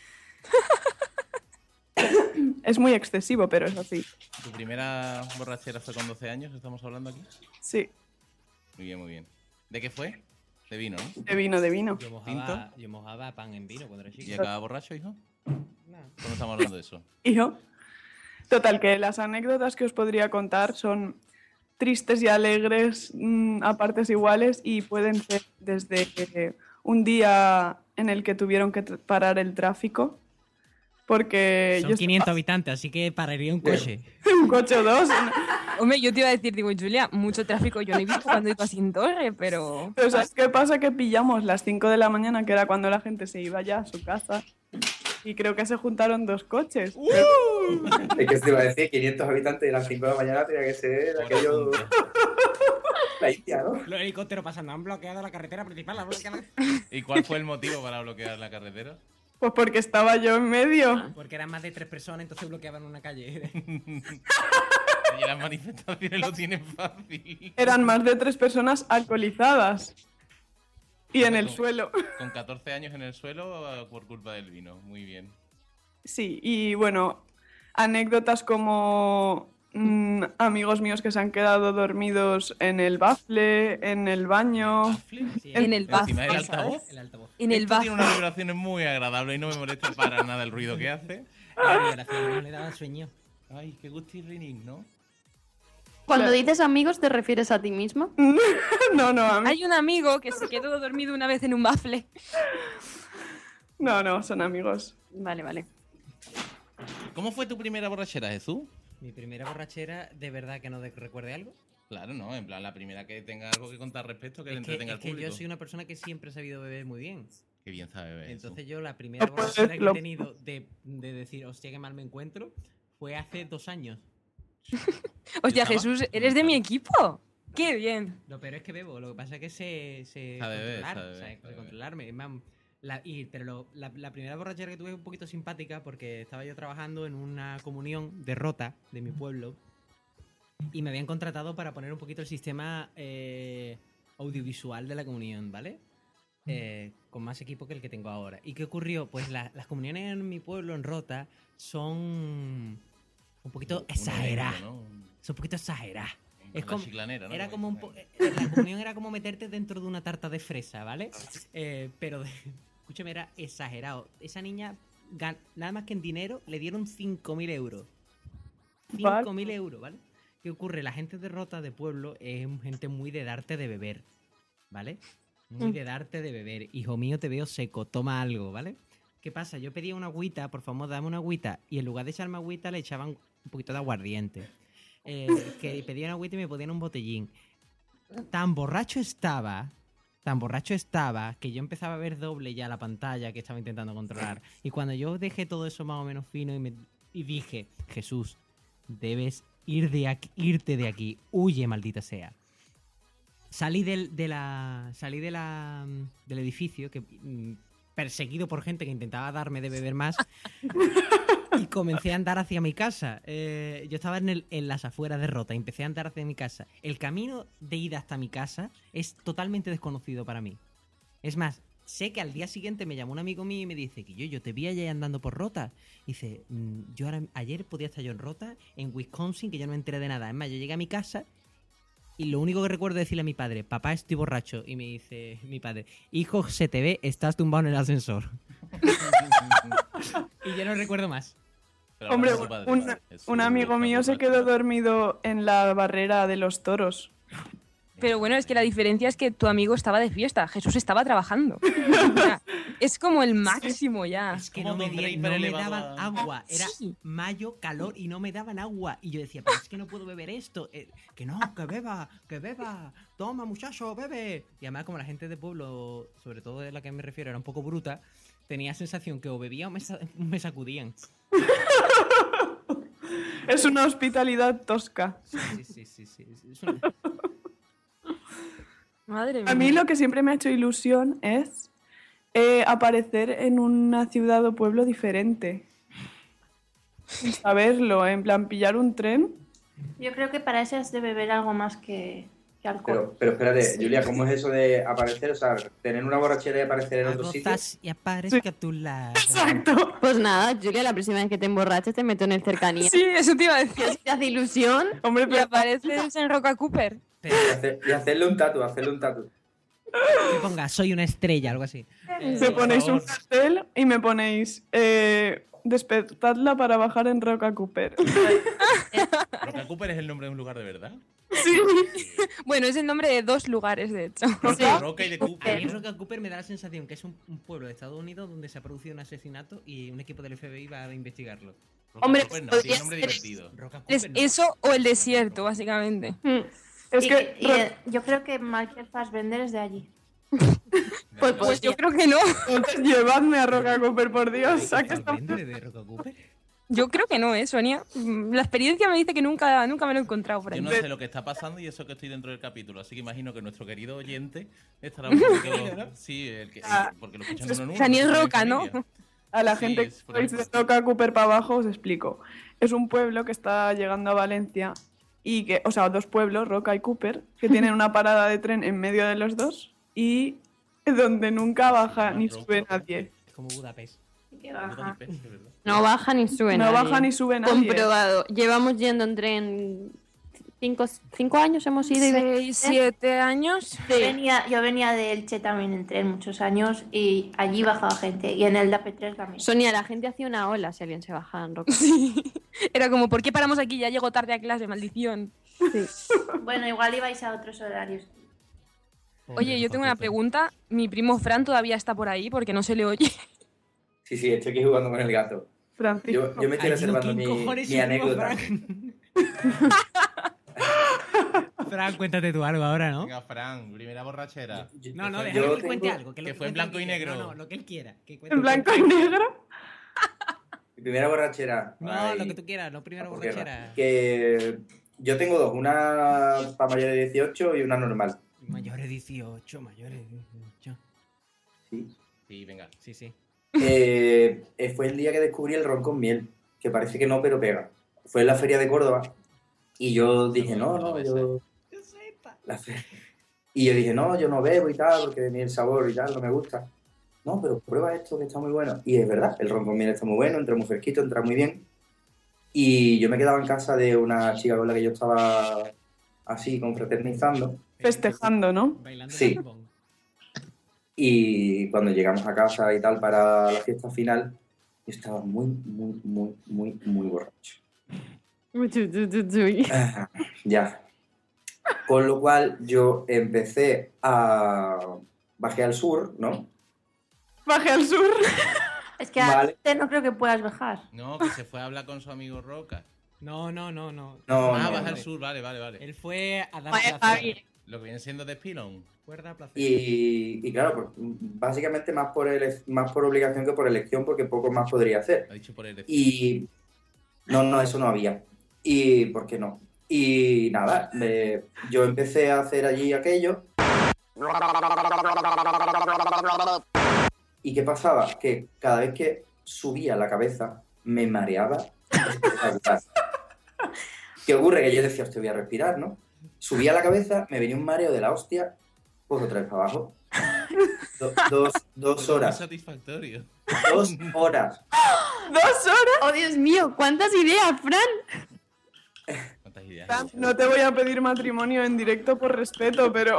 Speaker 5: Es muy excesivo, pero es así.
Speaker 2: ¿Tu primera borrachera fue con doce años? ¿Estamos hablando aquí?
Speaker 5: Sí,
Speaker 2: Muy bien, muy bien. ¿De qué fue? De vino, ¿no?
Speaker 5: de vino, de vino.
Speaker 1: Yo
Speaker 2: ¿Tinto?
Speaker 1: mojaba, yo mojaba pan en vino cuando era chico.
Speaker 2: ¿Y acaba borracho, hijo?
Speaker 1: No.
Speaker 2: ¿Cómo estamos hablando de eso?
Speaker 5: Y yo, total, que las anécdotas que os podría contar son tristes y alegres mm, a partes iguales y pueden ser desde eh, un día en el que tuvieron que tr- parar el tráfico porque
Speaker 1: Son
Speaker 5: yo
Speaker 1: quinientos habitantes, así que pararía un coche.
Speaker 5: un coche o dos.
Speaker 4: Hombre, yo te iba a decir, digo, Julia, mucho tráfico yo no he visto cuando iba sin torre, pero...
Speaker 5: Pero ¿sabes qué pasa? Que pillamos las cinco de la mañana, que era cuando la gente se iba ya a su casa. Y creo que se juntaron dos coches.
Speaker 6: Es que te iba a decir, quinientos habitantes y a las cinco de la mañana tenía que ser aquello... La India, ¿no?
Speaker 1: Los helicópteros pasando, han bloqueado la carretera principal. Han bloqueado...
Speaker 2: ¿Y cuál fue el motivo para bloquear la carretera?
Speaker 5: Pues porque estaba yo en medio.
Speaker 1: Porque eran más de tres personas, entonces bloqueaban una calle.
Speaker 2: Y las manifestaciones lo tienen fácil.
Speaker 5: Eran más de tres personas alcoholizadas. Y en el
Speaker 2: Con-
Speaker 5: suelo.
Speaker 2: Con catorce años en el suelo eh, por culpa del vino. Muy bien.
Speaker 5: Sí, y bueno, anécdotas como mm, amigos míos que se han quedado dormidos en el bafle, en el baño.
Speaker 1: Sí,
Speaker 4: En el bafle,
Speaker 2: Encima del
Speaker 4: ¿sabes?
Speaker 2: altavoz.
Speaker 1: El altavoz.
Speaker 4: En el
Speaker 2: Esto
Speaker 4: bafle.
Speaker 2: tiene unas vibraciones muy agradables y no me molesta para nada el ruido que hace.
Speaker 1: La vibración no le daba sueño.
Speaker 2: Ay, qué gustirrinín, ¿no?
Speaker 7: Cuando dices amigos, ¿te refieres a ti mismo?
Speaker 5: No, no, a mí.
Speaker 4: Hay un amigo que se quedó dormido una vez en un bafle.
Speaker 5: No, no, son amigos.
Speaker 7: Vale, vale.
Speaker 2: ¿Cómo fue tu primera borrachera, Jesús?
Speaker 1: Mi primera borrachera, ¿de verdad que no de- recuerde algo?
Speaker 2: Claro, no, en plan, la primera que tenga algo que contar respecto, que le
Speaker 1: Es que,
Speaker 2: entretenga
Speaker 1: es
Speaker 2: al
Speaker 1: que
Speaker 2: público.
Speaker 1: yo soy una persona que siempre he sabido beber muy bien.
Speaker 2: Qué bien sabe beber.
Speaker 1: Entonces yo la primera
Speaker 5: Pues,
Speaker 1: borrachera que he
Speaker 5: lo-
Speaker 1: tenido de, de decir, hostia, qué mal me encuentro, fue hace dos años.
Speaker 4: Hostia,
Speaker 2: estaba-
Speaker 4: Jesús, ¿eres de mi equipo? ¡Qué bien!
Speaker 1: Lo peor es que bebo, lo que pasa es que sé, sé
Speaker 2: Sabe beber,
Speaker 1: controlar,
Speaker 2: sabe beber,
Speaker 1: o sea,
Speaker 2: sabe
Speaker 1: sé
Speaker 2: beber.
Speaker 1: controlarme. Es más, la- y, pero lo- la, la primera borrachera que tuve fue un poquito simpática porque estaba yo trabajando en una comunión de Rota, de mi pueblo, y me habían contratado para poner un poquito el sistema eh, audiovisual de la comunión, ¿vale? Eh, con más equipo que el que tengo ahora. ¿Y qué ocurrió? Pues la- las comuniones en mi pueblo, en Rota, son un poquito
Speaker 2: Un
Speaker 1: exageradas.
Speaker 2: elenco, ¿no?
Speaker 1: Son un poquito exageradas.
Speaker 2: La
Speaker 1: Es como,
Speaker 2: chiclanera, ¿no?
Speaker 1: era
Speaker 2: Como
Speaker 1: como un
Speaker 2: dicen
Speaker 1: po- eh, la comunión era como meterte dentro de una tarta de fresa, ¿vale? Eh, pero, de- escúchame, era exagerado. Esa niña, gan- nada más que en dinero, le dieron cinco mil euros. cinco mil euros, ¿vale? ¿Qué ocurre? La gente de Rota de pueblo es gente muy de darte de beber, ¿vale? Muy de darte de beber. Hijo mío, te veo seco, toma algo, ¿vale? ¿Qué pasa? Yo pedía una agüita, por favor, dame una agüita, y en lugar de echarme agüita le echaban un poquito de aguardiente. Eh, que pedía una agüita y me ponían un botellín. Tan borracho estaba, tan borracho estaba, que yo empezaba a ver doble ya la pantalla que estaba intentando controlar. Y cuando yo dejé todo eso más o menos fino y, me, y dije, Jesús, debes ir de aquí, irte de aquí, huye, maldita sea. Salí del, de la, salí de la, del edificio, que mm, perseguido por gente que intentaba darme de beber más, y comencé a andar hacia mi casa. Eh, yo estaba en, el, en las afueras de Rota y empecé a andar hacia mi casa. El camino de ida hasta mi casa es totalmente desconocido para mí. Es más, sé que al día siguiente me llamó un amigo mío y me dice que yo, yo te vi ayer andando por Rota. Y dice, "Mm, yo ahora, ayer podía estar yo en Rota, en Wisconsin, que yo no me enteré de nada. Es más, yo llegué a mi casa y lo único que recuerdo es decirle a mi padre, papá, estoy borracho. Y me dice mi padre, hijo, se te ve, estás tumbado en el ascensor. Y yo no recuerdo más.
Speaker 2: Pero
Speaker 5: Hombre,
Speaker 2: hablando de tu
Speaker 5: un,
Speaker 2: padre, es
Speaker 5: un
Speaker 2: su-
Speaker 5: amigo mío se quedó dormido en la barrera de los toros.
Speaker 4: Pero bueno, es que la diferencia es que tu amigo estaba de fiesta, Jesús estaba trabajando. O sea, es como el máximo ya.
Speaker 1: Es que
Speaker 2: Como
Speaker 1: no me,
Speaker 2: Don
Speaker 1: di-
Speaker 2: Draper
Speaker 1: no me
Speaker 2: elevado
Speaker 1: daban
Speaker 2: a-
Speaker 1: agua. Era
Speaker 4: Sí.
Speaker 1: mayo, calor y no me daban agua. Y yo decía, pero es que no puedo beber esto. Eh, que no, que beba, que beba. Toma, muchacho, bebe. Y además, como la gente de pueblo, sobre todo de la que me refiero, era un poco bruta, tenía sensación que o bebía o me, sa- me sacudían.
Speaker 5: Es una hospitalidad tosca.
Speaker 1: Sí, sí, sí, sí. sí. Es una-
Speaker 4: Madre mía.
Speaker 5: A mí lo que siempre me ha hecho ilusión es eh, aparecer en una ciudad o pueblo diferente. Sin saberlo, en plan pillar un tren.
Speaker 3: Yo creo que para eso has de beber algo más que, que alcohol.
Speaker 6: Pero, pero espérate, Julia, ¿cómo es eso de aparecer? O sea, tener una borrachera y aparecer en otro sitio.
Speaker 1: Agozas y aparezca a tu lado.
Speaker 5: Exacto.
Speaker 7: Pues nada, Julia, la próxima vez que te emborraches te meto en el cercanía.
Speaker 4: Sí, eso te iba a decir.
Speaker 7: Si te hace ilusión.
Speaker 5: Hombre,
Speaker 4: Y
Speaker 5: pero
Speaker 4: apareces en Roca Cooper.
Speaker 6: Y, hacer- y hacerle un tatu, hacerle un tatu.
Speaker 1: Que ponga, soy una estrella, algo así. Eh,
Speaker 5: me ponéis un
Speaker 2: favor.
Speaker 5: cartel y me ponéis eh, despertadla para bajar en Roca Cooper.
Speaker 2: ¿Roca Cooper es el nombre de un lugar de verdad?
Speaker 4: Sí. Bueno, es el nombre de dos lugares, de hecho.
Speaker 2: De Roca y de
Speaker 1: A
Speaker 2: Cooper.
Speaker 1: mí Roca Cooper me da la sensación que es un, un pueblo de Estados Unidos donde se ha producido un asesinato y un equipo del F B I va a investigarlo.
Speaker 2: Roca
Speaker 4: Hombre,
Speaker 2: Cooper no,
Speaker 4: podría
Speaker 2: tiene nombre
Speaker 4: ser-
Speaker 2: divertido.
Speaker 1: Roca Cooper
Speaker 4: Es
Speaker 1: no.
Speaker 4: eso o el desierto, básicamente.
Speaker 5: Es
Speaker 3: Y-
Speaker 5: que
Speaker 3: y, eh, yo creo que Michael Fassbender es de allí.
Speaker 4: Pues, pues yo creo que no.
Speaker 5: entonces llevadme a Roca Cooper, por Dios. ¿A qué estamos?
Speaker 1: ¿Fassbender de Roca Cooper?
Speaker 4: Yo creo que no, ¿eh, Sonia? Mm, La experiencia me dice que nunca, nunca me lo he encontrado por ahí.
Speaker 2: Yo no sé lo que está pasando y eso que estoy dentro del capítulo, así que imagino que nuestro querido oyente estará un poquito... Sí, el que,
Speaker 5: Ah.
Speaker 2: porque lo escuchan uno en uno.
Speaker 4: Daniel
Speaker 2: no tienen
Speaker 4: Roca, ¿no?
Speaker 2: familia.
Speaker 5: A la
Speaker 2: Sí,
Speaker 5: gente
Speaker 2: es por
Speaker 5: que veis de
Speaker 2: ejemplo.
Speaker 5: Roca Cooper para abajo os explico. Es un pueblo que está llegando a Valencia y que, o sea, dos pueblos, Roca y Cooper, que tienen una parada de tren en medio de los dos y donde nunca baja ni sube nadie.
Speaker 1: Es como Budapest.
Speaker 3: Que baja.
Speaker 2: Budapest, de verdad.
Speaker 7: No baja ni sube
Speaker 5: No
Speaker 7: nadie.
Speaker 5: baja ni sube nadie.
Speaker 7: Comprobado. Llevamos yendo en tren cinco, cinco años hemos ido y
Speaker 4: Seis, siete años.
Speaker 3: Yo venía, yo venía de Elche también en tren muchos años y allí bajaba gente. Y en el D A P tres también.
Speaker 7: Sonia, la gente hacía una ola si alguien se bajaba en Roca.
Speaker 4: Sí. Era como, ¿por qué paramos aquí? Ya llego tarde a clase, maldición.
Speaker 3: Bueno, igual ibais a otros horarios.
Speaker 4: Oye, yo tengo una pregunta. Mi primo Fran todavía está por ahí porque no se le oye.
Speaker 6: Sí, sí, estoy aquí jugando con el gato.
Speaker 5: Francisco.
Speaker 6: Yo, yo me estoy
Speaker 1: Ay,
Speaker 6: reservando
Speaker 1: ¿quién
Speaker 6: mi,
Speaker 1: cojones
Speaker 6: mi
Speaker 1: es
Speaker 6: anécdota.
Speaker 1: Fran, cuéntate tú algo ahora, ¿no?
Speaker 2: Venga, Fran, primera borrachera.
Speaker 1: No, no,
Speaker 6: Yo
Speaker 1: déjame que él
Speaker 6: tengo-
Speaker 1: cuente algo. Que, lo
Speaker 2: que fue en
Speaker 1: cuente
Speaker 2: blanco y
Speaker 1: él quiera.
Speaker 2: negro.
Speaker 1: No, no, lo que él quiera. Que cuente
Speaker 5: ¿En
Speaker 1: él.
Speaker 5: blanco y negro?
Speaker 6: Mi primera borrachera.
Speaker 1: No,
Speaker 6: Ay,
Speaker 1: lo que tú quieras, no primero
Speaker 6: por guerra.
Speaker 1: borrachera.
Speaker 6: Que yo tengo dos, una para mayores de dieciocho y una normal.
Speaker 1: Mayores dieciocho, mayores dieciocho.
Speaker 6: Sí.
Speaker 2: Sí, venga.
Speaker 1: Sí, sí.
Speaker 6: Eh, eh, fue el día que descubrí el ron con miel, que parece que no, pero pega. Fue en la feria de Córdoba y yo dije, no, no, yo... La fe- Y yo dije, no, yo no bebo y tal, porque ni el sabor y tal no me gusta. No, pero prueba esto que está muy bueno. Y es verdad, el ron con miel está muy bueno, entra muy fresquito, entra muy bien. Y yo me quedaba en casa de una chica con la que yo estaba así, confraternizando.
Speaker 5: Festejando, ¿no?
Speaker 1: Bailando
Speaker 6: Sí.
Speaker 1: el bong.
Speaker 6: Y cuando llegamos a casa y tal para la fiesta final, yo estaba muy, muy, muy, muy, muy borracho. Ah, ya. Con lo cual yo empecé a... Bajé al sur, ¿no?
Speaker 5: Bajé al sur.
Speaker 3: Es que
Speaker 6: Vale.
Speaker 3: a no creo que puedas bajar.
Speaker 2: No, que se fue a hablar con su amigo Roca.
Speaker 1: No, no, no, no.
Speaker 6: No,
Speaker 2: ah,
Speaker 6: no,
Speaker 2: baja
Speaker 6: no.
Speaker 2: al sur, vale, vale, vale.
Speaker 1: Él fue a dar
Speaker 7: Vaya,
Speaker 1: placer.
Speaker 7: Javi.
Speaker 2: Lo que viene siendo de Spilon.
Speaker 1: Cuerda, placer.
Speaker 6: Y, y claro, por- básicamente más por, ele- más por obligación que por elección, porque poco más podría hacer.
Speaker 2: Ha dicho por el
Speaker 6: Y no, no, eso no había. Y ¿por qué no? Y nada, me- yo empecé a hacer allí aquello. ¿Y qué pasaba? Que cada vez que subía la cabeza me mareaba espectacular. ¿Qué ocurre? Que yo decía, hostia, voy a respirar, ¿no? Subía la cabeza, me venía un mareo de la hostia, pues otra vez para abajo. Do- dos, dos
Speaker 2: Muy
Speaker 6: horas.
Speaker 2: satisfactorio.
Speaker 6: Dos horas.
Speaker 5: ¿Dos horas?
Speaker 7: Oh, Dios mío, ¿cuántas ideas, Fran?
Speaker 2: ¿Cuántas ideas?
Speaker 5: Fran, no te voy a pedir matrimonio en directo por respeto, pero...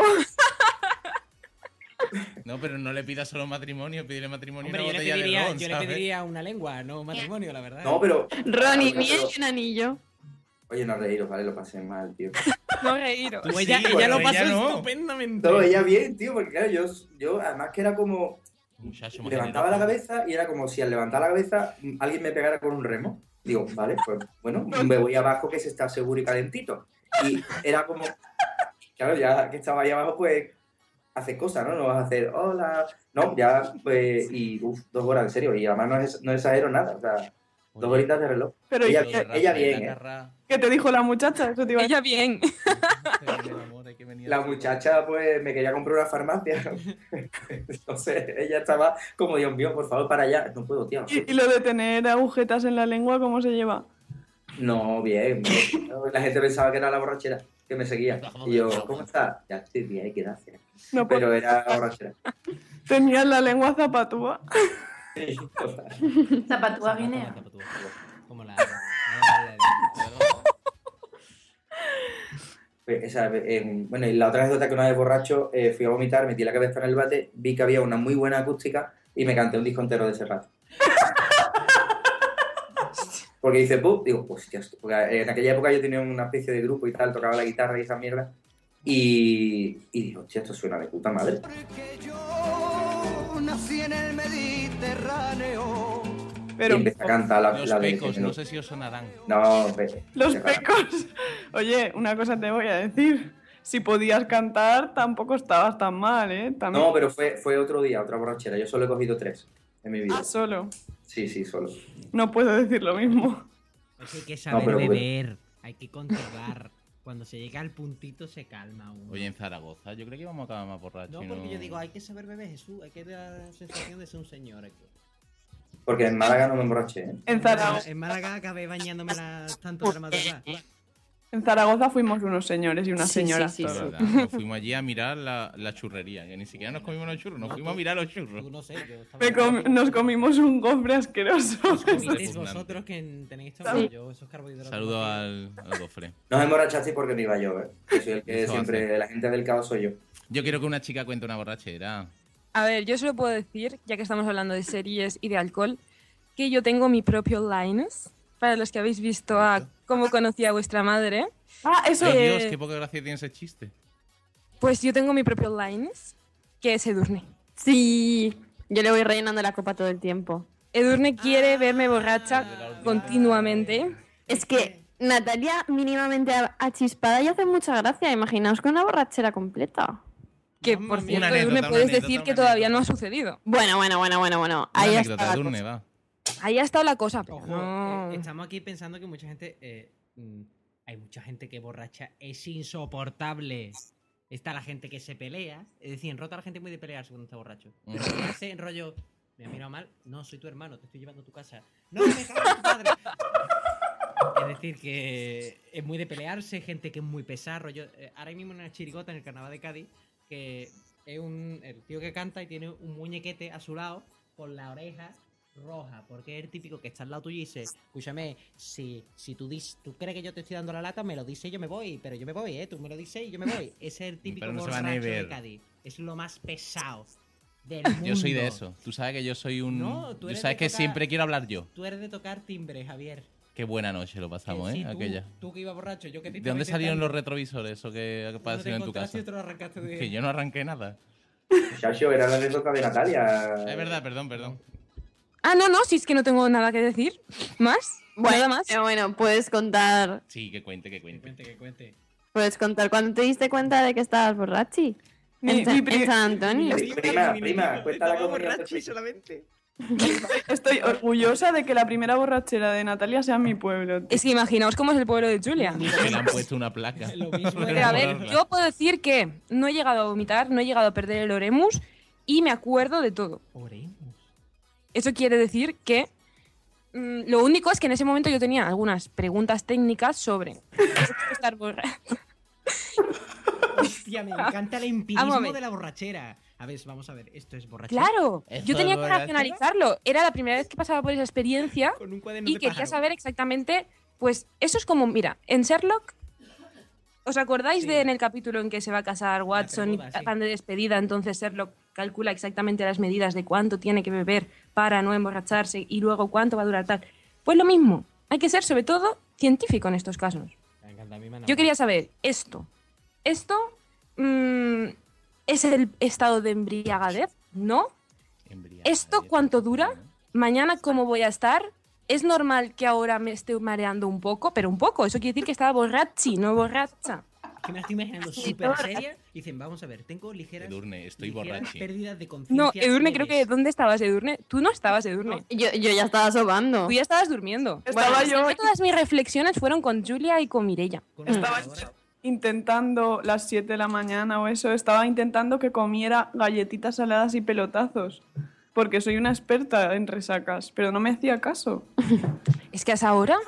Speaker 2: No, pero no le pidas solo matrimonio, pídele matrimonio y
Speaker 1: Hombre,
Speaker 2: una
Speaker 1: yo le,
Speaker 2: botella de
Speaker 1: pediría,
Speaker 2: ron,
Speaker 1: yo le
Speaker 2: ¿sabes?
Speaker 1: pediría una lengua, no matrimonio, la verdad.
Speaker 6: No, pero...
Speaker 7: Ronnie,
Speaker 6: Pero-
Speaker 7: miel y un anillo.
Speaker 6: Oye, no reíros, ¿vale? Lo pasé mal, tío.
Speaker 4: No reíros.
Speaker 1: Tú, ella,
Speaker 2: Sí,
Speaker 1: ella
Speaker 2: bueno,
Speaker 1: lo pasó
Speaker 2: ella no.
Speaker 1: estupendamente.
Speaker 6: Todo ella bien, tío, porque claro, yo, yo además que era como...
Speaker 2: Muchacho más
Speaker 6: Levantaba la
Speaker 2: generoso.
Speaker 6: cabeza y era como si al levantar la cabeza mm, alguien me pegara con un remo. Digo, vale, pues bueno, me voy abajo que se está seguro y calentito. Y era como... Claro, ya que estaba ahí abajo, pues... Haces cosas, ¿no? No vas a hacer, hola... No, ya, pues... Y, uff, dos horas, en serio. Y además no, es, no exagero nada, o sea... Dos horitas de reloj.
Speaker 5: Pero
Speaker 6: ella,
Speaker 2: Lo de
Speaker 6: bien, ella
Speaker 2: Rafaela
Speaker 6: bien, ¿eh?
Speaker 2: Carrá.
Speaker 5: ¿Qué te dijo la muchacha? Eso te iba a decir.
Speaker 4: Ella bien.
Speaker 2: El amor, hay que venir
Speaker 6: La
Speaker 2: a-
Speaker 6: muchacha, pues, me quería comprar una farmacia. Entonces, ella estaba como, Dios mío, por favor, para allá. No puedo, tío.
Speaker 5: ¿Y, y lo de tener agujetas en la lengua, ¿cómo se lleva?
Speaker 6: No, bien. bien. La gente pensaba que era la borrachera que me seguía. Y yo, ¿cómo estás? Ya estoy bien, gracias.
Speaker 5: No, pues,
Speaker 6: Pero era la borrachera.
Speaker 5: tenías la lengua zapatúa.
Speaker 6: Sí, total.
Speaker 3: Zapatúa Guinea.
Speaker 1: Zapatúa. Como la...
Speaker 6: Pues esa, eh, bueno, y la otra anécdota que una vez borracho eh, fui a vomitar, metí la cabeza en el bate, vi que había una muy buena acústica y me canté un disco entero de ese rato. Porque dice, ¡pum! Digo, hostia, porque en aquella época yo tenía una especie de grupo y tal, tocaba la guitarra y esa mierda. Y, y digo, hostia, esto suena de puta madre.
Speaker 11: Yo nací en el Mediterráneo.
Speaker 6: Pero, y empecé a cantar la,
Speaker 2: los
Speaker 6: la de...
Speaker 2: pecos, no sé si os sonarán.
Speaker 6: No, pe
Speaker 5: Los pecos. Oye, una cosa te voy a decir. Si podías cantar, tampoco estabas tan mal, ¿eh? También...
Speaker 6: No, pero fue, fue otro día, otra borrachera. Yo solo he cogido tres en mi vida.
Speaker 5: Ah, ¿solo?
Speaker 6: Sí, sí, solo.
Speaker 5: No puedo decir lo mismo.
Speaker 1: Es que hay que saber
Speaker 6: no, pero,
Speaker 1: beber, hay que controlar. Cuando se llega al puntito se calma uno.
Speaker 2: Oye, en Zaragoza, yo creo que íbamos a acabar más borrachos.
Speaker 1: No, porque no... yo digo, hay que saber beber, Jesús. Hay que dar la sensación de ser un señor aquí.
Speaker 6: Porque en Málaga no me emborraché, ¿eh?
Speaker 5: En Zaragoza.
Speaker 1: En Málaga acabé bañándome tanto de la madrugada.
Speaker 5: En Zaragoza fuimos unos señores y unas
Speaker 7: sí,
Speaker 5: señoras.
Speaker 7: Sí, sí, sí.
Speaker 2: Verdad, nos fuimos allí a mirar la, la churrería, que ni siquiera nos comimos los churros, nos no, fuimos tú, a mirar los churros.
Speaker 1: Tú no sé, yo
Speaker 5: com nos comimos un gofre asqueroso.
Speaker 1: Os comisteis vosotros que tenéis todo sí. yo, esos carbohidratos.
Speaker 2: Saludo al, al gofre.
Speaker 6: Nos emborrachasteis porque no iba yo, ¿eh? Yo soy el que Eso siempre, hace. La gente del caos soy yo.
Speaker 2: Yo quiero que una chica cuente una borrachera.
Speaker 4: A ver, yo solo puedo decir, ya que estamos hablando de series y de alcohol, que yo tengo mi propio Linus. Para los que habéis visto a Cómo conocí a vuestra madre.
Speaker 5: Ah, eso
Speaker 2: es.
Speaker 5: Eh...
Speaker 2: Dios, qué poca gracia tiene ese chiste.
Speaker 4: Pues yo tengo mi propio Linus, que es Edurne.
Speaker 7: Sí, yo le voy rellenando la copa todo el tiempo.
Speaker 4: Edurne quiere ah, verme borracha continuamente.
Speaker 7: Es que Natalia mínimamente achispada y hace mucha gracia. Imaginaos con una borrachera completa.
Speaker 4: Que, por cierto, Edurne, puedes decir que todavía no ha sucedido.
Speaker 7: Bueno, bueno, bueno, bueno, bueno. Ahí está.
Speaker 2: Edurne, va.
Speaker 4: Ahí ha estado la cosa. Pero
Speaker 1: Ojo,
Speaker 4: no.
Speaker 1: eh, estamos aquí pensando que mucha gente... Eh, mm, hay mucha gente que borracha es insoportable. Está la gente que se pelea. Es decir, en Rota la gente muy de pelearse cuando está borracho. Pero si hace en rollo... Me ha mirado mal. No, soy tu hermano, te estoy llevando a tu casa. No, me cago en tu padre. Es decir, que es muy de pelearse. Gente que es muy pesada. Rollo, eh, ahora mismo en una chirigota en el carnaval de Cádiz, que es un, el tío que canta y tiene un muñequete a su lado con la oreja roja, porque es el típico que está al lado tuyo y dice, escúchame, si, si tú, dis, tú crees que yo te estoy dando la lata, me lo dices y yo me voy, pero yo me voy, ¿eh? Tú me lo dices y yo me voy. Ese es el típico
Speaker 2: no
Speaker 1: borracho de Cádiz. Es lo más pesado del mundo.
Speaker 2: Yo soy de eso. Tú sabes que yo soy un... No, tú, tú sabes que tocar, siempre quiero hablar yo.
Speaker 1: Tú eres de tocar timbre, Javier.
Speaker 2: Qué buena noche lo pasamos,
Speaker 1: sí,
Speaker 2: ¿eh?
Speaker 1: Tú,
Speaker 2: Aquella.
Speaker 1: Tú que ibas borracho, yo que te
Speaker 2: ¿De dónde salieron los retrovisores o qué aparecieron en tu casa?
Speaker 1: De...
Speaker 2: Que yo no arranqué nada.
Speaker 6: Chacho, era la anécdota de Natalia.
Speaker 2: Es verdad, perdón, perdón.
Speaker 4: Ah, no, no, si es que no tengo nada que decir. ¿Más?
Speaker 7: Bueno,
Speaker 4: nada más.
Speaker 7: Eh, bueno, puedes contar...
Speaker 2: Sí, que cuente, que cuente.
Speaker 1: Que cuente, que cuente.
Speaker 7: Puedes contar cuando te diste cuenta de que estabas borrachi.
Speaker 5: Mi,
Speaker 7: en,
Speaker 5: mi
Speaker 7: en San Antonio.
Speaker 6: Mi prima, prima, cuenta la borrachi
Speaker 1: solamente.
Speaker 5: Estoy orgullosa de que la primera borrachera de Natalia sea en mi pueblo.
Speaker 4: Es que imaginaos cómo es el pueblo de Julia.
Speaker 2: Que le han puesto una placa.
Speaker 4: Pero a ver, yo puedo decir que no he llegado a vomitar, no he llegado a perder el oremus y me acuerdo de todo.
Speaker 1: ¿Oremus?
Speaker 4: Eso quiere decir que mmm, lo único es que en ese momento yo tenía algunas preguntas técnicas sobre estar borracha.
Speaker 1: Hostia, me encanta el empirismo de la borrachera. A ver, vamos a ver, ¿esto es borrachera?
Speaker 4: Claro, yo tenía que racionalizarlo. Era la primera vez que pasaba por esa experiencia
Speaker 1: Con un cuaderno
Speaker 4: y
Speaker 1: de
Speaker 4: quería
Speaker 1: pájaro.
Speaker 4: saber exactamente, pues eso es como, mira, en Sherlock, ¿os acordáis
Speaker 1: Sí.
Speaker 4: de en el capítulo en que se va a casar Watson
Speaker 1: premuda,
Speaker 4: y
Speaker 1: sí.
Speaker 4: van de despedida? Entonces Sherlock calcula exactamente las medidas de cuánto tiene que beber para no emborracharse y luego cuánto va a durar tal. Pues lo mismo, hay que ser sobre todo científico en estos casos.
Speaker 1: Me encanta, a mí me
Speaker 4: Yo quería saber esto. Esto mmm, es el estado de embriagadez, ¿no? ¿Esto cuánto dura? ¿Mañana cómo voy a estar? ¿Es normal que ahora me esté mareando un poco? Pero un poco, eso quiere decir que estaba borrachi, no borracha.
Speaker 1: Que me la estoy imaginando súper seria. Dicen, vamos a ver, tengo ligeras,
Speaker 2: Edurne, estoy
Speaker 1: ligeras
Speaker 2: borrachi.
Speaker 1: pérdidas de conciencia.
Speaker 4: No, Edurne, creo
Speaker 1: leves.
Speaker 4: que... ¿Dónde estabas, Edurne? Tú no estabas, Edurne.
Speaker 7: Yo, yo ya estaba sobando.
Speaker 4: Tú ya estabas durmiendo.
Speaker 5: Estaba
Speaker 4: Bueno,
Speaker 5: yo-
Speaker 4: siempre todas mis reflexiones fueron con Julia y con Mireia.
Speaker 1: Con
Speaker 5: Estaba
Speaker 1: una
Speaker 5: intentando, las siete de la mañana o eso, estaba intentando que comiera galletitas saladas y pelotazos. Porque soy una experta en resacas, pero no me hacía caso.
Speaker 4: Es que a esa hora...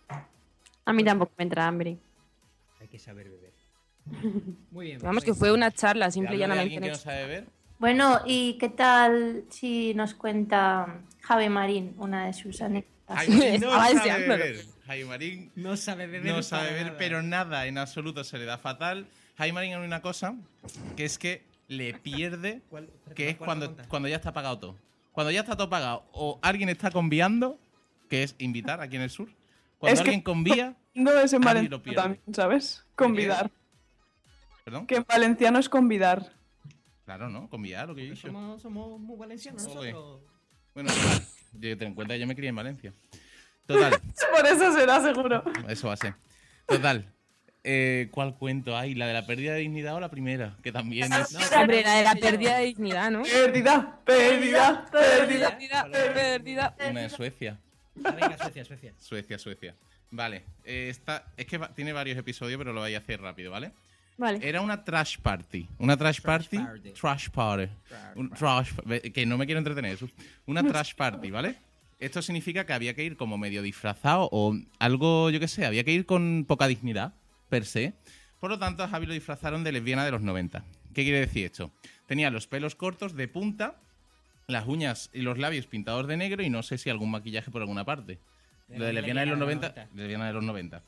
Speaker 7: A mí tampoco me entra hambre.
Speaker 1: Hay que saber beber. Muy bien.
Speaker 4: Vamos,
Speaker 1: pues,
Speaker 4: que fue una charla, simple y
Speaker 2: ¿Hablo de
Speaker 4: llanamente.
Speaker 2: alguien que no sabe beber?
Speaker 3: Bueno, ¿y qué tal si nos cuenta Javi Marín una de sus anécdotas?
Speaker 2: Jaime Marín no
Speaker 4: Estaba
Speaker 2: sabe
Speaker 4: deseándolo.
Speaker 2: beber. Jaime Marín
Speaker 1: No sabe beber.
Speaker 2: no sabe
Speaker 1: para
Speaker 2: beber,
Speaker 1: nada.
Speaker 2: pero nada, en absoluto, se le da fatal. Jaime Marín hay una cosa, que es que le pierde,
Speaker 1: ¿Cuál-
Speaker 2: que es
Speaker 1: cuál
Speaker 2: cuando,
Speaker 1: pregunta?
Speaker 2: cuando ya está pagado todo. Cuando ya está todo pagado, o alguien está conviando, que es invitar aquí en el sur, Cuando
Speaker 5: Es que-
Speaker 2: alguien convía,
Speaker 5: No es en
Speaker 2: Javi
Speaker 5: valenciano
Speaker 2: lo pierde.
Speaker 5: también, ¿sabes? Convidar.
Speaker 2: ¿Perdón?
Speaker 5: Que en valenciano es convidar.
Speaker 2: Claro, ¿no? Conviar, lo que he dicho.
Speaker 1: Somos, somos muy valencianos
Speaker 2: Joder.
Speaker 1: nosotros.
Speaker 2: Bueno, total. Yo- ten en cuenta que yo me crié en Valencia. Total.
Speaker 5: Por eso será, seguro.
Speaker 2: Eso va a ser. Total. Eh, ¿Cuál cuento hay? ¿La de la pérdida de dignidad o la primera? Que también es...
Speaker 4: Hombre, la de la pérdida de dignidad, ¿no?
Speaker 5: Pérdida, pérdida, pérdida.
Speaker 4: Pérdida, pérdida.
Speaker 2: Una de Suecia.
Speaker 1: Ah, venga, Suecia, Suecia.
Speaker 2: Suecia, Suecia. Vale. Eh, esta, es que va- tiene varios episodios, pero lo voy a hacer rápido, ¿vale?
Speaker 7: Vale.
Speaker 2: Era una trash party. Una trash, party.
Speaker 1: party.
Speaker 2: Trash party. Un trash, que no me quiero entretener eso. Una trash party, ¿vale? Esto significa que había que ir como medio disfrazado o algo, yo qué sé, había que ir con poca dignidad, per se. Por lo tanto, a Javi lo disfrazaron de lesbiana de los noventa. ¿Qué quiere decir esto? Tenía los pelos cortos de punta, las uñas y los labios pintados de negro y no sé si algún maquillaje por alguna parte. Lo de lesbiana de los noventa. Lesbiana de los noventa.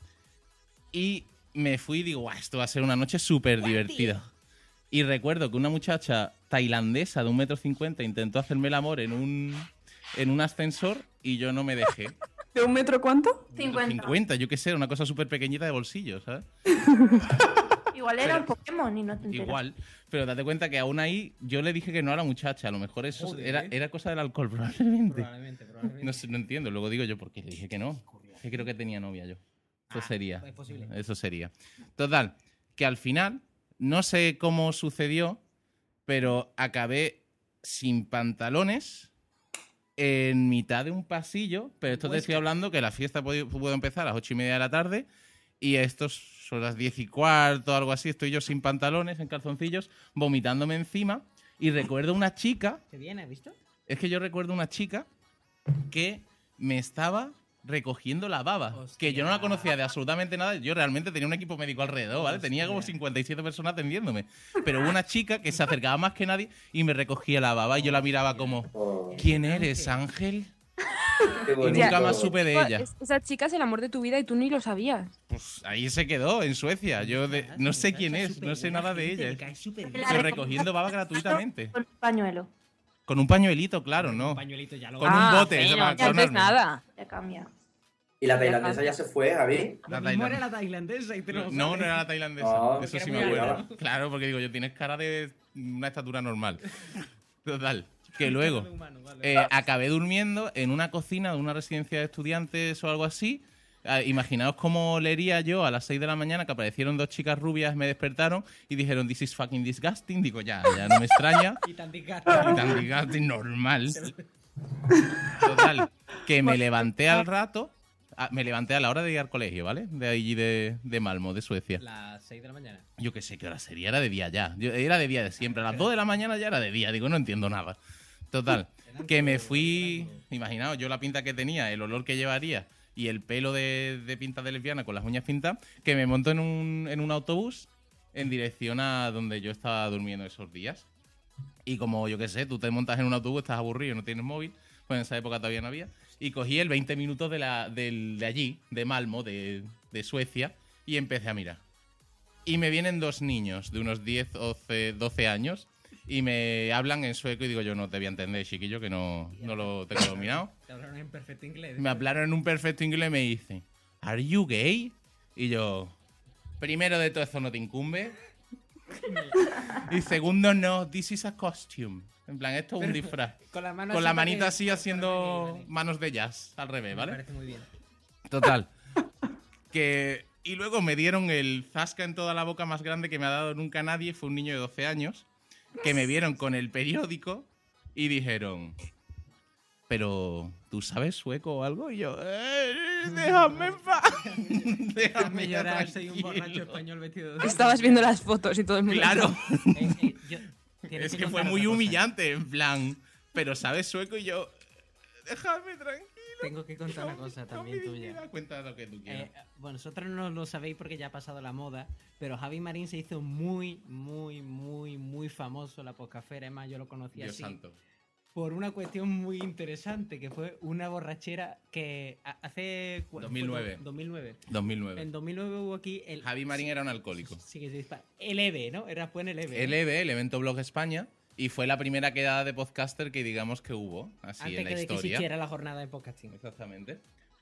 Speaker 2: Y me fui y digo, guau, esto va a ser una noche súper divertida. Y recuerdo que una muchacha tailandesa de un metro cincuenta intentó hacerme el amor en un, en un ascensor y yo no me dejé.
Speaker 5: ¿De un metro cuánto?
Speaker 3: cincuenta.
Speaker 2: cincuenta, yo qué sé, una cosa súper pequeñita de bolsillo, ¿sabes?
Speaker 3: Igual era un Pokémon y no te enteras.
Speaker 2: Igual, pero date cuenta que aún ahí yo le dije que no a la muchacha, a lo mejor eso
Speaker 1: Joder,
Speaker 2: era,
Speaker 1: ¿eh?
Speaker 2: era cosa del alcohol, probablemente.
Speaker 1: Probablemente, probablemente.
Speaker 2: No sé, no entiendo, luego digo yo por qué le dije que no. Que creo que tenía novia yo. Eso
Speaker 1: Ah,
Speaker 2: sería.
Speaker 1: es posible.
Speaker 2: Eso sería. Total, que al final, no sé cómo sucedió, pero acabé sin pantalones en mitad de un pasillo, pero esto te estoy hablando que la fiesta pudo, pudo empezar a las ocho y media de la tarde y estos son las diez y cuarto, algo así, estoy yo sin pantalones, en calzoncillos, vomitándome encima y recuerdo una chica,
Speaker 1: ¿Qué viene, has visto?
Speaker 2: es que yo recuerdo una chica que me estaba recogiendo la baba, que yo no la conocía de absolutamente nada, yo realmente tenía un equipo médico alrededor, ¿vale? Tenía como cincuenta y siete personas atendiéndome, pero hubo una chica que se acercaba más que nadie y me recogía la baba y yo la miraba como, ¿quién eres, Ángel?
Speaker 6: Qué
Speaker 2: Y
Speaker 6: bonito.
Speaker 2: nunca más supe de ella.
Speaker 4: Es- Esa chica es el amor de tu vida y tú ni lo sabías.
Speaker 2: Pues ahí se quedó, en Suecia. Yo de- no sé quién es, no sé nada de ella. Pero recogiendo baba gratuitamente.
Speaker 3: Con un pañuelo.
Speaker 2: Con un pañuelito, claro, ¿no?
Speaker 1: Un pañuelito ya lo...
Speaker 2: Con
Speaker 4: Ah,
Speaker 2: un bote.
Speaker 4: bueno,
Speaker 2: eso
Speaker 4: ya
Speaker 2: para
Speaker 4: antes
Speaker 2: clonarme.
Speaker 4: nada.
Speaker 3: Ya cambia.
Speaker 6: Y la tailandesa ya se fue, Javi.
Speaker 2: La
Speaker 1: Lo mismo
Speaker 2: tailandesa.
Speaker 1: era la tailandesa y te lo
Speaker 2: No, no
Speaker 1: sabes.
Speaker 2: era la tailandesa.
Speaker 6: No,
Speaker 2: Eso
Speaker 1: que
Speaker 2: sí
Speaker 1: era
Speaker 2: me
Speaker 1: muy
Speaker 2: acuerdo.
Speaker 6: alta.
Speaker 2: Claro, porque digo, yo tienes cara de una estatura normal. Total. Que luego
Speaker 1: de humano, vale.
Speaker 2: eh, acabé durmiendo en una cocina de una residencia de estudiantes o algo así. Ah, imaginaos cómo leería yo a las seis de la mañana que aparecieron dos chicas rubias, me despertaron y dijeron, this is fucking disgusting. Digo, ya, ya no me extraña.
Speaker 1: Y tan disgusting.
Speaker 2: Y tan disgusting, normal. Total, que me levanté al rato, ah, me levanté a la hora de ir al colegio, ¿vale? De allí de, de Malmo, de Suecia.
Speaker 1: Las seis de la mañana.
Speaker 2: Yo qué sé qué hora sería, era de día ya. Yo- era de día de siempre. A las dos de la mañana ya era de día. Digo, no entiendo nada. Total, que me fui, imaginaos, yo la pinta que tenía, el olor que llevaría y el pelo de, de pinta de lesbiana con las uñas pintadas, que me monto en un, en un autobús en dirección a donde yo estaba durmiendo esos días. Y como, yo qué sé, tú te montas en un autobús, estás aburrido, no tienes móvil, pues en esa época todavía no había, y cogí el veinte minutos de, la, del- de allí, de Malmo, de, de Suecia, y empecé a mirar. Y me vienen dos niños de unos diez, once, doce años y me hablan en sueco y digo, yo no te voy a entender, chiquillo, que no, no lo tengo dominado.
Speaker 1: Te hablaron en perfecto inglés.
Speaker 2: Me hablaron en un perfecto inglés y me dicen, ¿Are you gay? Y yo, primero de todo, eso no te incumbe. Y segundo, no, this is a costume. En plan, esto es un disfraz.
Speaker 1: Con la mano
Speaker 2: Con la
Speaker 1: así
Speaker 2: manita
Speaker 1: para
Speaker 2: así
Speaker 1: que-
Speaker 2: haciendo
Speaker 1: para que-
Speaker 2: manos de jazz, al revés,
Speaker 1: Me
Speaker 2: ¿vale?
Speaker 1: parece muy bien.
Speaker 2: Total. Que, y luego me dieron el zasca en toda la boca más grande que me ha dado nunca nadie. Fue un niño de doce años que me vieron con el periódico y dijeron, pero ¿tú sabes sueco o algo? Y yo, eh, déjame en paz.
Speaker 1: Déjame
Speaker 2: Déjame
Speaker 1: llorar, soy un
Speaker 2: tranquilo".
Speaker 1: borracho español vestido de...
Speaker 4: Estabas viendo las fotos y todo el mundo.
Speaker 2: Claro.
Speaker 1: Eh, eh, yo- tienes
Speaker 2: Es que fue
Speaker 1: contar
Speaker 2: muy
Speaker 1: otra cosa.
Speaker 2: humillante, en plan, pero ¿sabes sueco? Y yo, déjame tranquilo.
Speaker 1: Tengo que contar una cosa
Speaker 2: con
Speaker 1: también
Speaker 2: mi
Speaker 1: tuya.
Speaker 2: vida. Cuenta lo que tú quieras.
Speaker 1: Eh, bueno, vosotros no lo sabéis porque ya ha pasado la moda, pero Javi Marín se hizo muy, muy, muy, muy famoso en la Poscafera. Además, yo lo conocí
Speaker 2: Dios
Speaker 1: así
Speaker 2: santo.
Speaker 1: por una cuestión muy interesante, que fue una borrachera que ha- hace... ¿cu-
Speaker 2: dos mil nueve.
Speaker 1: fue? dos mil nueve.
Speaker 2: dos mil nueve.
Speaker 1: En dos mil nueve hubo aquí el...
Speaker 2: Javi Marín era un alcohólico.
Speaker 1: Sí, que se dispara. El E B, ¿no? Era fue en el E B. ¿no?
Speaker 2: L E B, el evento Blog España, y fue la primera quedada de podcaster que digamos que hubo, así
Speaker 1: Antes
Speaker 2: en la
Speaker 1: que de que
Speaker 2: historia.
Speaker 1: existiera la jornada de podcasting.
Speaker 2: Exactamente.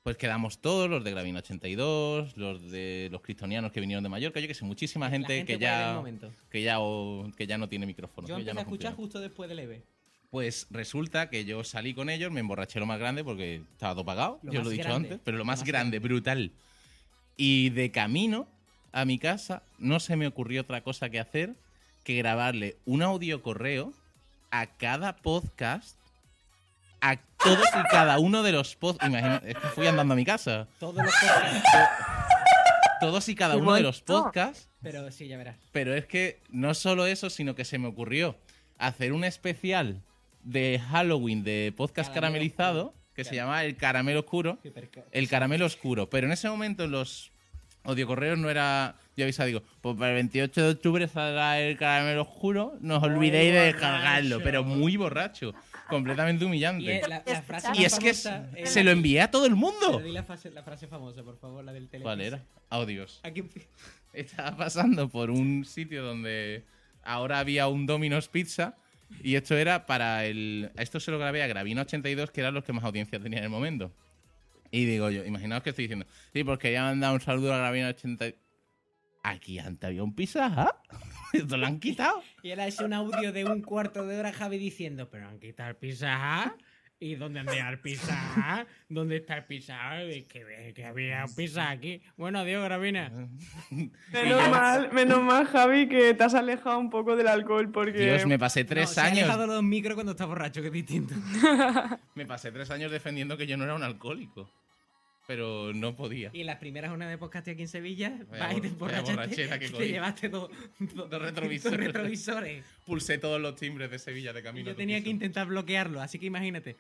Speaker 2: Pues quedamos todos, los de Gravina ochenta y dos, los de los cristonianos que vinieron de Mallorca, yo que sé, muchísima gente,
Speaker 1: gente
Speaker 2: que,
Speaker 1: por aquel
Speaker 2: ya,
Speaker 1: momento.
Speaker 2: que, ya, o- que ya no tiene micrófono.
Speaker 1: Yo
Speaker 2: que ya
Speaker 1: empecé
Speaker 2: no
Speaker 1: a escuchar
Speaker 2: funciona.
Speaker 1: justo después del E V.
Speaker 2: Pues resulta que yo salí con ellos, me emborraché lo más grande porque estaba todo pagado,
Speaker 1: Lo
Speaker 2: yo
Speaker 1: más
Speaker 2: lo he dicho
Speaker 1: grande.
Speaker 2: antes, pero lo
Speaker 1: Lo
Speaker 2: más,
Speaker 1: más
Speaker 2: grande, brutal. Y de camino a mi casa no se me ocurrió otra cosa que hacer que grabarle un audio correo a cada podcast, a todos y cada uno de los podcasts. Imagina, es que fui andando a mi casa.
Speaker 1: Todos los podcasts.
Speaker 2: Todos y cada
Speaker 1: Qué
Speaker 2: uno de los
Speaker 1: bonito.
Speaker 2: podcasts.
Speaker 1: Pero sí, ya verás.
Speaker 2: Pero es que no solo eso, sino que se me ocurrió hacer un especial de Halloween de podcast
Speaker 1: Caramelo
Speaker 2: caramelizado que se llama El Caramelo Oscuro. El Caramelo Oscuro. Pero en ese momento en los audiocorreos no era... Yo avisaba, digo, pues para el veintiocho de octubre saldrá El Caramelo Oscuro, no os
Speaker 1: Muy
Speaker 2: olvidéis de
Speaker 1: borracho.
Speaker 2: descargarlo. Pero muy borracho. Completamente
Speaker 1: Y
Speaker 2: humillante.
Speaker 1: es la, la frase
Speaker 2: Y
Speaker 1: más
Speaker 2: es que
Speaker 1: famosa
Speaker 2: se-
Speaker 1: es-
Speaker 2: se lo envié a todo el mundo.
Speaker 1: Pero di la frase, la frase famosa, por favor, la del teléfono.
Speaker 2: ¿Cuál era? Audios.
Speaker 1: Aquí...
Speaker 2: Estaba pasando por un sitio donde ahora había un Domino's Pizza y esto era para el... Esto se lo grabé a Gravina ochenta y dos, que eran los que más audiencia tenían en el momento. Y digo yo, imaginaos que estoy diciendo, sí, porque ya me han dado un saludo a Gravina ochenta y dos. Aquí antes había un Pizza Hut. Esto lo han quitado.
Speaker 1: Y era ese un audio de un cuarto de hora Javi diciendo, pero han quitado el Pizza Hut. ¿Y dónde anda el Pizza Hut? ¿Dónde está el Pizza Hut? Que, que había un pizza aquí. Bueno, adiós, Gravina.
Speaker 5: Menos mal, menos mal, Javi, que te has alejado un poco del alcohol porque...
Speaker 2: Dios, me pasé tres
Speaker 1: No, se ha
Speaker 2: años.
Speaker 1: alejado los micros cuando está borracho, que es distinto.
Speaker 2: Me pasé tres años defendiendo que yo no era un alcohólico. Pero no podía.
Speaker 1: Y en las primeras jornadas de podcast aquí en Sevilla,
Speaker 2: Vaya
Speaker 1: vais y te
Speaker 2: bor- vaya
Speaker 1: emborrachaste
Speaker 2: borrachera que
Speaker 1: y te
Speaker 2: cogí.
Speaker 1: llevaste dos, dos,
Speaker 2: Dos retrovisores.
Speaker 1: dos retrovisores.
Speaker 2: Pulsé todos los timbres de Sevilla de
Speaker 1: Y
Speaker 2: camino.
Speaker 1: yo
Speaker 2: a tu
Speaker 1: tenía
Speaker 2: piso.
Speaker 1: que intentar bloquearlo, así que imagínate.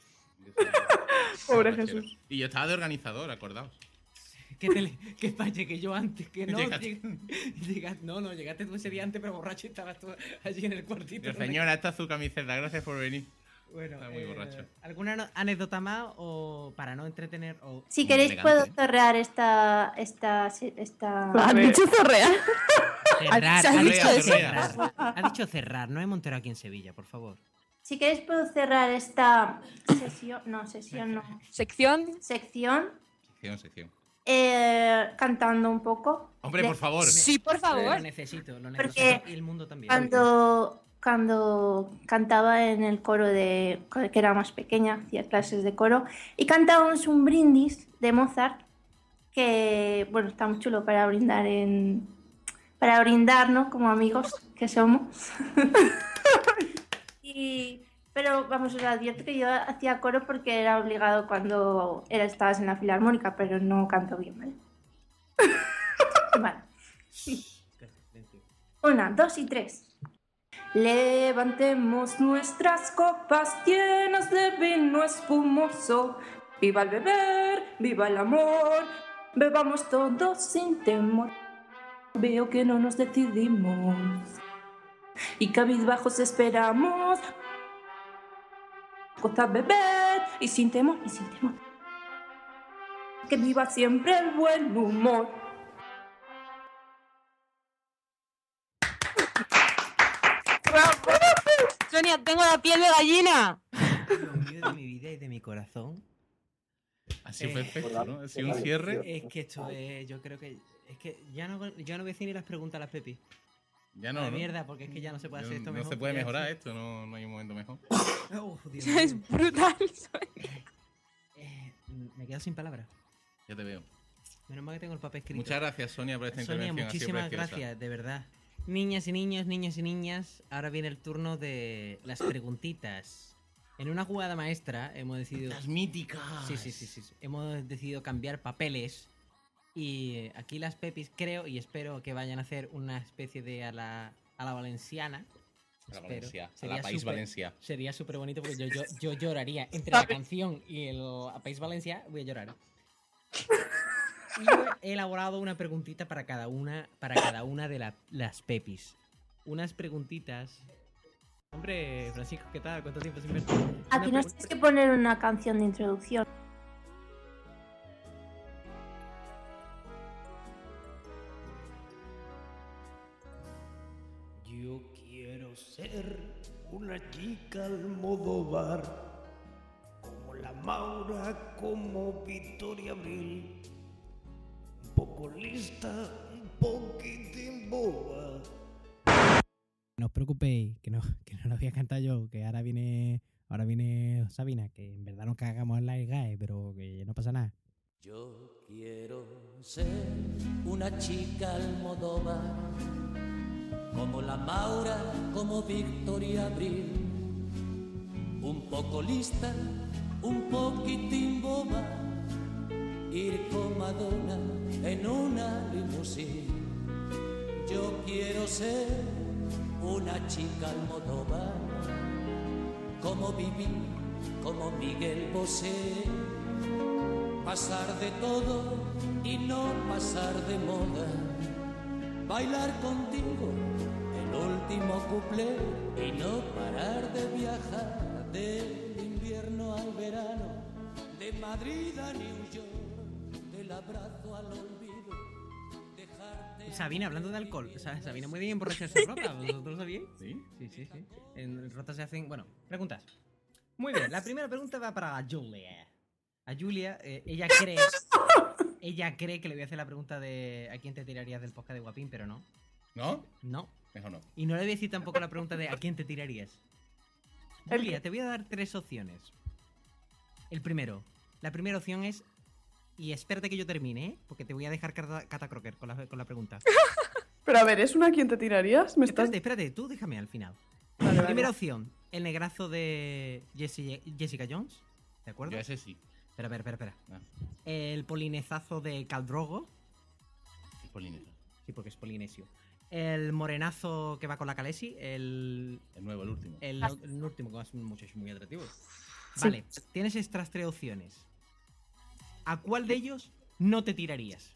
Speaker 5: Pobre Jesús.
Speaker 2: Y yo estaba de organizador, acordaos.
Speaker 1: Que, te, que falle, que yo antes, que no.
Speaker 2: Llegaste.
Speaker 1: lleg- llega- no, no, llegaste tú ese día antes, pero borracho y estabas tú allí en el cuartito.
Speaker 2: Yo, señora, esta es su camiseta, gracias por venir.
Speaker 1: Bueno,
Speaker 2: Está muy
Speaker 1: eh,
Speaker 2: borracho.
Speaker 1: ¿alguna no- anécdota más o para no entretener? O...
Speaker 3: Si queréis puedo zorrear esta... esta, esta...
Speaker 4: ¿Has dicho zorrear?
Speaker 1: Cerrar,
Speaker 4: ¿Se
Speaker 1: ha
Speaker 4: has
Speaker 1: dicho
Speaker 4: dicho eso?
Speaker 1: cerrar. Ha dicho cerrar, no he Montero aquí en Sevilla, por favor.
Speaker 3: Si queréis puedo cerrar esta sesión... No, sesión no.
Speaker 4: ¿Sección?
Speaker 3: Sección
Speaker 2: Sección, sección.
Speaker 3: eh, cantando un poco.
Speaker 2: Hombre,
Speaker 3: De-
Speaker 2: por favor.
Speaker 4: Sí, por favor.
Speaker 1: Lo necesito, lo necesito.
Speaker 3: Porque
Speaker 1: Y el mundo también.
Speaker 3: Cuando, cuando cantaba en el coro de que era más pequeña, hacía clases de coro, y cantábamos un brindis de Mozart, que bueno, está muy chulo para brindar en para brindar, ¿no? Como amigos que somos. y, pero vamos, os advierto que yo hacía coro porque era obligado cuando era, estabas en la filarmónica, pero no canto bien, ¿vale? Vale. Una, dos y tres. Levantemos nuestras copas llenas de vino espumoso. Viva el beber, viva el amor. Bebamos todos sin temor. Veo que no nos decidimos. Y cabizbajos esperamos. Gozar, beber y sin temor, y sin temor. Que viva siempre el buen humor.
Speaker 4: Sonia, tengo la piel de gallina.
Speaker 1: Dios mío, de mi vida y de mi corazón.
Speaker 2: Ha sido
Speaker 1: Eh,
Speaker 2: perfecto, ¿no? Ha sido un cierre.
Speaker 1: Es que esto es, yo creo que es que ya no, ya no voy a decir ni las preguntas a las Pepi.
Speaker 2: Ya no,
Speaker 1: De
Speaker 2: ¿no?
Speaker 1: mierda, porque es que ya no se puede hacer
Speaker 2: No-
Speaker 1: esto
Speaker 2: no
Speaker 1: mejor.
Speaker 2: se puede
Speaker 1: Ya
Speaker 2: mejorar
Speaker 1: sí.
Speaker 2: esto, no, no hay un momento mejor.
Speaker 1: Uf, Dios mío.
Speaker 4: Es brutal.
Speaker 1: Eh, me quedo sin palabras.
Speaker 2: Ya te veo.
Speaker 1: Menos mal que tengo el papel escrito.
Speaker 2: Muchas gracias, Sonia, por esta
Speaker 1: Sonia,
Speaker 2: intervención. Ha sido
Speaker 1: muchísimas
Speaker 2: preciosa.
Speaker 1: gracias, de verdad. Niñas y niños, niños y niñas, ahora viene el turno de las preguntitas. En una jugada maestra hemos decidido...
Speaker 2: Las míticas.
Speaker 1: Sí, sí, sí, sí, sí. Hemos decidido cambiar papeles. Y eh, aquí las Pepis creo y espero que vayan a hacer una especie de a la, a la valenciana.
Speaker 2: A la
Speaker 1: Espero.
Speaker 2: Valencia, a
Speaker 1: Sería
Speaker 2: la País
Speaker 1: súper-
Speaker 2: Valencia.
Speaker 1: Sería súper bonito porque yo, yo, yo lloraría. Entre la canción y el a País Valencia voy a llorar. Y yo he elaborado una preguntita para cada una, para cada una de la- las Pepis. Unas preguntitas. Hombre, Francisco, ¿qué tal? ¿Cuánto tiempo sin verte?
Speaker 3: Aquí
Speaker 1: Una
Speaker 3: nos
Speaker 1: pregun-
Speaker 3: tienes que poner una canción de introducción.
Speaker 10: Yo quiero ser una chica Almodóvar, como la Maura como Victoria Abril. Un poco lista, un poquitín boba.
Speaker 1: No os preocupéis, que no, que no lo voy a cantar yo, que ahora viene, ahora viene Sabina, que en verdad nos cagamos en la E G A E, pero que no pasa nada.
Speaker 14: Yo quiero ser una chica Almodóvar, como la Maura, como Victoria Abril, un poco lista, un poquitín boba, ir con Madonna en una limusín. Yo quiero ser una chica Almodóvar, como Vivi, como Miguel Bosé, pasar de todo y no pasar de moda, bailar contigo el último cuplé y no parar de viajar del invierno al verano, de Madrid a New York, del abrazo al olvido.
Speaker 1: Sabina, hablando de alcohol, Sabina muy bien emborracharse en Rota, ¿vosotros lo sabíais?
Speaker 2: Sí.
Speaker 1: Sí, sí, sí. En Rota se hacen, bueno, preguntas. Muy bien, la primera pregunta va para Julia. A Julia, eh, ella cree ella cree que le voy a hacer la pregunta de ¿a quién te tirarías del podcast de Guapín? Pero no.
Speaker 2: ¿No?
Speaker 1: No.
Speaker 2: Mejor no.
Speaker 1: Y no le voy a decir tampoco la pregunta de ¿a quién te tirarías? Julia, te voy a dar tres opciones. El primero. La primera opción es... Y espérate que yo termine, ¿eh? Porque te voy a dejar cata, cata croquer con la, con la pregunta.
Speaker 5: Pero a ver, ¿es una quién te tirarías? ¿Me
Speaker 1: espérate,
Speaker 5: estás...
Speaker 1: espérate, tú déjame al final.
Speaker 5: Vale,
Speaker 1: la primera
Speaker 5: vale.
Speaker 1: opción, el negrazo de Jessie, Jessica Jones. ¿De acuerdo?
Speaker 2: Yo ese sí.
Speaker 1: Espera, espera, espera, espera.
Speaker 2: Ah.
Speaker 1: El polinezazo de Khal Drogo.
Speaker 2: El polinesio.
Speaker 1: Sí, porque es polinesio. El morenazo que va con la Khaleesi. El...
Speaker 2: El nuevo, el último.
Speaker 1: El, el último, que es mucho, es muy atractivo. Vale, sí. Tienes estas tres opciones. ¿A cuál de ellos no te tirarías?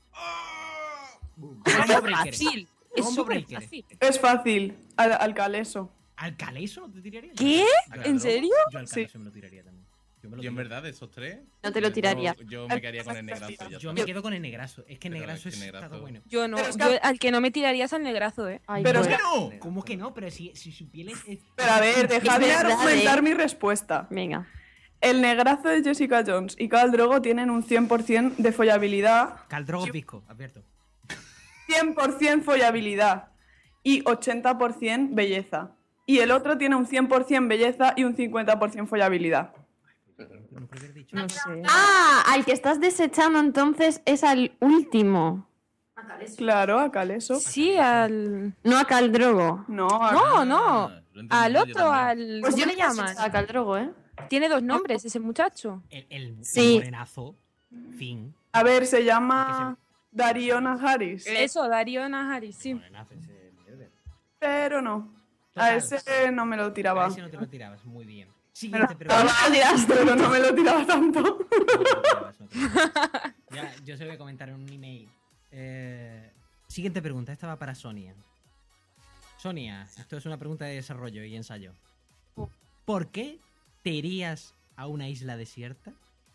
Speaker 4: Es fácil. Es súper fácil.
Speaker 5: Es fácil. Al, al Caleso.
Speaker 1: ¿Al Caleso no te tirarías?
Speaker 4: ¿Qué?
Speaker 1: Claro,
Speaker 4: ¿En serio?
Speaker 1: Yo al Caleso sí. me lo tiraría también. Yo, me lo
Speaker 2: yo en
Speaker 1: tiraría.
Speaker 2: verdad, de esos tres...
Speaker 7: No te lo tiraría.
Speaker 2: Yo, yo me quedaría con el negrazo. Ya
Speaker 1: yo
Speaker 2: está.
Speaker 1: me quedo con el negrazo. Es que el negrazo
Speaker 2: es
Speaker 1: es
Speaker 2: que negrazo...
Speaker 1: está bueno.
Speaker 4: Yo no. Yo, al que no me tiraría es al negrazo, ¿eh?
Speaker 7: Ay,
Speaker 5: pero
Speaker 1: ¿Cómo
Speaker 5: es
Speaker 1: que no? ¿Cómo que no? Pero si, si su piel es... es...
Speaker 5: Pero a ver, dejadme
Speaker 7: verdad,
Speaker 5: argumentar
Speaker 7: ¿eh?
Speaker 5: mi respuesta.
Speaker 7: Venga.
Speaker 5: El negrazo de Jessica Jones y Khal Drogo tienen un cien por ciento de follabilidad.
Speaker 1: Khal Drogo pisco, advierto.
Speaker 5: cien por ciento follabilidad y ochenta por ciento belleza. Y el otro tiene un cien por ciento belleza y un cincuenta por ciento follabilidad.
Speaker 4: No sé.
Speaker 7: Ah, al que estás desechando entonces es al último.
Speaker 5: Claro, a Caleso.
Speaker 4: Sí, al...
Speaker 7: No a Khal Drogo.
Speaker 5: No, a...
Speaker 4: No, no.
Speaker 2: Ah, lo he entendido
Speaker 4: Al
Speaker 2: yo
Speaker 4: otro,
Speaker 2: también.
Speaker 4: al...
Speaker 7: Pues
Speaker 4: ¿Cómo
Speaker 7: yo
Speaker 4: le
Speaker 7: le
Speaker 4: llaman?
Speaker 7: a Khal Drogo, ¿eh?
Speaker 4: Tiene dos nombres ese muchacho.
Speaker 1: El, el,
Speaker 7: Sí.
Speaker 1: el morenazo. Fin.
Speaker 5: A ver, se llama Dariona Harris.
Speaker 4: Eso, Darío Najaris, sí.
Speaker 1: Morenazo, ese mierda.
Speaker 5: Pero no.
Speaker 1: Total.
Speaker 5: A ese no me lo tiraba.
Speaker 1: A ese no te lo tirabas, muy bien.
Speaker 5: Me lo
Speaker 1: Siguiente
Speaker 5: tiraba,
Speaker 1: pregunta.
Speaker 5: pero no me lo tiraba tanto.
Speaker 1: No te lo tirabas, no te lo tirabas. Ya, yo se lo voy a comentar en un email. Eh, siguiente pregunta, esta va para Sonia. Sonia, esto es una pregunta de desarrollo y ensayo. ¿Por qué te irías a una isla desierta?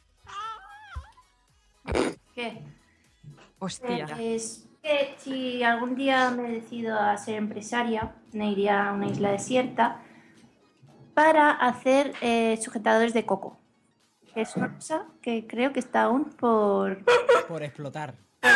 Speaker 3: ¿Qué?
Speaker 4: Hostia.
Speaker 3: Pues que si algún día me decido a ser empresaria, me iría a una isla desierta para hacer eh, sujetadores de coco. Que es una cosa que creo que está aún por...
Speaker 1: Por explotar.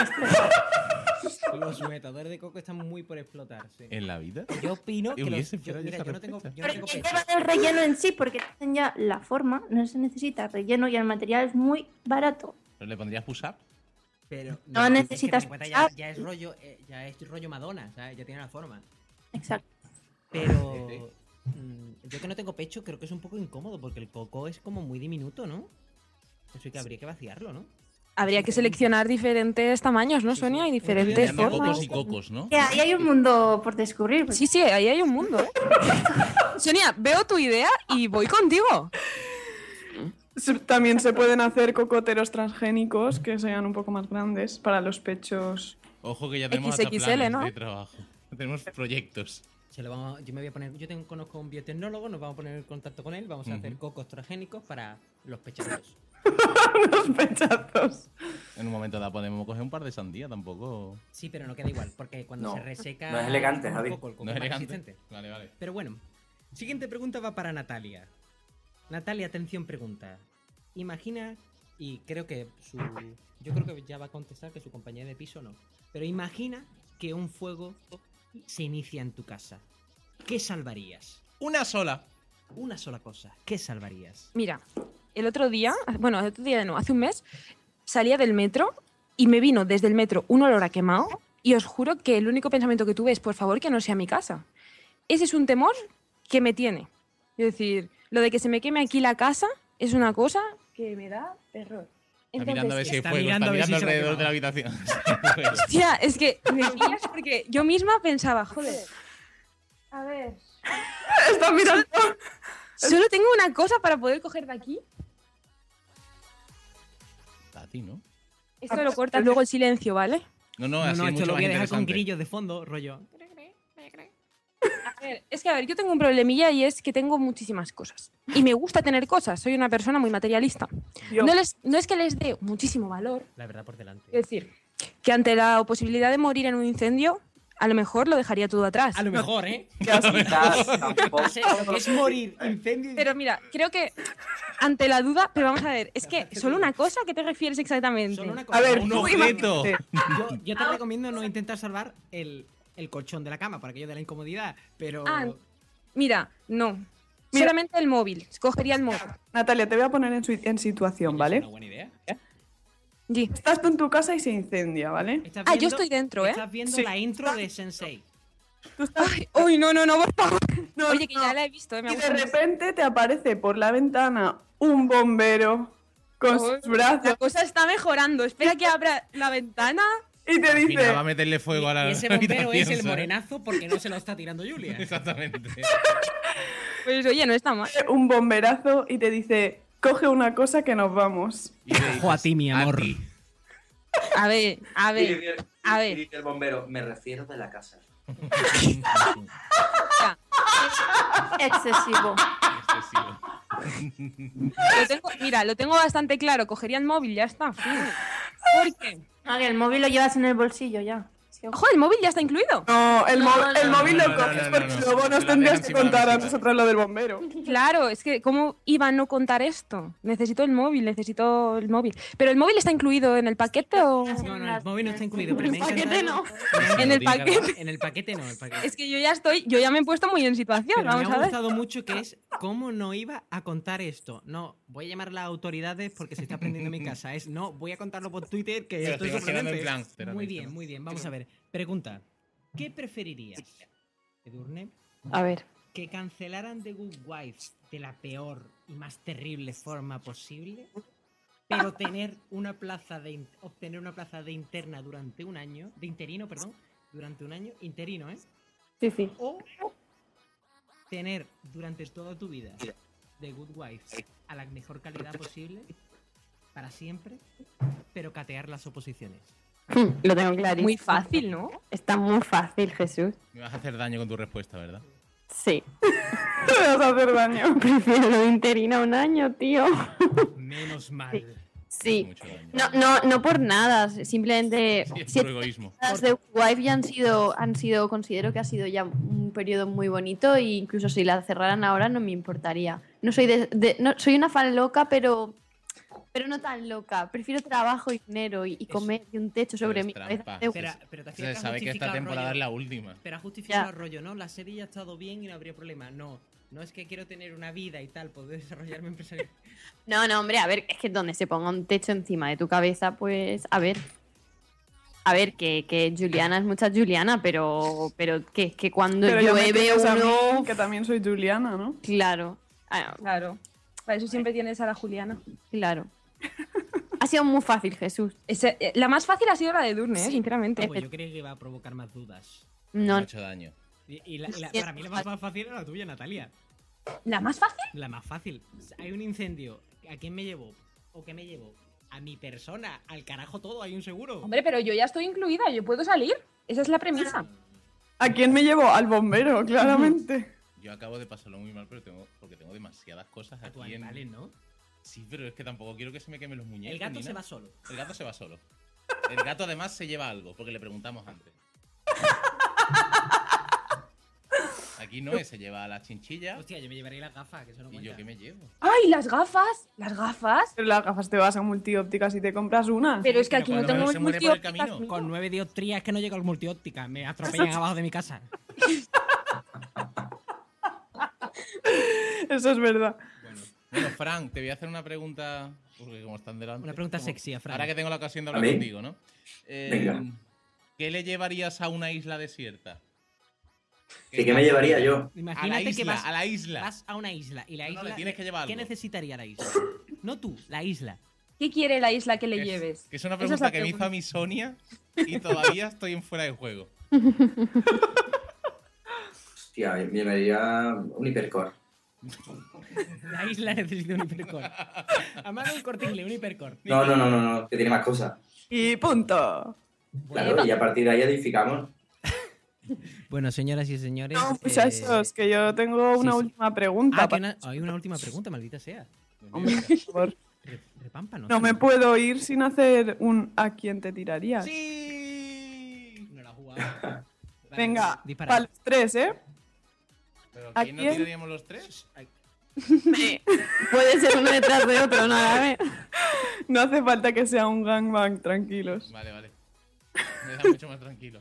Speaker 1: Los sujetadores de coco están muy por explotar, sí.
Speaker 2: ¿En la vida?
Speaker 1: Yo opino que los,
Speaker 2: Hubiese
Speaker 1: yo,
Speaker 2: esperado
Speaker 1: mira,
Speaker 2: esa
Speaker 1: yo no tengo,
Speaker 2: respuesta.
Speaker 1: yo no
Speaker 3: Pero
Speaker 1: tengo
Speaker 3: el
Speaker 1: pecho.
Speaker 3: tema del relleno en sí, porque hacen ya la forma, no se necesita relleno y el material es muy barato.
Speaker 2: ¿Pero le pondrías push-up?
Speaker 1: Pero
Speaker 3: No
Speaker 1: es que
Speaker 3: necesitas
Speaker 1: ten en cuenta, ya,
Speaker 3: push-up.
Speaker 1: ya es rollo, eh, ya es rollo Madonna, ¿sabes? Ya tiene la forma.
Speaker 3: Exacto.
Speaker 1: Pero mm, yo que no tengo pecho creo que es un poco incómodo porque el coco es como muy diminuto, ¿no? Eso que habría que vaciarlo, ¿no?
Speaker 4: Habría que seleccionar diferentes tamaños, ¿no, Sonia? Y diferentes
Speaker 2: Llama
Speaker 4: formas.
Speaker 2: cocos y cocos, ¿no?
Speaker 3: Que ahí hay un mundo por descubrir.
Speaker 4: Sí, sí, ahí hay un mundo, ¿eh? Sonia, veo tu idea y voy contigo.
Speaker 5: También se pueden hacer cocoteros transgénicos que sean un poco más grandes para los pechos.
Speaker 2: Ojo que ya tenemos
Speaker 4: equis
Speaker 2: hasta
Speaker 4: equis ele,
Speaker 2: planes
Speaker 4: ¿no?
Speaker 2: de trabajo. Tenemos proyectos.
Speaker 1: Se lo vamos, yo me voy a poner, yo tengo, conozco a un biotecnólogo, nos vamos a poner en contacto con él, vamos a hacer
Speaker 2: Ujú.
Speaker 1: cocos transgénicos para los pechazos.
Speaker 5: Los pechazos.
Speaker 2: En un momento dado podemos coger un par de sandía, tampoco...
Speaker 1: Sí, pero no queda igual, porque cuando
Speaker 6: No,
Speaker 1: se reseca
Speaker 6: no es elegante,
Speaker 1: un
Speaker 6: Javi.
Speaker 1: coco, el coco
Speaker 2: No es
Speaker 1: más
Speaker 2: elegante.
Speaker 1: resistente.
Speaker 2: Vale, vale.
Speaker 1: Pero bueno, siguiente pregunta va para Natalia. Natalia, atención, pregunta. imagina, y creo que su... Yo creo que ya va a contestar que su compañera de piso no. Pero imagina que un fuego se inicia en tu casa. ¿Qué salvarías?
Speaker 2: Una sola.
Speaker 1: Una sola cosa. ¿Qué salvarías?
Speaker 4: Mira, el otro día, bueno, el otro día no, hace un mes, salía del metro y me vino desde el metro un olor a quemado y os juro que el único pensamiento que tuve es, por favor, que no sea mi casa. Ese es un temor que me tiene. Es decir, lo de que se me queme aquí la casa es una cosa que me da terror.
Speaker 2: Está mirando a ver si hay
Speaker 1: está
Speaker 2: fuego,
Speaker 1: mirando
Speaker 2: está
Speaker 1: a ver si
Speaker 2: mirando
Speaker 1: se la ha
Speaker 2: alrededor de la
Speaker 1: quemado.
Speaker 2: habitación.
Speaker 4: Hostia, es que me pillas porque yo misma pensaba, joder, a ver,
Speaker 5: Está mirando.
Speaker 4: solo tengo una cosa para poder coger de aquí.
Speaker 2: A ti, ¿no?
Speaker 4: Esto lo cortas luego el silencio, ¿vale?
Speaker 2: No, no,
Speaker 1: No,
Speaker 2: así
Speaker 1: no,
Speaker 2: es
Speaker 1: esto
Speaker 2: mucho
Speaker 1: lo
Speaker 2: más
Speaker 1: voy a dejar con
Speaker 2: interesante.
Speaker 1: grillos de fondo, rollo.
Speaker 4: A ver, es que a ver, yo tengo un problemilla y es que tengo muchísimas cosas. Y me gusta tener cosas, soy una persona muy materialista.
Speaker 5: Yo-
Speaker 4: No, les, no es que les dé muchísimo valor,
Speaker 1: La verdad por delante.
Speaker 4: es decir, que ante la posibilidad de morir en un incendio, a lo mejor lo dejaría todo atrás.
Speaker 1: A lo mejor, ¿eh?
Speaker 6: Tampoco.
Speaker 1: O sea, lo que es morir, incendio... y-
Speaker 4: Pero mira, creo que ante la duda, pero vamos a ver, es que solo una cosa, ¿a qué te refieres exactamente?
Speaker 1: Solo una cosa.
Speaker 5: A ver,
Speaker 2: Un
Speaker 5: tú
Speaker 2: objeto.
Speaker 5: imagínate.
Speaker 1: Yo, yo te recomiendo no intentar salvar el, el colchón de la cama para aquello de la incomodidad, pero...
Speaker 4: Ah, mira, no.
Speaker 5: Mira.
Speaker 4: Solamente el móvil, escogería el móvil.
Speaker 5: Natalia, te voy a poner en, su- en situación,
Speaker 1: Es
Speaker 5: ¿vale?
Speaker 1: una buena idea.
Speaker 4: Di.
Speaker 5: Estás tú en tu casa y se incendia, ¿vale?
Speaker 1: Estás
Speaker 4: Ah, yo
Speaker 1: viendo-
Speaker 4: estoy dentro, ¿eh?
Speaker 1: Estás viendo
Speaker 5: Sí.
Speaker 1: la intro de Sensei.
Speaker 4: Ay, uy, no, no, no, por favor.
Speaker 5: No,
Speaker 4: Oye, que
Speaker 5: no.
Speaker 4: ya la he visto, ¿eh? Me
Speaker 5: Y de
Speaker 4: gusta mucho.
Speaker 5: repente te aparece por la ventana un bombero con
Speaker 4: Oh,
Speaker 5: sus brazos
Speaker 4: La cosa está mejorando. Espera que abra la ventana.
Speaker 5: y te
Speaker 2: Al final
Speaker 5: dice...
Speaker 2: va a meterle fuego a la
Speaker 1: Y ese bombero
Speaker 2: habitación,
Speaker 1: es el
Speaker 2: ¿sabes?
Speaker 1: morenazo porque no se lo está tirando Julia.
Speaker 2: Exactamente.
Speaker 4: Pues oye, no está mal.
Speaker 5: un bomberazo y te dice, coge una cosa que nos vamos.
Speaker 2: Y le dices,
Speaker 1: Ojo a ti, mi amor.
Speaker 2: ti.
Speaker 4: A ver, a
Speaker 6: Y
Speaker 4: ver.
Speaker 6: dice,
Speaker 4: a
Speaker 6: y
Speaker 4: ver.
Speaker 6: dice el bombero, me refiero de la casa.
Speaker 3: Excesivo.
Speaker 2: Excesivo.
Speaker 4: Lo tengo, mira, lo tengo bastante claro. Cogería el móvil, ya está. Fin. ¿Por qué?
Speaker 3: Ah, que el móvil lo llevas en el bolsillo ya. Es que-
Speaker 4: Ojo, el móvil ya está incluido.
Speaker 5: No, el,
Speaker 3: No,
Speaker 5: mo-
Speaker 3: no,
Speaker 5: el
Speaker 3: no,
Speaker 5: móvil
Speaker 2: no,
Speaker 5: lo
Speaker 2: no,
Speaker 5: coges
Speaker 2: no, no,
Speaker 5: porque
Speaker 2: no,
Speaker 5: luego
Speaker 2: te
Speaker 5: nos
Speaker 2: lo
Speaker 5: tendrías
Speaker 2: dejan
Speaker 5: que
Speaker 2: encima de la
Speaker 5: contar a
Speaker 2: mesita.
Speaker 5: nosotros lo del bombero.
Speaker 4: Claro, es que ¿cómo iba a no contar esto? Necesito el móvil, necesito el móvil. ¿Pero el móvil está incluido en el paquete o...?
Speaker 1: No, no, el móvil no está incluido, pero me ha
Speaker 3: El paquete
Speaker 1: encantado-
Speaker 3: no.
Speaker 1: me ha
Speaker 4: En el
Speaker 1: encantado-
Speaker 4: paquete.
Speaker 1: En el paquete no, el paquete.
Speaker 4: Es que yo ya estoy, yo ya me he puesto muy en situación,
Speaker 1: Pero
Speaker 4: vamos
Speaker 1: me
Speaker 4: a
Speaker 1: ha
Speaker 4: ver.
Speaker 1: gustado mucho que es cómo no iba a contar esto. No, voy a llamar a las autoridades porque se está prendiendo mi casa. Es no, voy a contarlo por Twitter que
Speaker 2: Pero
Speaker 1: esto
Speaker 2: te
Speaker 1: es
Speaker 2: ibas quedando en
Speaker 1: sorprendente.
Speaker 2: plan, espérame,
Speaker 1: Muy
Speaker 2: espérame.
Speaker 1: bien, muy bien. Vamos a ver. Pregunta. ¿Qué preferirías, Edurne?
Speaker 7: A ver.
Speaker 1: ¿Que cancelaran The Good Wife de la peor y más terrible forma posible? Pero tener una plaza de in- obtener una plaza de interna durante un año, de interino, perdón, durante un año, interino, ¿eh?
Speaker 7: Sí, sí.
Speaker 1: O tener durante toda tu vida The Good Wife a la mejor calidad posible, para siempre, pero catear las oposiciones.
Speaker 7: Lo tengo clarísimo.
Speaker 4: Muy fácil, ¿no?
Speaker 7: Está muy fácil, Jesús.
Speaker 2: Me vas a hacer daño con tu respuesta, ¿verdad?
Speaker 7: Sí.
Speaker 5: Me vas a hacer daño.
Speaker 7: Prefiero lo de interina un año, tío.
Speaker 1: Menos mal.
Speaker 7: Sí.
Speaker 2: Mucho daño.
Speaker 7: No, no, no por nada. Simplemente.
Speaker 2: Sí, es
Speaker 7: si
Speaker 2: por egoísmo.
Speaker 7: las de Wife ya han sido, han sido, considero que ha sido ya un periodo muy bonito e incluso si la cerraran ahora no me importaría. No soy de, de- no, soy una fan loca, pero pero no tan loca. Prefiero trabajo y dinero y, y comer y un techo sobre
Speaker 2: es
Speaker 7: mi cabeza.
Speaker 2: trampa.
Speaker 7: De-
Speaker 1: Pero, pero te
Speaker 2: Se
Speaker 1: fijas
Speaker 2: sabe que esta temporada es la última.
Speaker 1: Pero ha justificado
Speaker 7: Ya.
Speaker 1: el rollo, ¿no? La serie ya ha estado bien y no habría problema. No, no es que quiero tener una vida y tal, poder desarrollarme empresarial.
Speaker 7: No, no, hombre, a ver, es que donde se ponga un techo encima de tu cabeza, pues, a ver. A ver, que, que Juliana es mucha Juliana, pero, pero que, que cuando
Speaker 5: Pero ya me
Speaker 7: llueve
Speaker 5: tienes a mí,
Speaker 7: uno.
Speaker 5: que también soy Juliana, ¿no?
Speaker 7: Claro. Ah,
Speaker 4: Claro. Para eso siempre tienes a la Juliana.
Speaker 7: claro. Ha sido muy fácil, Jesús.
Speaker 4: Ese- eh, la más fácil ha sido la de Durne, ¿eh?
Speaker 1: Sí.
Speaker 4: Sinceramente.
Speaker 1: Pues yo creía que iba a provocar más dudas.
Speaker 2: Me
Speaker 7: No,
Speaker 2: ha hecho daño.
Speaker 1: Y, y la- y la- para mí la más, más fácil era la tuya, Natalia.
Speaker 4: ¿La más fácil?
Speaker 1: La más fácil. Hay un incendio. ¿A quién me llevo? ¿O qué me llevo? A mi persona. Al carajo todo, hay un seguro.
Speaker 4: Hombre, pero yo ya estoy incluida, yo puedo salir. Esa es la premisa.
Speaker 5: ¿A quién me llevo? Al bombero, claramente.
Speaker 2: Yo acabo de pasarlo muy mal pero tengo, porque tengo demasiadas cosas
Speaker 1: A tu
Speaker 2: aquí en...
Speaker 1: animales, ¿no?
Speaker 2: Sí, pero es que tampoco quiero que se me quemen los muñecos.
Speaker 1: El gato
Speaker 2: ni
Speaker 1: se
Speaker 2: nada.
Speaker 1: va solo.
Speaker 2: El gato se va solo. El gato además se lleva algo, porque le preguntamos antes. Aquí no, se lleva la chinchilla.
Speaker 1: Hostia, yo me llevaría las gafas, que eso no
Speaker 2: ¿Y
Speaker 1: cuenta.
Speaker 2: yo qué me llevo?
Speaker 4: ¡Ay, las gafas! ¿Las gafas?
Speaker 5: Pero las gafas te vas a multiópticas y te compras una.
Speaker 4: Pero es que aquí no
Speaker 2: cuando
Speaker 4: tengo
Speaker 2: se muere por el
Speaker 4: multiópticas.
Speaker 2: camino.
Speaker 1: Con nueve dioptrías que no llego al multióptica. Me atropellan abajo de mi casa.
Speaker 5: Eso es verdad.
Speaker 2: Bueno, bueno, Fran, te voy a hacer una pregunta. Porque como están delante.
Speaker 1: Una pregunta
Speaker 2: como-
Speaker 1: sexy a Fran.
Speaker 2: Ahora que tengo la ocasión de
Speaker 6: ¿A
Speaker 2: hablar
Speaker 6: mí?
Speaker 2: contigo, ¿no? Eh,
Speaker 6: Venga.
Speaker 2: ¿Qué le llevarías a una isla desierta?
Speaker 6: ¿Y qué me llevaría yo?
Speaker 2: A la
Speaker 1: Imagínate
Speaker 2: isla,
Speaker 1: que vas
Speaker 2: a la isla.
Speaker 1: Vas a una isla y la
Speaker 2: No, no,
Speaker 1: isla.
Speaker 2: le tienes que llevar
Speaker 1: ¿Qué
Speaker 2: algo.
Speaker 1: necesitaría la isla? No tú, la isla.
Speaker 4: ¿Qué quiere la isla que le
Speaker 2: Es-
Speaker 4: lleves?
Speaker 2: Que es una
Speaker 4: Esa es
Speaker 2: pregunta
Speaker 4: la
Speaker 2: que me hizo
Speaker 4: pregunta.
Speaker 2: a mí Sonia y todavía estoy en fuera de juego.
Speaker 6: Hostia, me llevaría un hipercore.
Speaker 1: La isla necesita un hipercore. Además de un corte inglés, un hipercore.
Speaker 6: No, no, no, no, no, que tiene más cosas.
Speaker 5: Y punto.
Speaker 6: Claro, y a partir de ahí edificamos.
Speaker 1: Bueno, señoras y señores.
Speaker 5: No,
Speaker 1: eh,
Speaker 5: muchachos, que yo tengo una
Speaker 1: sí, sí.
Speaker 5: última pregunta.
Speaker 1: Ah, que
Speaker 5: pa-
Speaker 1: una- hay una última pregunta, maldita sea.
Speaker 5: Hombre, por favor.
Speaker 1: Re- repámpanos.
Speaker 5: No me puedo ir sin hacer un ¿a quién te tirarías?
Speaker 2: ¡Sí!
Speaker 1: No la he jugado. Vale,
Speaker 5: Venga,
Speaker 1: dispara.
Speaker 5: para los tres, ¿eh?
Speaker 2: ¿Pero
Speaker 5: ¿A
Speaker 2: quién no
Speaker 5: quién?
Speaker 2: tiraríamos los tres?
Speaker 1: Ay,
Speaker 7: Puede ser uno detrás de otro, no, a ver.
Speaker 5: No hace falta que sea un gangbang, tranquilos.
Speaker 2: Vale, vale. Me da mucho más tranquilo.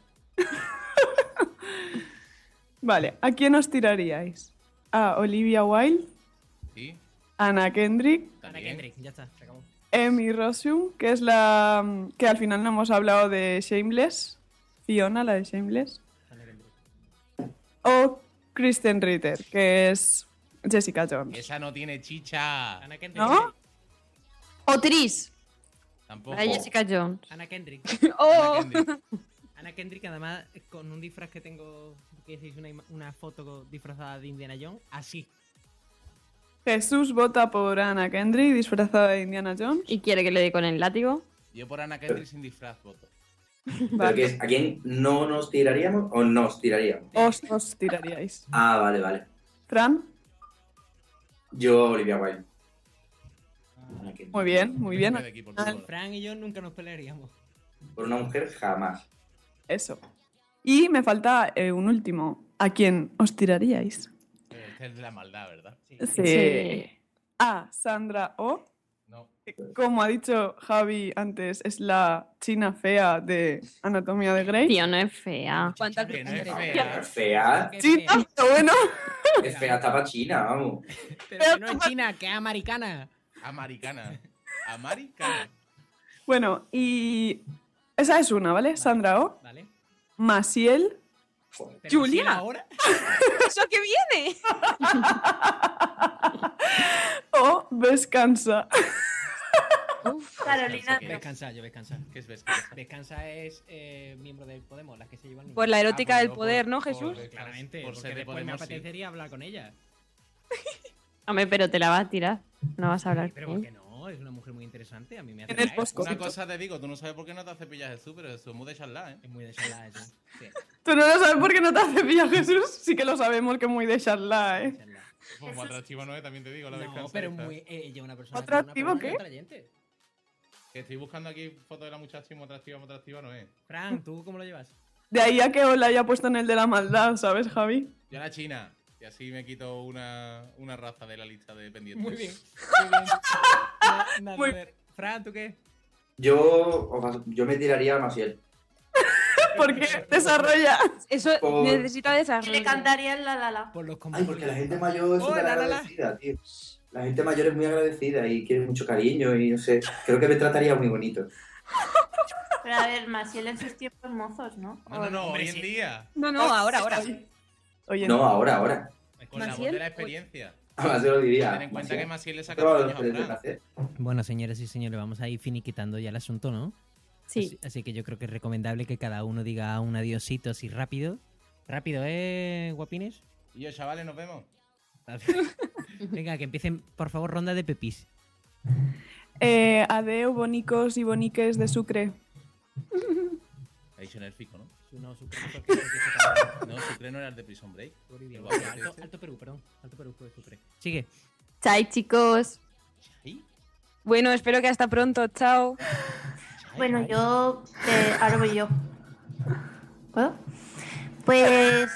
Speaker 5: Vale, ¿a quién os tiraríais? ¿A Olivia Wilde?
Speaker 2: ¿Sí?
Speaker 5: ¿Anna Kendrick?
Speaker 1: Ana
Speaker 2: También.
Speaker 1: Kendrick, ya está, se acabó.
Speaker 5: Amy Rossum, que es la mm, que al final no hemos hablado de Shameless. Fiona, la de Shameless.
Speaker 1: Ana Kendrick.
Speaker 5: O Kristen Ritter, que es Jessica Jones.
Speaker 2: Esa no tiene chicha.
Speaker 1: Ana Kendrick.
Speaker 5: ¿No?
Speaker 7: O Tris.
Speaker 2: Tampoco.
Speaker 7: Para Jessica Jones.
Speaker 1: Ana Kendrick.
Speaker 4: ¡Oh!
Speaker 2: Ana Kendrick.
Speaker 1: Ana Kendrick, además, con un disfraz que tengo, que hiciste una, ima- una foto disfrazada de Indiana Jones, así.
Speaker 5: Jesús vota por Anna Kendrick, disfrazada de Indiana Jones.
Speaker 7: ¿Y quiere que le dé con el látigo?
Speaker 2: Yo por Ana Kendrick sin disfraz voto.
Speaker 6: ¿Pero qué es? ¿A quién no nos tiraríamos o nos tiraríamos?
Speaker 5: Os, os tiraríais.
Speaker 6: Ah, vale, vale.
Speaker 5: Fran,
Speaker 6: Yo, Olivia Wilde.
Speaker 5: muy bien, muy bien.
Speaker 2: De equipo,
Speaker 5: Ah,
Speaker 2: tú,
Speaker 1: Fran y yo nunca nos pelearíamos.
Speaker 6: Por una mujer, jamás.
Speaker 5: Eso. Y me falta eh, un último. ¿A quién os tiraríais?
Speaker 2: Pero este es de la maldad, ¿verdad?
Speaker 1: Sí.
Speaker 5: Sí. A. Sandra O.
Speaker 2: No.
Speaker 5: que, como ha dicho Javi antes, es la china fea de Anatomía de Grey.
Speaker 7: Tío, no es fea.
Speaker 4: ¿Cuánta
Speaker 2: Que no es
Speaker 4: cruz?
Speaker 2: fea.
Speaker 6: Es fea.
Speaker 1: Qué
Speaker 5: China,
Speaker 1: fea.
Speaker 5: pero bueno.
Speaker 6: Es fea, está para China, vamos.
Speaker 1: Pero que no es china, que es americana.
Speaker 2: Americana. Americana.
Speaker 5: Bueno, y esa es una, ¿vale? Sandra O.
Speaker 1: ¿Vale?
Speaker 5: Maciel.
Speaker 1: Pero
Speaker 5: Julia.
Speaker 1: si ahora.
Speaker 4: ¿Eso que viene?
Speaker 5: O Vescansa.
Speaker 3: Carolina.
Speaker 2: ¿Qué?
Speaker 1: Descansa, yo descansa.
Speaker 2: ¿Qué es Vescanza?
Speaker 1: Descansa es eh, miembro del Podemos, la que se lleva el
Speaker 4: Por la erótica
Speaker 2: Ah,
Speaker 4: del
Speaker 2: por-
Speaker 4: poder, ¿no,
Speaker 2: por-
Speaker 4: Jesús?
Speaker 2: por-
Speaker 1: Claramente,
Speaker 2: por
Speaker 1: porque
Speaker 2: ser de
Speaker 1: después me
Speaker 2: Podemos, sí.
Speaker 1: apetecería hablar con ella.
Speaker 7: Hombre, pero te la vas a tirar. No vas a hablar.
Speaker 1: Pero
Speaker 7: con
Speaker 1: ¿por qué
Speaker 7: ella.
Speaker 1: no? Es una mujer muy interesante. A mí me hace
Speaker 5: Tienes
Speaker 1: reír.
Speaker 5: Bosco.
Speaker 2: Una cosa te digo, tú no sabes por qué no te hace pillar Jesús, pero Jesús es muy de charla, ¿eh?
Speaker 1: Es muy de charla eso. Sí,
Speaker 5: Tú no lo sabes por qué no te hace pilla Jesús. Sí que lo sabemos que es muy de charla, ¿eh?
Speaker 1: charla.
Speaker 2: Pues muy atractiva no es, también te digo, la
Speaker 1: No,
Speaker 2: Vescanza
Speaker 1: pero
Speaker 2: esta.
Speaker 1: muy, eh, ella es una persona.
Speaker 5: ¿Atractivo
Speaker 1: una persona
Speaker 5: qué?
Speaker 1: atrayente.
Speaker 2: Que estoy buscando aquí fotos de la muchacha y muy atractiva, muy atractiva no es.
Speaker 1: Fran, ¿tú cómo lo llevas?
Speaker 5: De ahí a que os la haya puesto en el de la maldad, ¿sabes, Javi?
Speaker 2: Yo la China. Y así me quito una, una raza de la lista de pendientes.
Speaker 1: Muy bien. Muy bien. Na- nada,
Speaker 5: Muy
Speaker 1: a ver. Fran, ¿tú qué?
Speaker 6: Yo, yo me tiraría a Maciel.
Speaker 5: Porque desarrolla.
Speaker 4: Eso
Speaker 6: Por-
Speaker 4: necesita
Speaker 3: Que
Speaker 4: desarrollo.
Speaker 3: le cantaría el la la la.
Speaker 1: Por los
Speaker 6: Ay, porque la gente mayor es
Speaker 1: Oh,
Speaker 6: súper
Speaker 1: la, la, la.
Speaker 6: agradecida, tío. La gente mayor es muy agradecida y quiere mucho cariño y no sé. Creo que me trataría muy bonito.
Speaker 3: Pero a ver, Maciel en sus tiempos mozos, ¿no?
Speaker 2: No, no, no,
Speaker 1: Hombre,
Speaker 2: hoy en
Speaker 1: sí.
Speaker 2: día.
Speaker 4: No, no, ahora, ahora.
Speaker 5: Oye,
Speaker 6: No, ahora, ahora.
Speaker 2: Con la voz
Speaker 4: ¿Maciel?
Speaker 2: de la experiencia.
Speaker 6: Además, se lo diría.
Speaker 2: Ten en cuenta que Maciel le saca
Speaker 6: Todos
Speaker 2: los
Speaker 6: los
Speaker 2: niños a
Speaker 6: de
Speaker 2: Fran.
Speaker 6: placer.
Speaker 1: Bueno, señoras y señores, vamos a ir finiquitando ya el asunto, ¿no?
Speaker 7: Sí.
Speaker 1: Así, así que yo creo que es recomendable que cada uno diga un adiosito así rápido. Rápido, ¿eh, guapines?
Speaker 2: Y yo, chavales, nos vemos.
Speaker 1: Venga, que empiecen, por favor, ronda de pepis.
Speaker 5: Eh, adeu, bonicos y boniques de Sucre.
Speaker 2: Ha dicho en el fico, ¿no?
Speaker 1: No, Sucre,
Speaker 2: No, Sucre no era el de Prison Break. El guapo
Speaker 1: alto,
Speaker 2: este.
Speaker 1: alto Perú, perdón. Alto Perú fue Sucre. Sigue.
Speaker 7: Chai, chicos.
Speaker 2: ¿Sí?
Speaker 4: Bueno, espero que hasta pronto. Chao.
Speaker 3: Bueno, yo. Eh, ahora voy yo. ¿Puedo? Pues.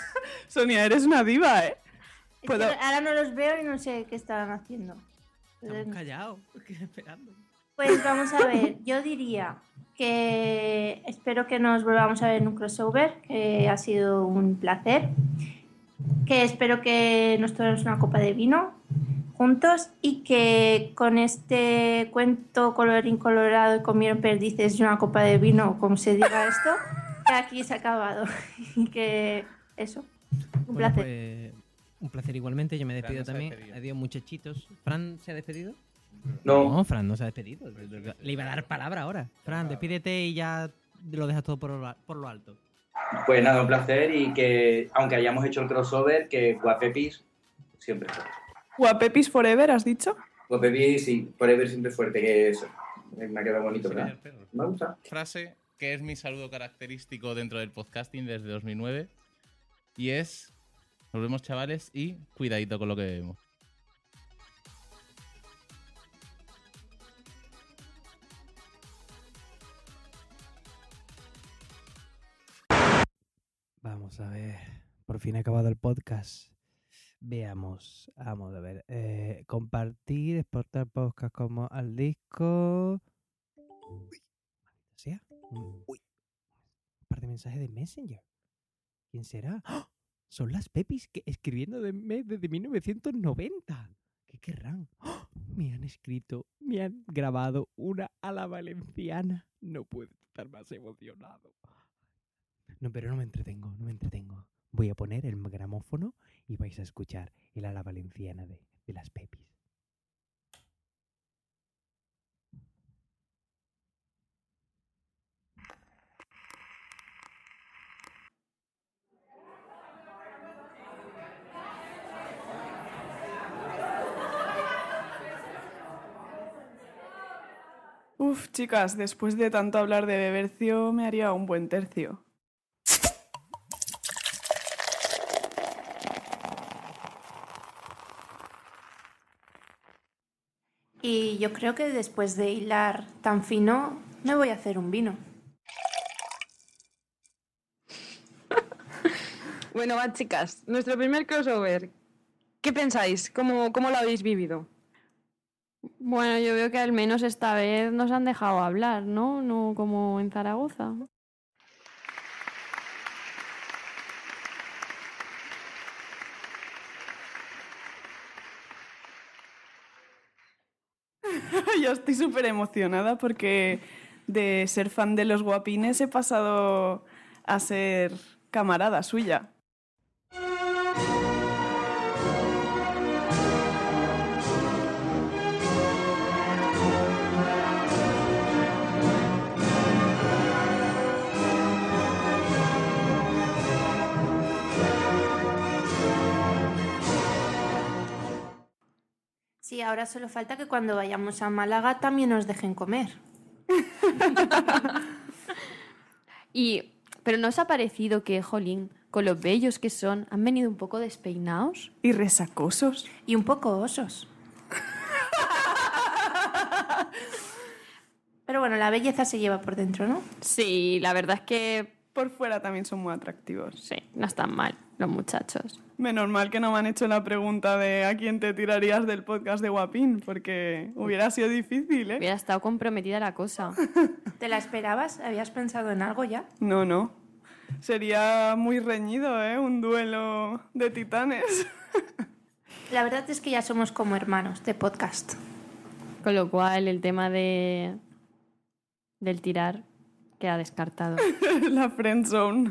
Speaker 5: Sonia, eres una diva, ¿eh?
Speaker 3: Es
Speaker 5: Puedo-
Speaker 3: que ahora no los veo y no sé qué están haciendo. Entonces,
Speaker 1: Estamos callados, esperando.
Speaker 3: Pues vamos a ver, yo diría que espero que nos volvamos a ver en un crossover, que ha sido un placer, que espero que nos tomemos una copa de vino juntos y que con este cuento colorín colorado y comieron perdices y una copa de vino, como se diga esto, que aquí se ha acabado. Y que eso, un
Speaker 1: Bueno,
Speaker 3: placer.
Speaker 1: pues, un placer igualmente, yo me
Speaker 2: Fran
Speaker 1: despido
Speaker 2: no se ha
Speaker 1: también.
Speaker 2: despedido.
Speaker 1: Adiós, muchachitos. ¿Fran se ha despedido?
Speaker 6: No.
Speaker 1: No, Fran no se ha despedido. Le iba a dar palabra ahora. Fran, despídete y ya lo dejas todo por lo, por lo alto.
Speaker 6: Pues nada, un placer y que, aunque hayamos hecho el crossover, que Guapepis siempre fuerte.
Speaker 5: Guapepis Forever, ¿has dicho?
Speaker 6: Guapepis, sí, Forever siempre fuerte, que eso. Me ha quedado bonito, ¿verdad?
Speaker 2: Señor perro.
Speaker 6: Me gusta.
Speaker 2: Frase que es mi saludo característico dentro del podcasting desde dos mil nueve y es: nos vemos, chavales, y cuidadito con lo que bebemos.
Speaker 1: Vamos a ver. Por fin ha acabado el podcast. Veamos. Vamos a ver. Eh, compartir, exportar podcast como al disco. Uy, maldita sea. Mm, Uy. Un par de mensajes de Messenger. ¿Quién será? ¡Ah! Son las Pepis que escribiendo de me- desde mil novecientos noventa. ¿Qué querrán? ¡Ah! Me han escrito, me han grabado una a la valenciana. No puedo estar más emocionado. No, pero no me entretengo, no me entretengo. Voy a poner el gramófono y vais a escuchar el ala valenciana de, de las Pepis.
Speaker 5: Uf, chicas, después de tanto hablar de bebercio, me haría un buen tercio.
Speaker 3: Y yo creo que después de hilar tan fino, me voy a hacer un vino.
Speaker 4: Bueno, va, chicas, nuestro primer crossover. ¿Qué pensáis? ¿Cómo, cómo lo habéis vivido?
Speaker 7: Bueno, yo veo que al menos esta vez nos han dejado hablar, ¿no? No como en Zaragoza.
Speaker 5: Yo estoy súper emocionada porque de ser fan de los guapines he pasado a ser camarada suya.
Speaker 3: Sí, ahora solo falta que cuando vayamos a Málaga también nos dejen comer.
Speaker 7: Y, pero ¿no os ha parecido que, jolín, con lo bellos que son, han venido un poco despeinados?
Speaker 5: Y resacosos.
Speaker 3: Y un poco osos. Pero bueno, la belleza se lleva por dentro, ¿no?
Speaker 7: Sí, la verdad es que
Speaker 5: Por fuera también son muy atractivos.
Speaker 7: sí, no están mal los muchachos.
Speaker 5: Menos mal que no me han hecho la pregunta de a quién te tirarías del podcast de Guapín, porque hubiera sido difícil, ¿eh?
Speaker 7: Hubiera estado comprometida la cosa.
Speaker 3: ¿Te la esperabas? ¿Habías pensado en algo ya?
Speaker 5: No, no. Sería muy reñido, ¿eh? Un duelo de titanes.
Speaker 3: La verdad es que ya somos como hermanos de podcast.
Speaker 7: Con lo cual, el tema de del tirar queda descartado.
Speaker 5: La friendzone.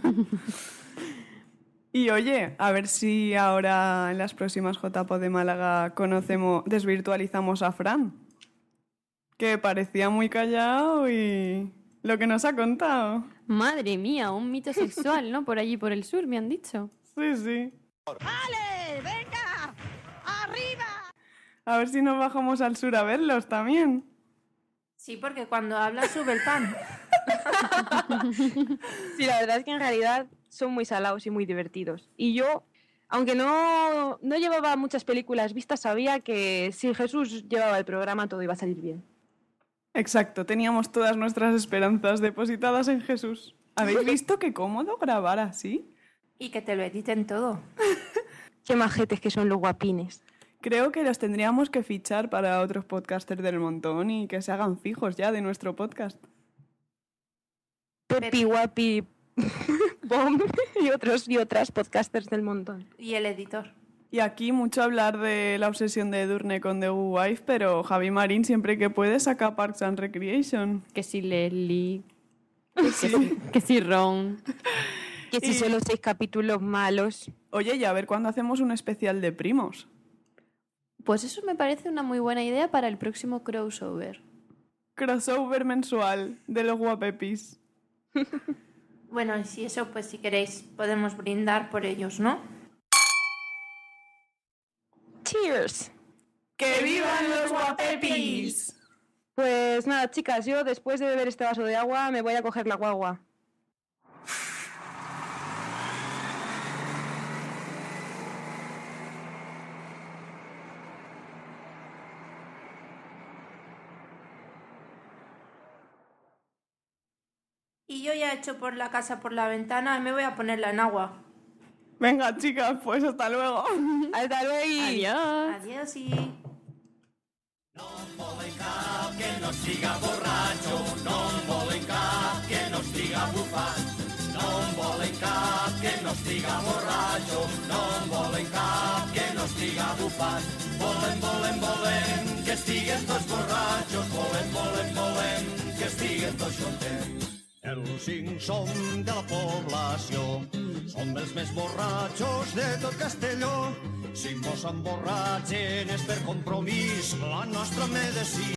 Speaker 5: Y oye, a ver si ahora en las próximas J P O de Málaga conocemos, desvirtualizamos a Fran. Que parecía muy callado y lo que nos ha contado.
Speaker 7: Madre mía, un mito sexual, ¿no? Por allí, por el sur, me han dicho.
Speaker 5: Sí, sí.
Speaker 11: ¡Ale! ¡Venga! ¡Arriba!
Speaker 5: A ver si nos bajamos al sur a verlos también.
Speaker 3: Sí, porque cuando hablas sube el pan.
Speaker 4: Sí, la verdad es que en realidad son muy salados y muy divertidos. Y yo, aunque no, no llevaba muchas películas vistas, sabía que si Jesús llevaba el programa todo iba a salir bien.
Speaker 5: Exacto, teníamos todas nuestras esperanzas depositadas en Jesús. ¿Habéis visto qué cómodo grabar así?
Speaker 3: Y que te lo editen todo.
Speaker 4: Qué majetes que son los guapines.
Speaker 5: Creo que los tendríamos que fichar para otros podcasters del montón y que se hagan fijos ya de nuestro podcast.
Speaker 4: Pepi, Guapi, Bom y otros y otras podcasters del montón.
Speaker 3: Y el editor.
Speaker 5: Y aquí mucho hablar de la obsesión de Edurne con The Good Wife, pero Javi Marín siempre que puede saca Parks and Recreation.
Speaker 7: Que si Leslie, que,
Speaker 5: Sí.
Speaker 7: si, que si Ron.
Speaker 4: Que si
Speaker 5: Y-
Speaker 4: solo seis capítulos malos.
Speaker 5: Oye, y a ver cuándo hacemos un especial de primos.
Speaker 7: Pues eso me parece una muy buena idea para el próximo crossover.
Speaker 5: Crossover mensual de los guapepis.
Speaker 3: Bueno, y si eso, pues si queréis, podemos brindar por ellos, ¿no?
Speaker 4: Cheers.
Speaker 5: ¡Que vivan los guapepis!
Speaker 4: Pues nada, chicas, yo después de beber este vaso de agua me voy a coger la guagua.
Speaker 3: Y yo ya he hecho por la casa por la ventana y me voy a ponerla en agua.
Speaker 5: Venga, chicas, pues hasta luego.
Speaker 4: Hasta luego.
Speaker 7: Adiós.
Speaker 3: Adiós y...
Speaker 14: Que no siga borratxo, no en volen cap que no estiga bufant. No en volen cap que no estiga borratxo, no en volen cap que no estiga bufant. Volen, volen, volen que estiguen tots borratxos, volen, volen, volen que estiguen tots contents. Els cinc som de la població, som els més borratxos de tot Castelló. Si mos emborratxen és per compromís, la nostra medecina